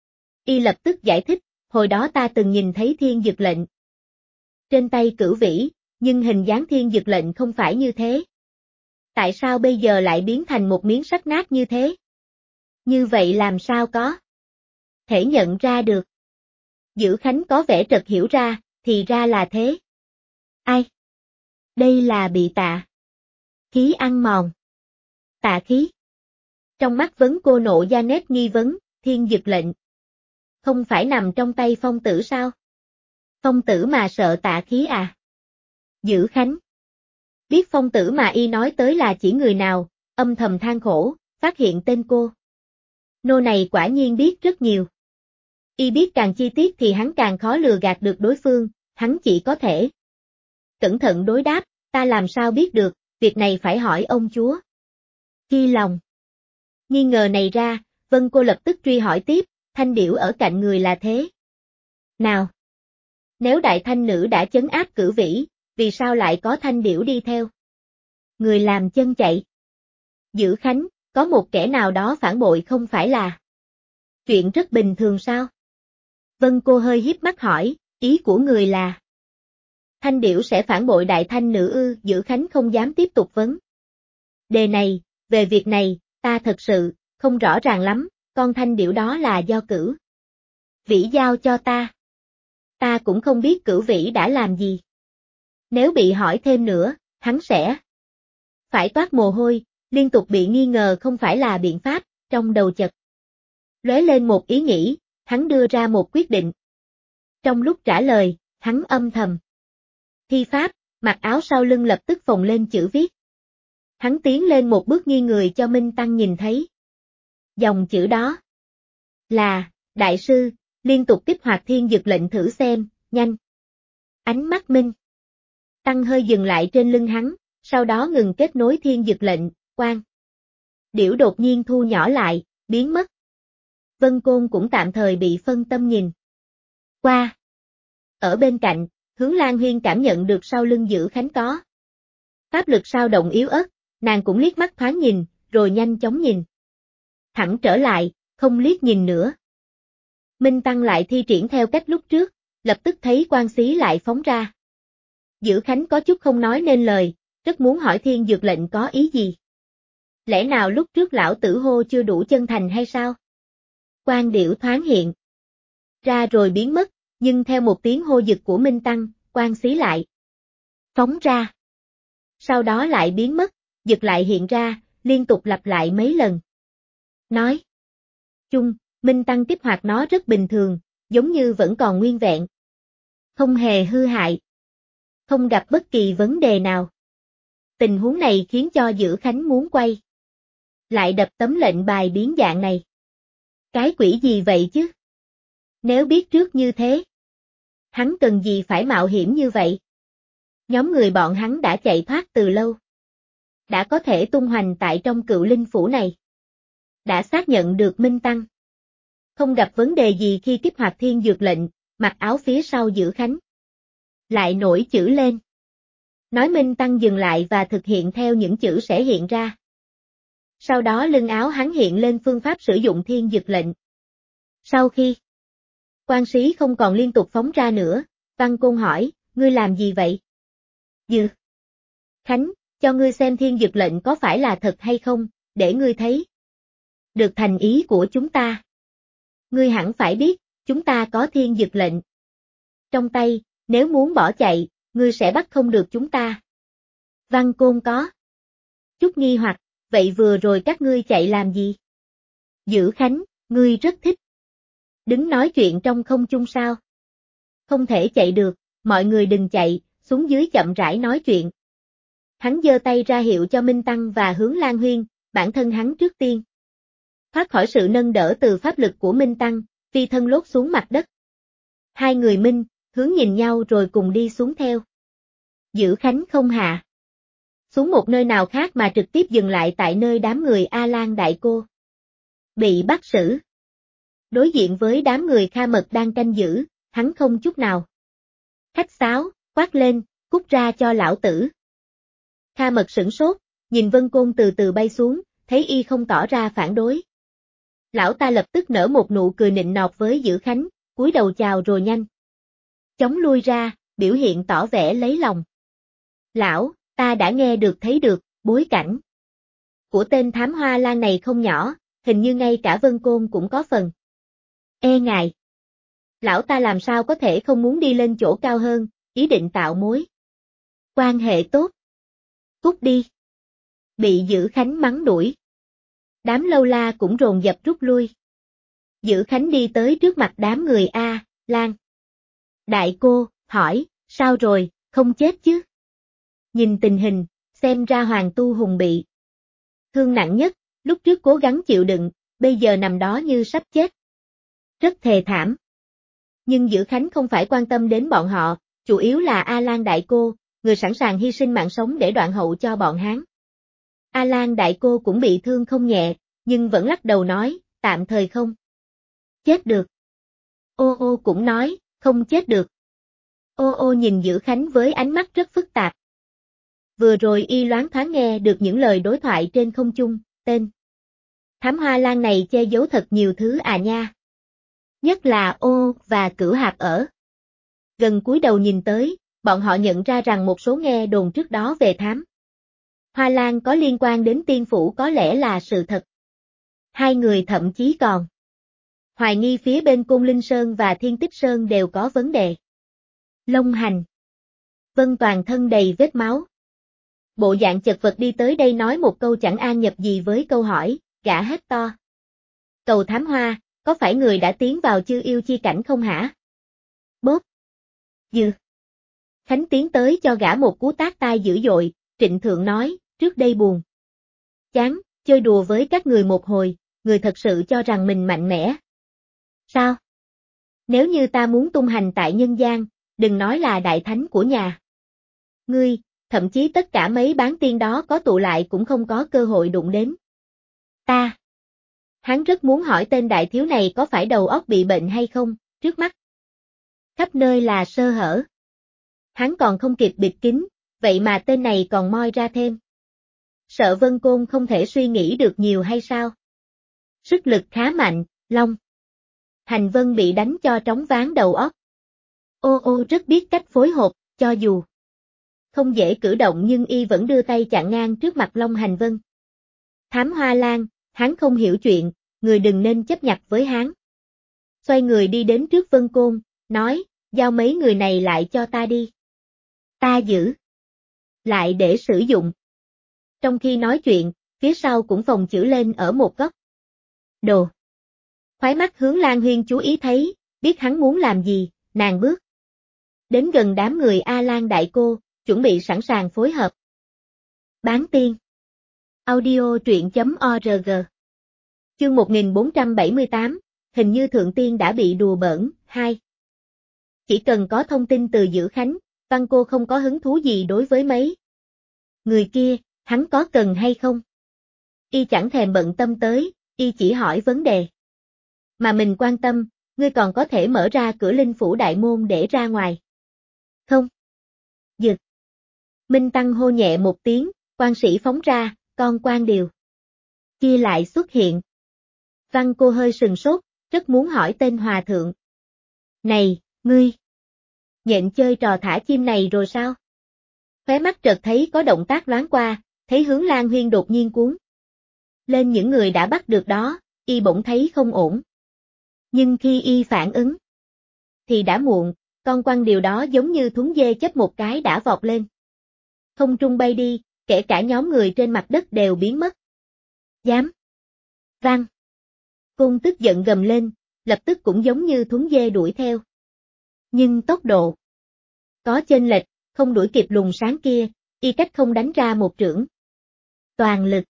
Y lập tức giải thích, hồi đó ta từng nhìn thấy thiên dực lệnh trên tay Cửu Vĩ, nhưng hình dáng thiên dực lệnh không phải như thế. Tại sao bây giờ lại biến thành một miếng sắt nát như thế? Như vậy làm sao có thể nhận ra được? Giữ Khánh có vẻ chợt hiểu ra, thì ra là thế. Ai? Đây là bị tà khí ăn mòn. Tà khí? Trong mắt Vấn Cô nộ ra nét nghi vấn, thiên dực lệnh không phải nằm trong tay Phong Tử sao? Phong Tử mà sợ tà khí à? Giữ Khánh biết Phong Tử mà y nói tới là chỉ người nào, âm thầm than khổ, phát hiện tên cô Nô này quả nhiên biết rất nhiều. Y biết càng chi tiết thì hắn càng khó lừa gạt được đối phương, hắn chỉ có thể cẩn thận đối đáp, ta làm sao biết được, việc này phải hỏi ông chúa. Khi lòng nghi ngờ này ra, Vân Cô lập tức truy hỏi tiếp, thanh điểu ở cạnh người là thế nào? Nếu đại thanh nữ đã trấn áp Cửu Vĩ, vì sao lại có thanh điểu đi theo? Người làm chân chạy. Dữ Khánh, có một kẻ nào đó phản bội không phải là chuyện rất bình thường sao? Vân Cô hơi híp mắt hỏi, ý của người là thanh điểu sẽ phản bội đại thanh nữ ư? Dữ Khánh không dám tiếp tục vấn đề này, về việc này, ta thật sự không rõ ràng lắm, con thanh điểu đó là do Cửu Vĩ giao cho ta. Ta cũng không biết Cửu Vĩ đã làm gì. Nếu bị hỏi thêm nữa, hắn sẽ phải toát mồ hôi, liên tục bị nghi ngờ không phải là biện pháp, trong đầu chợt lóe lên một ý nghĩ, hắn đưa ra một quyết định. Trong lúc trả lời, hắn âm thầm thi pháp, mặc áo sau lưng lập tức phồng lên chữ viết. Hắn tiến lên một bước nghiêng người cho Minh Tăng nhìn thấy. Dòng chữ đó là, đại sư, liên tục kích hoạt thiên dực lệnh thử xem, nhanh. Ánh mắt Minh Tăng hơi dừng lại trên lưng hắn, sau đó ngừng kết nối thiên dực lệnh, quang điểu đột nhiên thu nhỏ lại, biến mất. Vân Côn cũng tạm thời bị phân tâm nhìn qua. Ở bên cạnh, Hướng Lan Huyên cảm nhận được sau lưng Dữ Khánh có pháp lực sao động yếu ớt, nàng cũng liếc mắt thoáng nhìn, rồi nhanh chóng nhìn thẳng trở lại, không liếc nhìn nữa. Minh Tăng lại thi triển theo cách lúc trước, lập tức thấy quang xí lại phóng ra. Dữ Khánh có chút không nói nên lời, rất muốn hỏi thiên dược lệnh có ý gì. Lẽ nào lúc trước lão tử hô chưa đủ chân thành hay sao? Quang điểu thoáng hiện ra rồi biến mất, nhưng theo một tiếng hô giật của Minh Tăng, quang xí lại phóng ra. Sau đó lại biến mất, giật lại hiện ra, liên tục lặp lại mấy lần. Nói chung, Minh Tăng kích hoạt nó rất bình thường, giống như vẫn còn nguyên vẹn. Không hề hư hại. Không gặp bất kỳ vấn đề nào. Tình huống này khiến cho Dữ Khánh muốn quay lại đập tấm lệnh bài biến dạng này. Cái quỷ gì vậy chứ? Nếu biết trước như thế, hắn cần gì phải mạo hiểm như vậy? Nhóm người bọn hắn đã chạy thoát từ lâu. Đã có thể tung hoành tại trong Cựu Linh Phủ này. Đã xác nhận được Minh Tăng không gặp vấn đề gì khi kích hoạt thiên dược lệnh, mặc áo phía sau Dữ Khánh lại nổi chữ lên. Nói Minh Tăng dừng lại và thực hiện theo những chữ sẽ hiện ra. Sau đó lưng áo hắn hiện lên phương pháp sử dụng thiên dược lệnh. Sau khi quan sĩ không còn liên tục phóng ra nữa, Văn Côn hỏi, ngươi làm gì vậy? Dữ Khánh, cho ngươi xem thiên dược lệnh có phải là thật hay không, để ngươi thấy được thành ý của chúng ta. Ngươi hẳn phải biết, chúng ta có thiên dược lệnh trong tay, nếu muốn bỏ chạy, ngươi sẽ bắt không được chúng ta. Văn Côn có chút nghi hoặc, vậy vừa rồi các ngươi chạy làm gì? Dữ Khánh, ngươi rất thích đứng nói chuyện trong không trung sao? Không thể chạy được, mọi người đừng chạy, xuống dưới chậm rãi nói chuyện. Hắn giơ tay ra hiệu cho Minh Tăng và Hướng Lan Huyên, bản thân hắn trước tiên thoát khỏi sự nâng đỡ từ pháp lực của Minh Tăng, phi thân lốt xuống mặt đất. Hai người Minh, Hướng nhìn nhau rồi cùng đi xuống theo. Dữ Khánh không hạ xuống một nơi nào khác mà trực tiếp dừng lại tại nơi đám người A Lan Đại Cô bị bắt xử. Đối diện với đám người Kha Mật đang canh giữ, hắn không chút nào khách sáo, quát lên, cút ra cho lão tử. Kha Mật sửng sốt, nhìn Vân Côn từ từ bay xuống, thấy y không tỏ ra phản đối. Lão ta lập tức nở một nụ cười nịnh nọt với Dữ Khánh, cúi đầu chào rồi nhanh chóng lui ra, biểu hiện tỏ vẻ lấy lòng. Lão, ta đã nghe được thấy được, bối cảnh của tên thám hoa lan này không nhỏ, hình như ngay cả Vân Côn cũng có phần e ngại. Lão ta làm sao có thể không muốn đi lên chỗ cao hơn, ý định tạo mối quan hệ tốt. Cút đi. Bị Dữ Khánh mắng đuổi. Đám lâu la cũng rồn dập rút lui. Dữ Khánh đi tới trước mặt đám người A, Lan. Đại cô, hỏi, sao rồi, không chết chứ? Nhìn tình hình, xem ra Hoàng Tu Hùng bị thương nặng nhất, lúc trước cố gắng chịu đựng, bây giờ nằm đó như sắp chết. Rất thê thảm. Nhưng Dữ Khánh không phải quan tâm đến bọn họ, chủ yếu là A Lan đại cô, người sẵn sàng hy sinh mạng sống để đoạn hậu cho bọn hắn. A Lan đại cô cũng bị thương không nhẹ, nhưng vẫn lắc đầu nói, tạm thời không chết được. Ô ô cũng nói, không chết được. Ô ô nhìn Dữ Khánh với ánh mắt rất phức tạp. Vừa rồi y loáng thoáng nghe được những lời đối thoại trên không trung, tên Thám Hoa Lan này che giấu thật nhiều thứ à nha. Nhất là Ô và Cửu Hạp ở. Gần cúi đầu nhìn tới, bọn họ nhận ra rằng một số nghe đồn trước đó về Thám Hoa Lan có liên quan đến tiên phủ có lẽ là sự thật. Hai người thậm chí còn hoài nghi phía bên Côn Linh Sơn và Thiên Tích Sơn đều có vấn đề. Long Hành. Vân toàn thân đầy vết máu. Bộ dạng chật vật đi tới đây nói một câu chẳng an nhập gì với câu hỏi, gã hét to. Cầu Thám Hoa, có phải người đã tiến vào Chư Yêu chi cảnh không hả? Bốp. Dư. Khánh tiến tới cho gã một cú tát tai dữ dội, Trịnh Thượng nói, trước đây buồn chán, chơi đùa với các người một hồi, người thật sự cho rằng mình mạnh mẽ. Sao? Nếu như ta muốn tung hành tại nhân gian, đừng nói là đại thánh của nhà ngươi, thậm chí tất cả mấy bán tiên đó có tụ lại cũng không có cơ hội đụng đến ta. Hắn rất muốn hỏi tên đại thiếu này có phải đầu óc bị bệnh hay không, trước mắt khắp nơi là sơ hở. Hắn còn không kịp bịt kín, vậy mà tên này còn moi ra thêm. Sợ Vân Côn không thể suy nghĩ được nhiều hay sao? Sức lực khá mạnh, Long Hành Vân bị đánh cho trống váng đầu óc. Ô ô rất biết cách phối hợp, cho dù không dễ cử động nhưng y vẫn đưa tay chặn ngang trước mặt Long Hành Vân. Thám Hoa Lan, hắn không hiểu chuyện, người đừng nên chấp nhặt với hắn. Xoay người đi đến trước Vân Côn, nói, giao mấy người này lại cho ta đi. Ta giữ lại để sử dụng. Trong khi nói chuyện, phía sau cũng phồng chữ lên ở một góc. Đồ. Khoái mắt hướng Lan Huyên chú ý thấy, biết hắn muốn làm gì, nàng bước đến gần đám người A Lan đại cô, chuẩn bị sẵn sàng phối hợp. Bán tiên. Audio truyện.org. Chương 1478, hình như Thượng Tiên đã bị đùa bỡn, 2. Chỉ cần có thông tin từ Dữ Khánh, Văn cô không có hứng thú gì đối với mấy người kia, hắn có cần hay không? Y chẳng thèm bận tâm tới, y chỉ hỏi vấn đề mà mình quan tâm, ngươi còn có thể mở ra cửa linh phủ đại môn để ra ngoài. Không. Dực. Minh Tăng hô nhẹ một tiếng, quan sĩ phóng ra, con quan điều kia lại xuất hiện. Văn cô hơi sừng sốt, rất muốn hỏi tên hòa thượng. Này, ngươi nhện chơi trò thả chim này rồi sao? Khóe mắt chợt thấy có động tác loáng qua, thấy hướng Lan Huyên đột nhiên cuốn lên những người đã bắt được đó, y bỗng thấy không ổn. Nhưng khi y phản ứng thì đã muộn, con quăng điều đó giống như thúng dê chấp một cái đã vọt lên. Không trung bay đi, kể cả nhóm người trên mặt đất đều biến mất. Dám. Vang. Cung tức giận gầm lên, lập tức cũng giống như thúng dê đuổi theo. Nhưng tốc độ có chênh lệch, không đuổi kịp luồng sáng kia, y cách không đánh ra một chưởng. Toàn lực.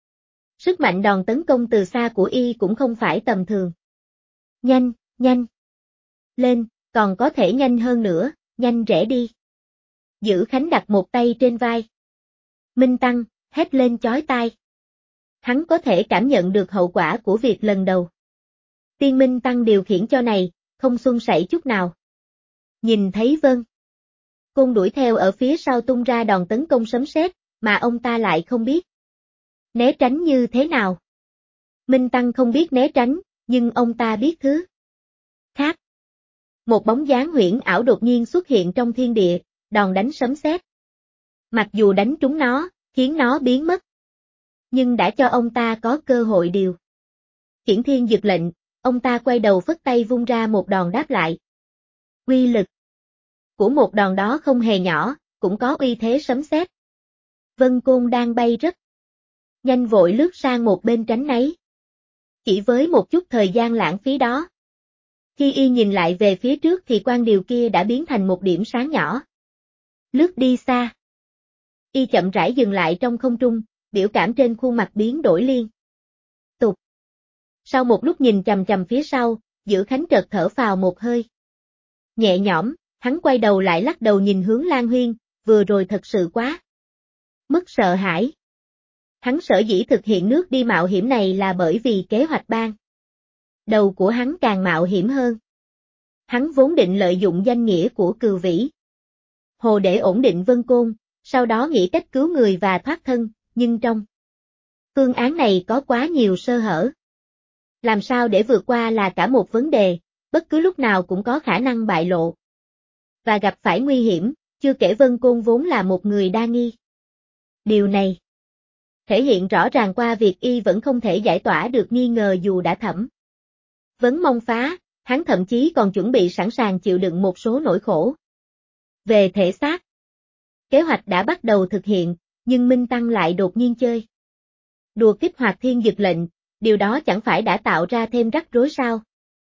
Sức mạnh đòn tấn công từ xa của y cũng không phải tầm thường. Nhanh, nhanh. Lên, còn có thể nhanh hơn nữa, nhanh rẽ đi. Dữ Khánh đặt một tay trên vai. Minh Tăng, hét lên chói tai. Hắn có thể cảm nhận được hậu quả của việc lần đầu. Tiên Minh Tăng điều khiển cho này, không xuân sảy chút nào. Nhìn thấy Vân Côn đuổi theo ở phía sau tung ra đòn tấn công sấm sét, mà ông ta lại không biết né tránh như thế nào. Minh Tăng không biết né tránh, nhưng ông ta biết thứ khác. Một bóng dáng huyễn ảo đột nhiên xuất hiện trong thiên địa, đòn đánh sấm sét. Mặc dù đánh trúng nó, khiến nó biến mất, nhưng đã cho ông ta có cơ hội điều khiển thiên dực lệnh, ông ta quay đầu phất tay vung ra một đòn đáp lại. Uy lực của một đòn đó không hề nhỏ, cũng có uy thế sấm sét. Vân Côn đang bay rất nhanh vội lướt sang một bên tránh né. Chỉ với một chút thời gian lãng phí đó. Khi y nhìn lại về phía trước thì quan điều kia đã biến thành một điểm sáng nhỏ. Lướt đi xa. Y chậm rãi dừng lại trong không trung, biểu cảm trên khuôn mặt biến đổi liên tục. Sau một lúc nhìn chằm chằm phía sau, Dữ Khánh chợt thở phào một hơi. Nhẹ nhõm, hắn quay đầu lại lắc đầu nhìn hướng Lan Huyên, vừa rồi thật sự quá mức sợ hãi. Hắn sở dĩ thực hiện nước đi mạo hiểm này là bởi vì kế hoạch ban đầu của hắn càng mạo hiểm hơn. Hắn vốn định lợi dụng danh nghĩa của Cừu Vĩ Hồ để ổn định Vân Côn, sau đó nghĩ cách cứu người và thoát thân, nhưng trong phương án này có quá nhiều sơ hở. Làm sao để vượt qua là cả một vấn đề, bất cứ lúc nào cũng có khả năng bại lộ và gặp phải nguy hiểm, chưa kể Vân Côn vốn là một người đa nghi. Điều này thể hiện rõ ràng qua việc y vẫn không thể giải tỏa được nghi ngờ dù đã thẩm vấn mong phá, hắn thậm chí còn chuẩn bị sẵn sàng chịu đựng một số nỗi khổ về thể xác. Kế hoạch đã bắt đầu thực hiện, nhưng Minh Tăng lại đột nhiên chơi đùa kích hoạt thiên dực lệnh, điều đó chẳng phải đã tạo ra thêm rắc rối sao?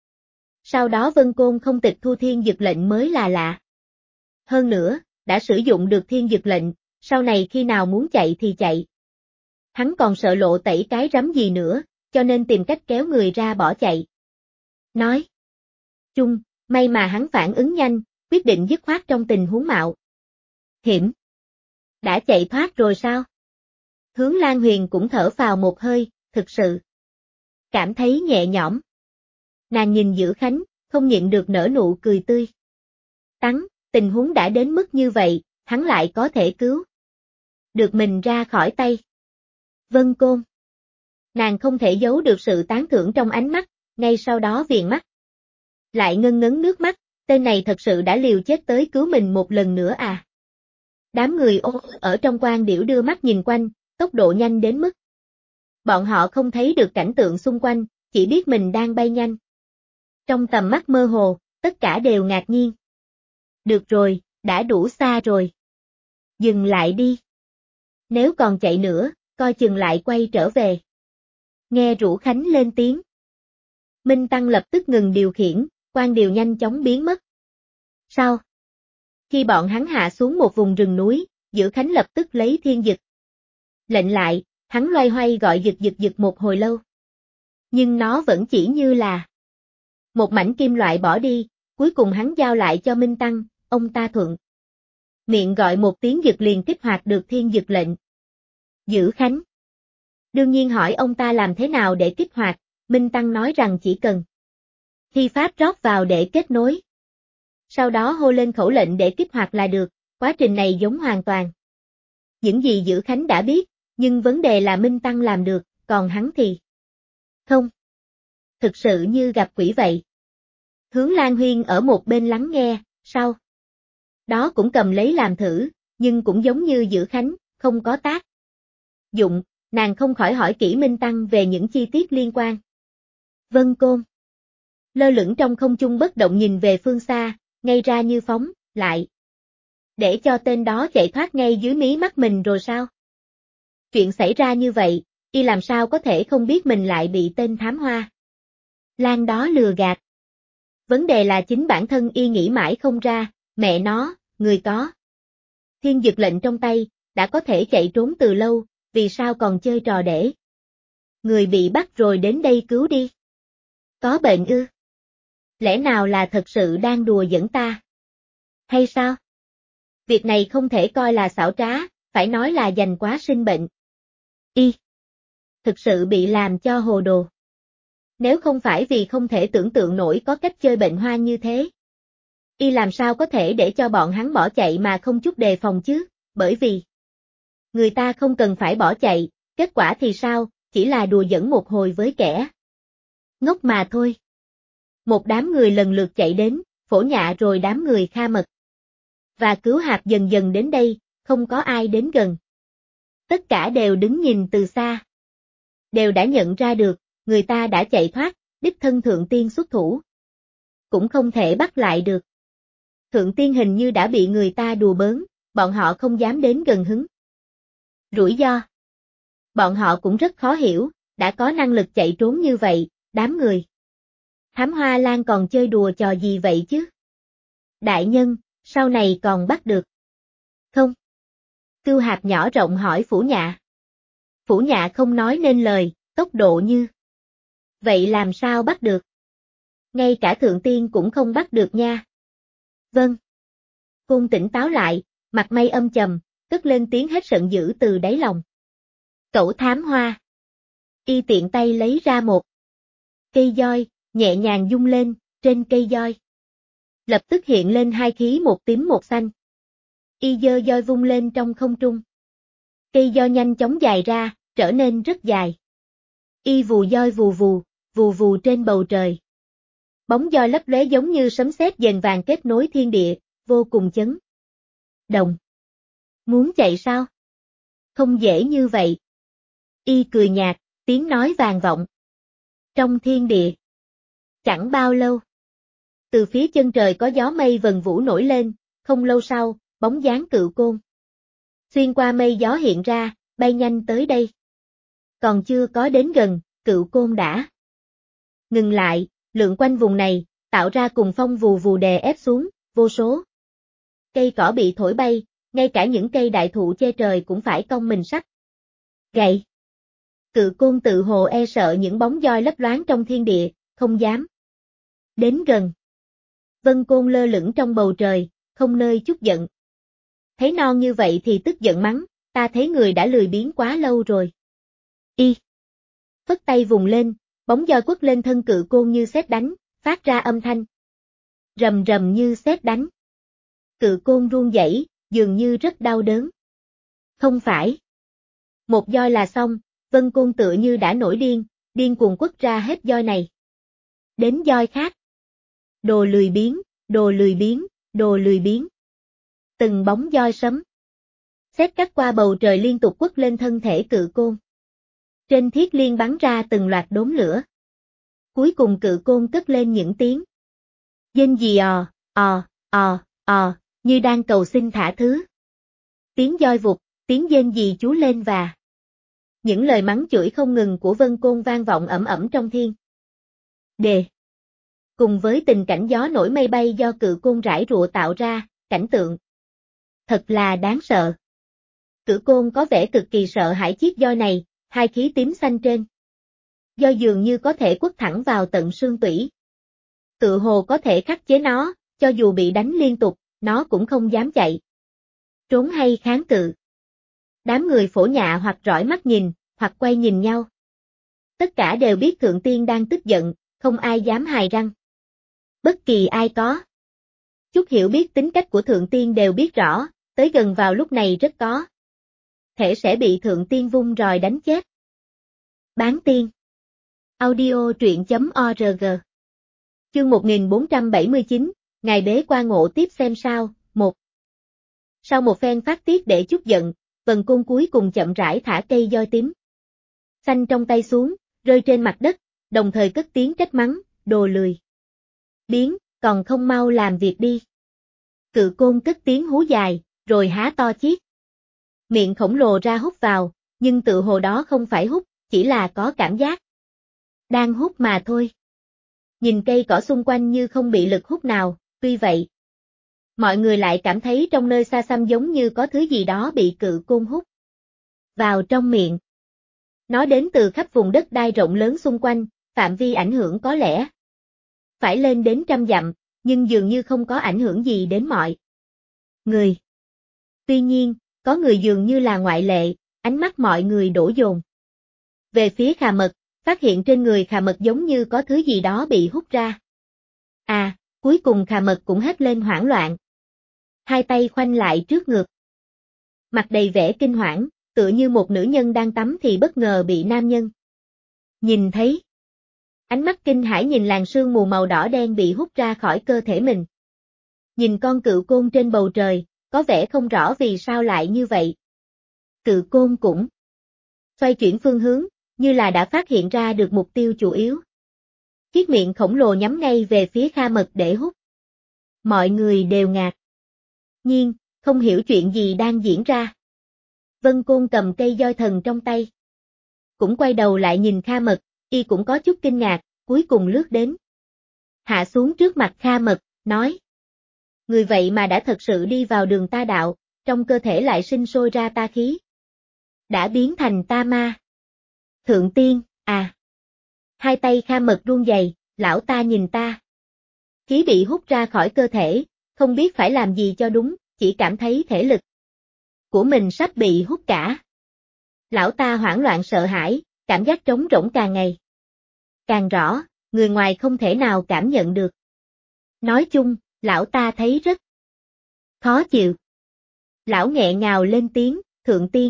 Sau đó Vân Côn không tịch thu thiên dực lệnh mới là lạ. Hơn nữa, đã sử dụng được thiên dực lệnh, sau này khi nào muốn chạy thì chạy. Hắn còn sợ lộ tẩy cái rắm gì nữa, cho nên tìm cách kéo người ra bỏ chạy. Nói chung, may mà hắn phản ứng nhanh, quyết định dứt khoát trong tình huống mạo hiểm. Đã chạy thoát rồi sao? Hướng Lan Huyền cũng thở phào một hơi, thực sự cảm thấy nhẹ nhõm. Nàng nhìn Dữ Khánh, không nhịn được nở nụ cười tươi tắn, tình huống đã đến mức như vậy, hắn lại có thể cứu được mình ra khỏi tay Vân Côn. Nàng không thể giấu được sự tán thưởng trong ánh mắt, ngay sau đó viền mắt lại ngân ngấn nước mắt, tên này thật sự đã liều chết tới cứu mình một lần nữa à. Đám người ở trong quan điểu đưa mắt nhìn quanh, tốc độ nhanh đến mức bọn họ không thấy được cảnh tượng xung quanh, chỉ biết mình đang bay nhanh. Trong tầm mắt mơ hồ, tất cả đều ngạc nhiên. Được rồi, đã đủ xa rồi. Dừng lại đi. Nếu còn chạy nữa, coi chừng lại quay trở về. Nghe Rũ Khánh lên tiếng. Minh Tăng lập tức ngừng điều khiển, quan điều nhanh chóng biến mất. Sao? Khi bọn hắn hạ xuống một vùng rừng núi, Dữ Khánh lập tức lấy thiên dực lệnh lại, hắn loay hoay gọi giật một hồi lâu. Nhưng nó vẫn chỉ như là một mảnh kim loại bỏ đi, cuối cùng hắn giao lại cho Minh Tăng, ông ta thuận miệng gọi một tiếng giật liền kích hoạt được thiên dực lệnh. Dữ Khánh đương nhiên hỏi ông ta làm thế nào để kích hoạt, Minh Tăng nói rằng chỉ cần thi pháp rót vào để kết nối. Sau đó hô lên khẩu lệnh để kích hoạt là được, quá trình này giống hoàn toàn những gì Dữ Khánh đã biết, nhưng vấn đề là Minh Tăng làm được, còn hắn thì không. Thực sự như gặp quỷ vậy. Hướng Lan Huyên ở một bên lắng nghe, sau đó cũng cầm lấy làm thử, nhưng cũng giống như Dữ Khánh, không có tác dụng, nàng không khỏi hỏi kỹ Minh Tăng về những chi tiết liên quan. Vân Côn lơ lửng trong không trung bất động nhìn về phương xa, ngay ra như phóng, lại để cho tên đó chạy thoát ngay dưới mí mắt mình rồi sao? Chuyện xảy ra như vậy, y làm sao có thể không biết mình lại bị tên thám hoa Lan đó lừa gạt. Vấn đề là chính bản thân y nghĩ mãi không ra, mẹ nó, người có thiên dực lệnh trong tay, đã có thể chạy trốn từ lâu, vì sao còn chơi trò để người bị bắt rồi đến đây cứu đi? Có bệnh ư? Lẽ nào là thật sự đang đùa giỡn ta? Hay sao? Việc này không thể coi là xảo trá, phải nói là dành quá sinh bệnh. Y thực sự bị làm cho hồ đồ. Nếu không phải vì không thể tưởng tượng nổi có cách chơi bệnh hoa như thế, y làm sao có thể để cho bọn hắn bỏ chạy mà không chút đề phòng chứ, bởi vì người ta không cần phải bỏ chạy, kết quả thì sao, chỉ là đùa giỡn một hồi với kẻ ngốc mà thôi. Một đám người lần lượt chạy đến, phổ nhạ rồi đám người Kha Mật và Cứu Hạp dần dần đến đây, không có ai đến gần. Tất cả đều đứng nhìn từ xa. Đều đã nhận ra được, người ta đã chạy thoát, đích thân Thượng Tiên xuất thủ. Cũng không thể bắt lại được. Thượng Tiên hình như đã bị người ta đùa bỡn, bọn họ không dám đến gần hứng. Rủi ro. Bọn họ cũng rất khó hiểu, đã có năng lực chạy trốn như vậy, đám người Thám Hoa Lan còn chơi đùa trò gì vậy chứ? Đại nhân, sau này còn bắt được không? Cưu Hạp nhỏ rộng hỏi Phủ Nhạ. Phủ Nhạ không nói nên lời, tốc độ như Vậy làm sao bắt được? Ngay cả thượng tiên cũng không bắt được nha. Vâng. Côn tỉnh táo lại, mặt mày âm trầm, cất lên tiếng hết giận dữ từ đáy lòng. Cẩu thám hoa. Y tiện tay lấy ra một cây roi, nhẹ nhàng vung lên, trên cây roi. Lập tức hiện lên hai khí một tím một xanh. Y giơ roi vung lên trong không trung. Cây roi nhanh chóng dài ra, trở nên rất dài. Y vù roi vù vù trên bầu trời. Bóng roi lấp lóe giống như sấm sét dền vàng kết nối thiên địa, vô cùng chấn động. Muốn chạy sao? Không dễ như vậy. Y cười nhạt, tiếng nói vang vọng. Trong thiên địa. Chẳng bao lâu. Từ phía chân trời có gió mây vần vũ nổi lên, không lâu sau, bóng dáng Cự Côn. Xuyên qua mây gió hiện ra, bay nhanh tới đây. Còn chưa có đến gần, Cự Côn đã ngừng lại, lượn quanh vùng này, tạo ra cùng phong vù vù đè ép xuống, vô số. Cây cỏ bị thổi bay, ngay cả những cây đại thụ che trời cũng phải cong mình sắt. Gậy. Cự Côn tự hồ e sợ những bóng roi lấp loáng trong thiên địa, không dám đến gần. Vân Côn lơ lửng trong bầu trời, không nơi chút giận. Thấy non như vậy thì tức giận mắng, ta thấy người đã lười biếng quá lâu rồi. Y. Phất tay vùng lên, bóng roi quất lên thân Cự Côn như sét đánh, phát ra âm thanh. Rầm rầm như sét đánh. Cự Côn run rẩy, dường như rất đau đớn. Không phải. Một roi là xong, Vân Côn tựa như đã nổi điên, điên cuồng quất ra hết roi này. Đến roi khác. Đồ lười biếng, đồ lười biếng, đồ lười biếng. Từng bóng roi sấm. Sét cắt qua bầu trời liên tục quất lên thân thể Cự Côn. Trên thiết liên bắn ra từng loạt đốm lửa. Cuối cùng Cự Côn cất lên những tiếng rên rì như đang cầu xin thả thứ. Tiếng roi vụt, tiếng rên rì chú lên và những lời mắng chửi không ngừng của Vân Côn vang vọng ẩm ẩm trong thiên địa. Cùng với tình cảnh gió nổi mây bay do Cự Côn rải rụa tạo ra, cảnh tượng thật là đáng sợ. Cự Côn có vẻ cực kỳ sợ hãi chiếc roi này, hai khí tím xanh trên roi dường như có thể quất thẳng vào tận xương tủy. Tự hồ có thể khắc chế nó, cho dù bị đánh liên tục, nó cũng không dám chạy. Trốn hay kháng cự. Đám người phổ nhạ hoặc rỏi mắt nhìn, hoặc quay nhìn nhau. Tất cả đều biết Thượng Tiên đang tức giận, không ai dám hài răng. Bất kỳ ai có chút hiểu biết tính cách của Thượng Tiên đều biết rõ, tới gần vào lúc này rất có thể sẽ bị Thượng Tiên vung roi đánh chết. Bán tiên. Audio truyện.org. Chương 1479, Ngài Bế Quan ngộ tiếp xem sao, 1. Sau một phen phát tiết để chút giận, Vân Côn cuối cùng chậm rãi thả cây roi tím xanh trong tay xuống, rơi trên mặt đất, đồng thời cất tiếng trách mắng, đồ lười biếng, còn không mau làm việc đi. Cự Côn cất tiếng hú dài, rồi há to chiếc miệng khổng lồ ra hút vào, nhưng tự hồ đó không phải hút, chỉ là có cảm giác đang hút mà thôi. Nhìn cây cỏ xung quanh như không bị lực hút nào, tuy vậy mọi người lại cảm thấy trong nơi xa xăm giống như có thứ gì đó bị Cự Côn hút vào trong miệng. Nó đến từ khắp vùng đất đai rộng lớn xung quanh, phạm vi ảnh hưởng có lẽ phải lên đến 100 dặm, nhưng dường như không có ảnh hưởng gì đến mọi người. Tuy nhiên, có người dường như là ngoại lệ, ánh mắt mọi người đổ dồn về phía Khà Mật, phát hiện trên người Khà Mật giống như có thứ gì đó bị hút ra. Cuối cùng Khà Mật cũng hét lên hoảng loạn. Hai tay khoanh lại trước ngực. Mặt đầy vẻ kinh hoảng, tựa như một nữ nhân đang tắm thì bất ngờ bị nam nhân nhìn thấy. Ánh mắt kinh hãi nhìn làn sương mù màu đỏ đen bị hút ra khỏi cơ thể mình. Nhìn con Cự Côn trên bầu trời, có vẻ không rõ vì sao lại như vậy. Cự Côn cũng xoay chuyển phương hướng, như là đã phát hiện ra được mục tiêu chủ yếu. Chiếc miệng khổng lồ nhắm ngay về phía Kha Mật để hút. Mọi người đều ngạc nhiên, không hiểu chuyện gì đang diễn ra. Vân Côn cầm cây roi thần trong tay. Cũng quay đầu lại nhìn Kha Mật, y cũng có chút kinh ngạc, cuối cùng lướt đến. Hạ xuống trước mặt Kha Mật, nói. Người vậy mà đã thật sự đi vào đường ta đạo, trong cơ thể lại sinh sôi ra ta khí. Đã biến thành ta ma. Thượng Tiên, Hai tay Kha Mật run rẩy, lão ta nhìn ta. Khí bị hút ra khỏi cơ thể, không biết phải làm gì cho đúng, chỉ cảm thấy thể lực của mình sắp bị hút cả. Lão ta hoảng loạn sợ hãi, cảm giác trống rỗng càng ngày càng rõ, người ngoài không thể nào cảm nhận được. Nói chung, lão ta thấy rất khó chịu. Lão nghẹn ngào lên tiếng, thượng tiên.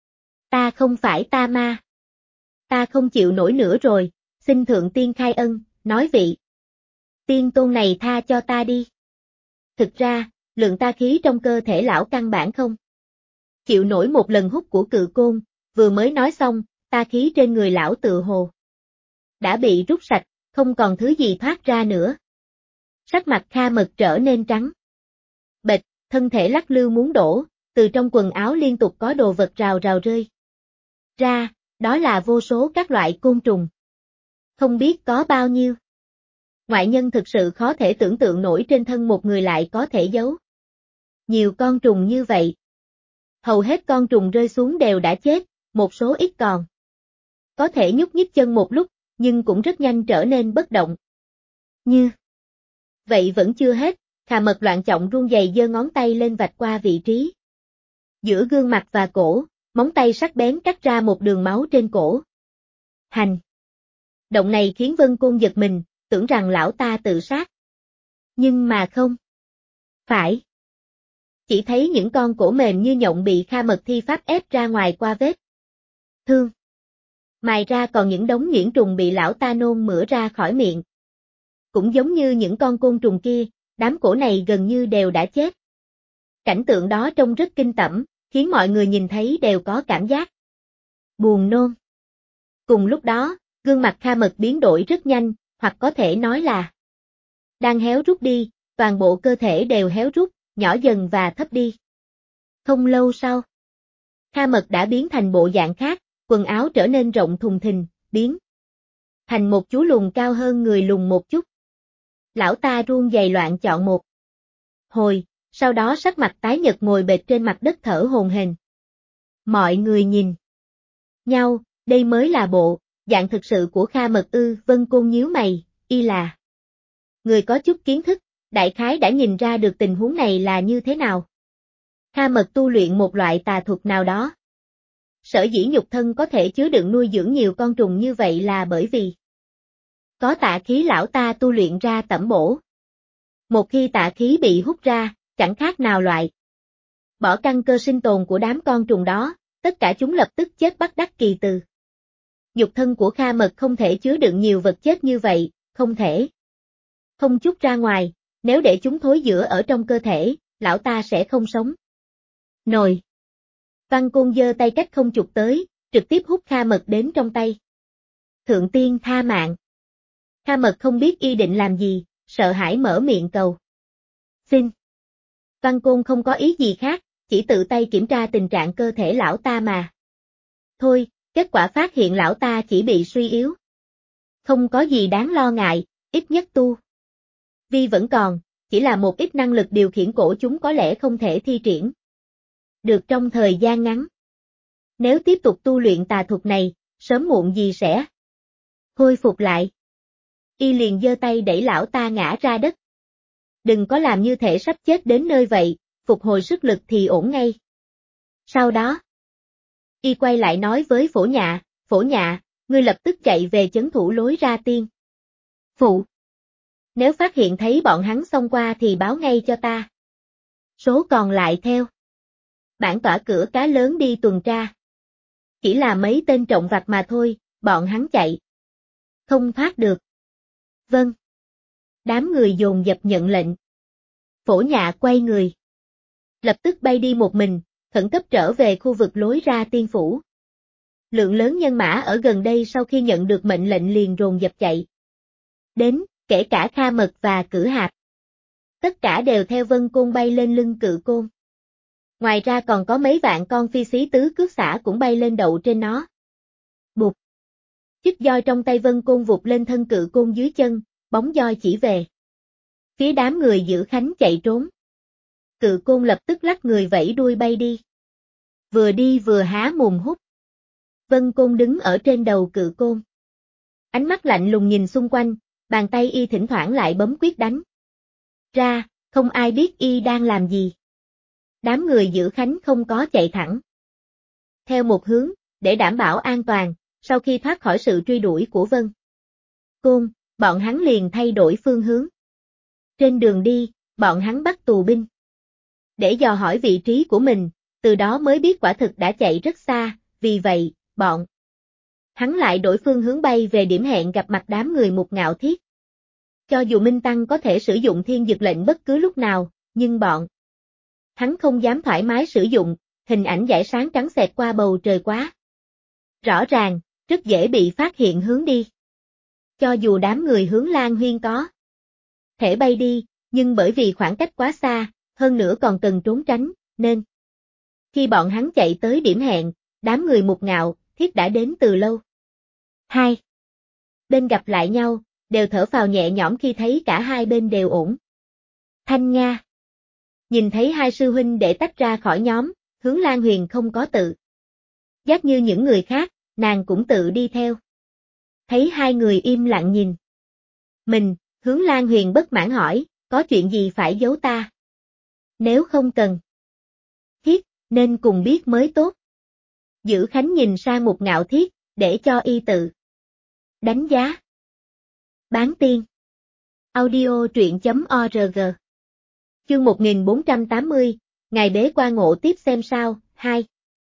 Ta không phải ta ma. Ta không chịu nổi nữa rồi, xin thượng tiên khai ân, nói vị. Tiên tôn này tha cho ta đi. Thực ra, lượng ta khí trong cơ thể lão căn bản không chịu nổi một lần hút của cự côn, vừa mới nói xong, ta khí trên người lão tự hồ đã bị rút sạch, không còn thứ gì thoát ra nữa. Sắc mặt Kha Mật trở nên trắng bệch, thân thể lắc lư muốn đổ, từ trong quần áo liên tục có đồ vật rào rào rơi ra, đó là vô số các loại côn trùng. Không biết có bao nhiêu. Ngoại nhân thực sự khó thể tưởng tượng nổi trên thân một người lại có thể giấu nhiều con trùng như vậy. Hầu hết con trùng rơi xuống đều đã chết, một số ít còn có thể nhúc nhích chân một lúc, nhưng cũng rất nhanh trở nên bất động. Như vậy vẫn chưa hết, Kha Mật loạn trọng run rẩy giơ ngón tay lên vạch qua vị trí giữa gương mặt và cổ, móng tay sắc bén cắt ra một đường máu trên cổ. Hành động này khiến Vân Côn giật mình, tưởng rằng lão ta tự sát. Nhưng mà không phải. Chỉ thấy những con cổ mềm như nhộng bị Kha Mật thi pháp ép ra ngoài qua vết thương. Mài ra còn những đống nhuyễn trùng bị lão ta nôn mửa ra khỏi miệng. Cũng giống như những con côn trùng kia, đám cổ này gần như đều đã chết. Cảnh tượng đó trông rất kinh tởm, khiến mọi người nhìn thấy đều có cảm giác buồn nôn. Cùng lúc đó, gương mặt Kha Mật biến đổi rất nhanh, hoặc có thể nói là đang héo rút đi, toàn bộ cơ thể đều héo rút, nhỏ dần và thấp đi. Không lâu sau, Kha Mật đã biến thành bộ dạng khác, quần áo trở nên rộng thùng thình, biến thành một chú lùn cao hơn người lùn một chút. Lão ta run rẩy loạn chọn một hồi, sau đó sắc mặt tái nhợt ngồi bệt trên mặt đất thở hổn hển. Mọi người nhìn nhau, đây mới là bộ dạng thực sự của Kha Mật ư? Vân Côn nhíu mày, y là người có chút kiến thức, đại khái đã nhìn ra được tình huống này là như thế nào. Kha Mật tu luyện một loại tà thuật nào đó. Sở dĩ nhục thân có thể chứa đựng nuôi dưỡng nhiều con trùng như vậy là bởi vì có tà khí lão ta tu luyện ra tẩm bổ. Một khi tà khí bị hút ra, chẳng khác nào loại bỏ căn cơ sinh tồn của đám con trùng đó, tất cả chúng lập tức chết bất đắc kỳ từ. Nhục thân của Kha Mật không thể chứa đựng nhiều vật chết như vậy, không thể không chút ra ngoài, nếu để chúng thối rữa ở trong cơ thể, lão ta sẽ không sống nổi. Văn Côn giơ tay cách không chụp tới, trực tiếp hút Kha Mật đến trong tay. Thượng tiên tha mạng. Kha Mật không biết y định làm gì, sợ hãi mở miệng cầu xin. Văn Côn không có ý gì khác, chỉ tự tay kiểm tra tình trạng cơ thể lão ta mà. Thôi, kết quả phát hiện lão ta chỉ bị suy yếu. Không có gì đáng lo ngại, ít nhất tu vi vẫn còn, chỉ là một ít năng lực điều khiển cổ chúng có lẽ không thể thi triển được trong thời gian ngắn. Nếu tiếp tục tu luyện tà thuật này, sớm muộn gì sẽ khôi phục lại. Y liền giơ tay đẩy lão ta ngã ra đất. Đừng có làm như thể sắp chết đến nơi vậy, phục hồi sức lực thì ổn ngay. Sau đó, y quay lại nói với Phổ Nhạ, ngươi lập tức chạy về trấn thủ lối ra tiên phụ. Nếu phát hiện thấy bọn hắn xông qua thì báo ngay cho ta. Số còn lại theo bản tỏa cửa cá lớn đi tuần tra. Chỉ là mấy tên trộm vặt mà thôi, bọn hắn chạy không thoát được. Vâng. Đám người dồn dập nhận lệnh. Phổ Nhạ quay người, lập tức bay đi một mình, khẩn cấp trở về khu vực lối ra tiên phủ. Lượng lớn nhân mã ở gần đây sau khi nhận được mệnh lệnh liền dồn dập chạy đến, kể cả Kha Mật và Cử Hạp. Tất cả đều theo Vân Côn bay lên lưng cự côn. Ngoài ra còn có mấy vạn con phi xí tứ cước xả cũng bay lên đậu trên nó. Bụt! Chiếc roi trong tay Vân Côn vụt lên thân cự côn dưới chân, bóng roi chỉ về phía đám người giữ khánh chạy trốn. Cự côn lập tức lắc người vẫy đuôi bay đi vừa há mồm hút. Vân Côn đứng ở trên đầu cự côn. Ánh mắt lạnh lùng nhìn xung quanh, bàn tay y thỉnh thoảng lại bấm quyết đánh ra, không ai biết y đang làm gì. Đám người giữ Khánh không có chạy thẳng theo một hướng, để đảm bảo an toàn, sau khi thoát khỏi sự truy đuổi của Vân Côn, bọn hắn liền thay đổi phương hướng. Trên đường đi, bọn hắn bắt tù binh để dò hỏi vị trí của mình, từ đó mới biết quả thực đã chạy rất xa, vì vậy, bọn hắn lại đổi phương hướng bay về điểm hẹn gặp mặt đám người Mục Ngạo Thiết. Cho dù Minh Tăng có thể sử dụng thiên dực lệnh bất cứ lúc nào, nhưng bọn hắn không dám thoải mái sử dụng, hình ảnh dải sáng trắng xẹt qua bầu trời quá rõ ràng, rất dễ bị phát hiện hướng đi. Cho dù đám người hướng Lan Huyên có thể bay đi, nhưng bởi vì khoảng cách quá xa, hơn nữa còn cần trốn tránh, nên khi bọn hắn chạy tới điểm hẹn, đám người Mục Ngạo Thiết đã đến từ lâu. Hai bên gặp lại nhau, đều thở phào nhẹ nhõm khi thấy cả hai bên đều ổn. Thanh Nga nhìn thấy hai sư huynh đệ tách ra khỏi nhóm, Hướng Lan Huyền không có tự giác như những người khác, nàng cũng tự đi theo. Thấy hai người im lặng nhìn mình, Hướng Lan Huyền bất mãn hỏi, có chuyện gì phải giấu ta? Nếu không cần thiết, nên cùng biết mới tốt. Giữ Khánh nhìn sang Mục Ngạo Thiết, để cho y tự đánh giá. Bán tiên. Audio truyện.org. Chương 1480, ngày bế quan ngộ tiếp xem sao, 2.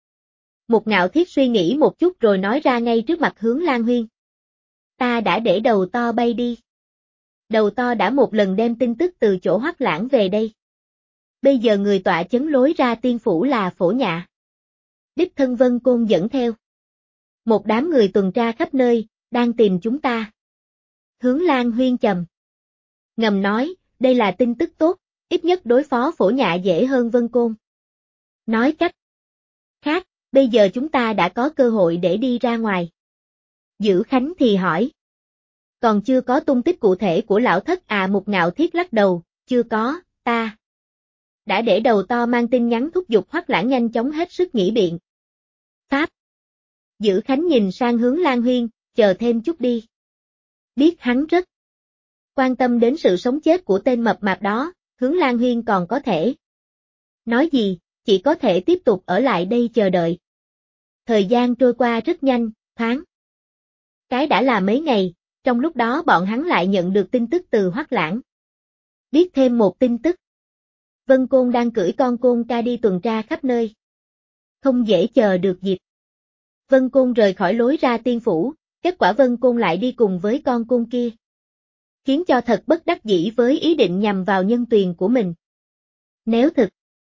Mục Ngạo Thiết suy nghĩ một chút rồi nói ra ngay trước mặt Hướng Lan Huyên. Ta đã để đầu to bay đi. Đầu to đã một lần đem tin tức từ chỗ Hoắc Lãng về đây. Bây giờ người tọa chấn lối ra tiên phủ là Phổ Nhạ. Đích thân Vân Côn dẫn theo một đám người tuần tra khắp nơi, đang tìm chúng ta. Hướng Lan Huyên trầm ngầm nói, đây là tin tức tốt, ít nhất đối phó Phổ Nhạ dễ hơn Vân Côn. Nói cách khác, bây giờ chúng ta đã có cơ hội để đi ra ngoài. Giữ Khánh thì hỏi. Còn chưa có tung tích cụ thể của lão thất à? Mục Ngạo Thiết lắc đầu, chưa có, ta đã để đầu to mang tin nhắn thúc giục Hoắc Lãng nhanh chóng hết sức nghĩ biện pháp. Giữ Khánh nhìn sang Hướng Lan Huyên, chờ thêm chút đi. Biết hắn rất quan tâm đến sự sống chết của tên mập mạp đó, Hướng Lan Huyên còn có thể nói gì, chỉ có thể tiếp tục ở lại đây chờ đợi. Thời gian trôi qua rất nhanh, thoáng cái đã là mấy ngày, trong lúc đó bọn hắn lại nhận được tin tức từ Hoắc Lãng. Biết thêm một tin tức. Vân Côn đang cưỡi con côn ca đi tuần tra khắp nơi. Không dễ chờ được dịp. Vân Côn rời khỏi lối ra tiên phủ, kết quả Vân Côn lại đi cùng với con côn kia. Khiến cho thật bất đắc dĩ với ý định nhằm vào nhân tuyền của mình. Nếu thực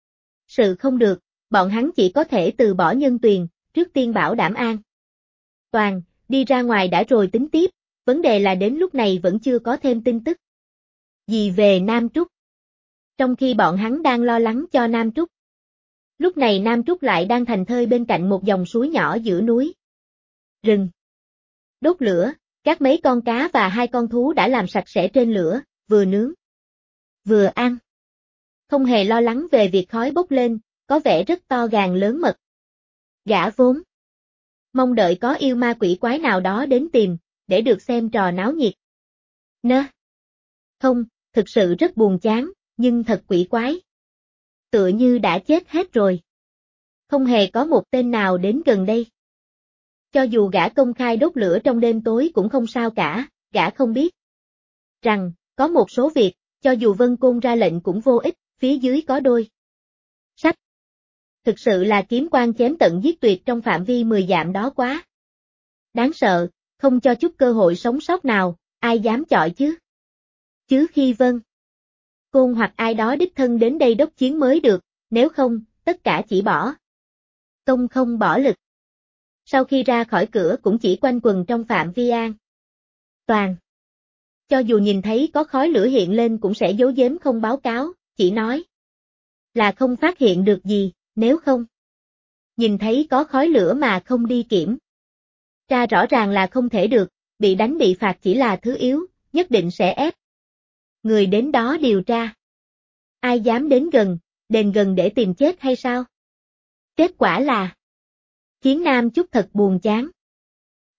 sự không được, bọn hắn chỉ có thể từ bỏ nhân tuyền, trước tiên bảo đảm an toàn, đi ra ngoài đã rồi tính tiếp, vấn đề là đến lúc này vẫn chưa có thêm tin tức gì về Nam Trúc. Trong khi bọn hắn đang lo lắng cho Nam Trúc, lúc này Nam Trúc lại đang thành thơi bên cạnh một dòng suối nhỏ giữa núi rừng. Đốt lửa, các mấy con cá và hai con thú đã làm sạch sẽ trên lửa, vừa nướng vừa ăn. Không hề lo lắng về việc khói bốc lên, có vẻ rất to gan lớn mật. Gã vốn mong đợi có yêu ma quỷ quái nào đó đến tìm, để được xem trò náo nhiệt. Nơ. Không, thực sự rất buồn chán, nhưng thật quỷ quái. Tựa như đã chết hết rồi. Không hề có một tên nào đến gần đây. Cho dù gã công khai đốt lửa trong đêm tối cũng không sao cả, gã không biết rằng, có một số việc, cho dù Vân Côn ra lệnh cũng vô ích, phía dưới có đôi sách. Thực sự là kiếm quan chém tận giết tuyệt trong phạm vi 10 dặm đó quá đáng sợ, không cho chút cơ hội sống sót nào, ai dám chọi chứ? Chứ khi Vân Côn hoặc ai đó đích thân đến đây đốc chiến mới được, nếu không, tất cả chỉ bỏ công không bỏ lực. Sau khi ra khỏi cửa cũng chỉ quanh quần trong phạm vi an toàn. Cho dù nhìn thấy có khói lửa hiện lên cũng sẽ giấu giếm không báo cáo, chỉ nói là không phát hiện được gì, nếu không nhìn thấy có khói lửa mà không đi kiểm tra rõ ràng là không thể được, bị đánh bị phạt chỉ là thứ yếu, nhất định sẽ ép người đến đó điều tra. Ai dám đến gần, đền gần để tìm chết hay sao? Kết quả là khiến Nam Chúc thật buồn chán.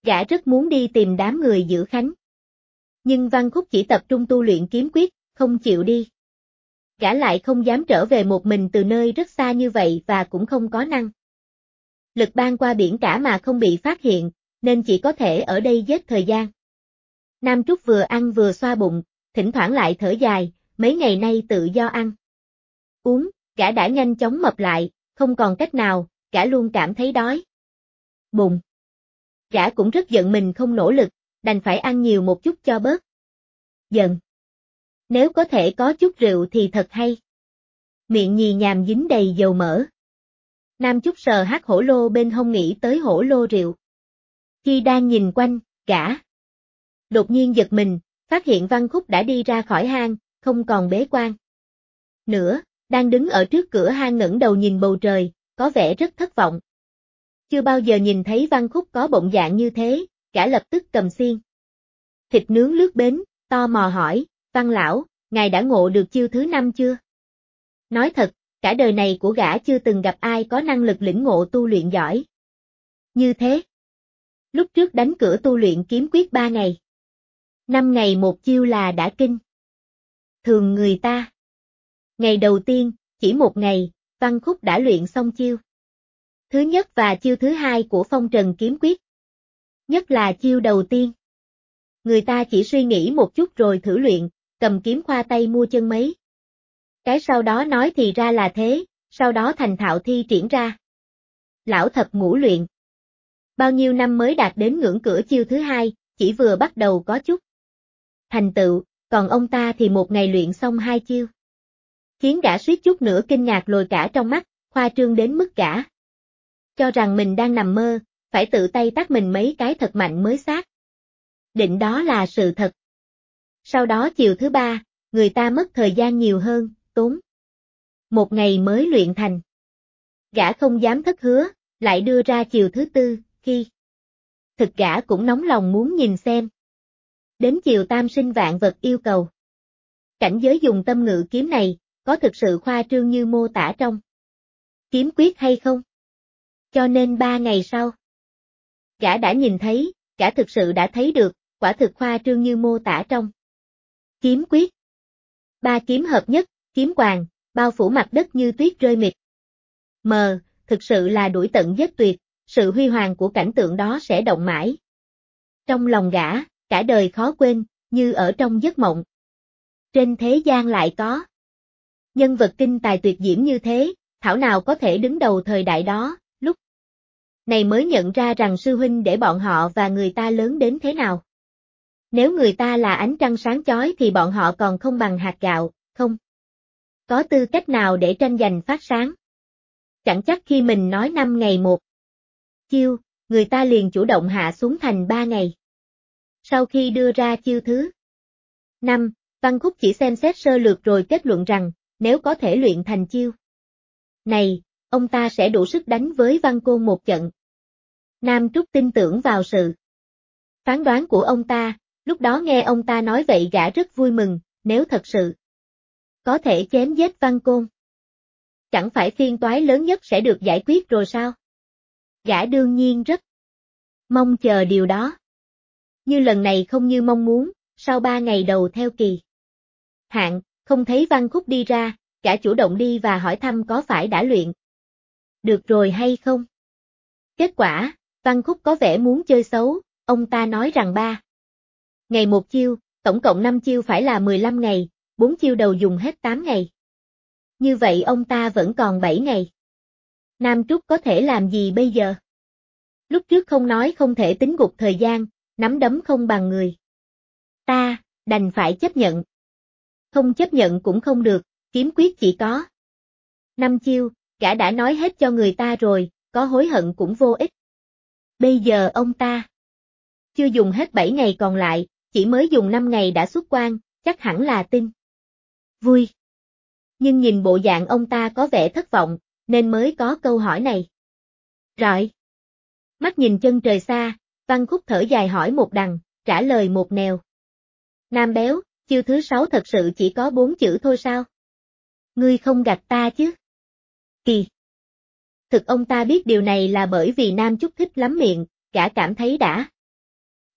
Gã rất muốn đi tìm đám người giữ khánh. Nhưng Văn Khúc chỉ tập trung tu luyện kiếm quyết, không chịu đi. Gã lại không dám trở về một mình từ nơi rất xa như vậy và cũng không có năng lực ban qua biển cả mà không bị phát hiện, nên chỉ có thể ở đây giết thời gian. Nam Trúc vừa ăn vừa xoa bụng, thỉnh thoảng lại thở dài, mấy ngày nay tự do ăn uống, gã đã nhanh chóng mập lại, không còn cách nào, gã luôn cảm thấy đói bụng. Gã cũng rất giận mình không nỗ lực, đành phải ăn nhiều một chút cho bớt giận. Nếu có thể có chút rượu thì thật hay. Miệng nhì nhàm dính đầy dầu mỡ. Nam Trúc sờ hắc hổ lô bên hông nghĩ tới hổ lô rượu. Khi đang nhìn quanh, gã đột nhiên giật mình, phát hiện Văn Khúc đã đi ra khỏi hang, không còn bế quan nữa, đang đứng ở trước cửa hang ngẩng đầu nhìn bầu trời, có vẻ rất thất vọng. Chưa bao giờ nhìn thấy Văn Khúc có bụng dạng như thế, gã lập tức cầm xiên thịt nướng lướt bến, tò mò hỏi, Văn lão, ngài đã ngộ được chiêu thứ 5 chưa? Nói thật, cả đời này của gã chưa từng gặp ai có năng lực lĩnh ngộ tu luyện giỏi như thế. Lúc trước đánh cửa tu luyện kiếm quyết 3 ngày. 5 ngày một chiêu là đã kinh thường người ta. Ngày đầu tiên, chỉ một ngày, Văn Khúc đã luyện xong chiêu thứ nhất và chiêu thứ 2 của phong trần kiếm quyết. Nhất là chiêu đầu tiên. Người ta chỉ suy nghĩ một chút rồi thử luyện, cầm kiếm khoa tay mua chân mấy. Cái sau đó nói thì ra là thế, sau đó thành thạo thi triển ra. Lão thập ngũ luyện. Bao nhiêu năm mới đạt đến ngưỡng cửa chiêu thứ 2, chỉ vừa bắt đầu có chút thành tựu, còn ông ta thì một ngày luyện xong 2 chiêu. Khiến gã suýt chút nữa kinh ngạc lồi cả trong mắt, khoa trương đến mức gã cho rằng mình đang nằm mơ, phải tự tay tát mình mấy cái thật mạnh mới xác định đó là sự thật. Sau đó chiều thứ 3, người ta mất thời gian nhiều hơn, tốn một ngày mới luyện thành. Gã không dám thất hứa, lại đưa ra chiều thứ 4, khi thực gã cũng nóng lòng muốn nhìn xem. Đến chiều tam sinh vạn vật yêu cầu. Cảnh giới dùng tâm ngự kiếm này, có thực sự khoa trương như mô tả trong kiếm quyết hay không? Cho nên 3 ngày sau, gã đã nhìn thấy, gã thực sự đã thấy được, quả thực khoa trương như mô tả trong kiếm quyết. 3 kiếm hợp nhất, kiếm quàng, bao phủ mặt đất như tuyết rơi mịt mờ, thực sự là đuổi tận giết tuyệt, sự huy hoàng của cảnh tượng đó sẽ động mãi trong lòng gã, cả đời khó quên, như ở trong giấc mộng. Trên thế gian lại có nhân vật kinh tài tuyệt diễm như thế, thảo nào có thể đứng đầu thời đại đó, lúc này mới nhận ra rằng sư huynh để bọn họ và người ta lớn đến thế nào. Nếu người ta là ánh trăng sáng chói thì bọn họ còn không bằng hạt gạo, không có tư cách nào để tranh giành phát sáng. Chẳng chắc khi mình nói 5 ngày một chiêu, người ta liền chủ động hạ xuống thành 3 ngày. Sau khi đưa ra chiêu thứ 5, Văn Khúc chỉ xem xét sơ lược rồi kết luận rằng, nếu có thể luyện thành chiêu này, ông ta sẽ đủ sức đánh với Văn Côn một trận. Nam Trúc tin tưởng vào sự phán đoán của ông ta, lúc đó nghe ông ta nói vậy gã rất vui mừng, nếu thật sự có thể chém giết Văn Côn. Chẳng phải phiên toái lớn nhất sẽ được giải quyết rồi sao? Gã đương nhiên rất mong chờ điều đó. Như lần này không như mong muốn, sau 3 ngày đầu theo kỳ hạn, không thấy Văn Khúc đi ra, gã chủ động đi và hỏi thăm có phải đã luyện được rồi hay không. Kết quả, Văn Khúc có vẻ muốn chơi xấu, ông ta nói rằng 3 ngày một chiêu, tổng cộng 5 chiêu phải là 15 ngày, 4 chiêu đầu dùng hết 8 ngày. Như vậy ông ta vẫn còn 7 ngày. Nam Trúc có thể làm gì bây giờ? Lúc trước không nói không thể tính gục thời gian, nắm đấm không bằng người ta, đành phải chấp nhận. Không chấp nhận cũng không được, kiếm quyết chỉ có 5 chiêu, gã đã nói hết cho người ta rồi, có hối hận cũng vô ích. Bây giờ ông ta chưa dùng hết 7 ngày còn lại, chỉ mới dùng 5 ngày đã xuất quan, chắc hẳn là tin vui. Nhưng nhìn bộ dạng ông ta có vẻ thất vọng, nên mới có câu hỏi này. Rồi. Mắt nhìn chân trời xa, Văn Khúc thở dài hỏi một đằng, trả lời một nẻo. Nam béo, chiêu thứ 6 thật sự chỉ có 4 chữ thôi sao? Ngươi không gạt ta chứ? Kỳ. Thực ông ta biết điều này là bởi vì Nam Trúc thích lắm miệng, gã cảm thấy đã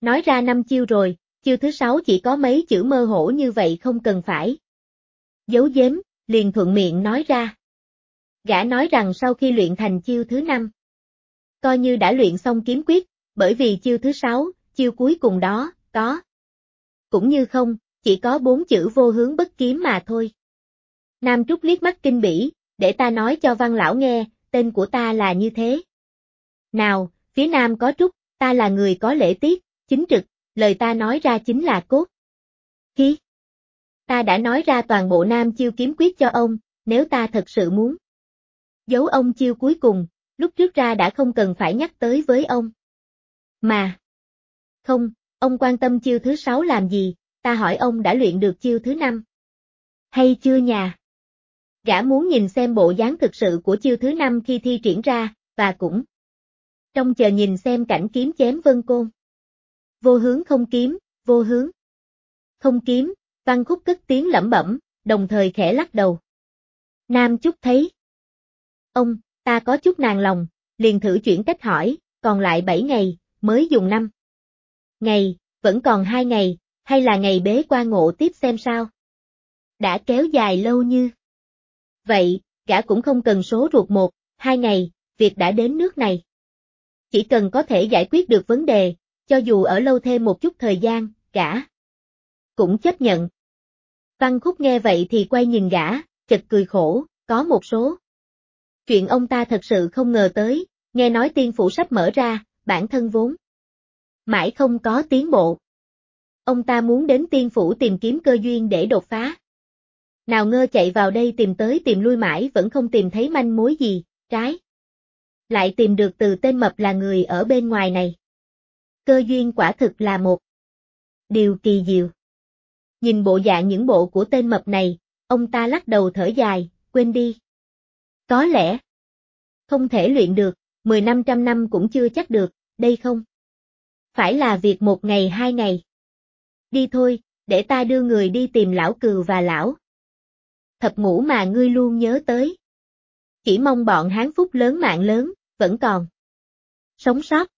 Nói ra 5 chiêu rồi, chiêu thứ 6 chỉ có mấy chữ mơ hồ như vậy không cần phải giấu giếm, liền thuận miệng nói ra. Gã nói rằng sau khi luyện thành chiêu thứ 5, coi như đã luyện xong kiếm quyết, bởi vì chiêu thứ 6, chiêu cuối cùng đó, có. Cũng như không, chỉ có 4 chữ vô hướng bất kiếm mà thôi. Nam Trúc liếc mắt kinh bỉ, để ta nói cho Văn lão nghe, tên của ta là như thế. Nào, phía Nam có Trúc, ta là người có lễ tiết, chính trực, lời ta nói ra chính là cốt. Khí. Ta đã nói ra toàn bộ 5 chiêu kiếm quyết cho ông, nếu ta thật sự muốn giấu ông chiêu cuối cùng, lúc trước ra đã không cần phải nhắc tới với ông. Mà. Không, ông quan tâm chiêu thứ 6 làm gì, ta hỏi ông đã luyện được chiêu thứ 5. Hay chưa nhà? Gã muốn nhìn xem bộ dáng thực sự của chiêu thứ 5 khi thi triển ra, và cũng trông chờ nhìn xem cảnh kiếm chém vân côn. Vô hướng không kiếm, vô hướng không kiếm, Văn Khúc cất tiếng lẩm bẩm, đồng thời khẽ lắc đầu. Nam Chúc thấy ông, ta có chút nản lòng, liền thử chuyển cách hỏi, còn lại 7 ngày, mới dùng 5 ngày, vẫn còn 2 ngày, hay là ngày bế quan ngộ tiếp xem sao? Đã kéo dài lâu như vậy, gã cũng không cần số ruột 1, 2 ngày, việc đã đến nước này. Chỉ cần có thể giải quyết được vấn đề, cho dù ở lâu thêm một chút thời gian, gã cũng chấp nhận. Văn Khúc nghe vậy thì quay nhìn gã, chợt cười khổ, có một số chuyện ông ta thật sự không ngờ tới, nghe nói tiên phủ sắp mở ra, bản thân vốn mãi không có tiến bộ. Ông ta muốn đến tiên phủ tìm kiếm cơ duyên để đột phá. Nào ngơ chạy vào đây tìm tới tìm lui mãi vẫn không tìm thấy manh mối gì, trái lại tìm được từ tên mập là người ở bên ngoài này. Cơ duyên quả thực là một điều kỳ diệu. Nhìn bộ dạng những bộ của tên mập này, ông ta lắc đầu thở dài, quên đi. Có lẽ không thể luyện được, 10-500 năm cũng chưa chắc được, đây không phải là việc 1 ngày 2 ngày. Đi thôi, để ta đưa người đi tìm lão Cừu và lão Thập Ngũ mà ngươi luôn nhớ tới. Chỉ mong bọn Hán phúc lớn mạng lớn, vẫn còn sống sót.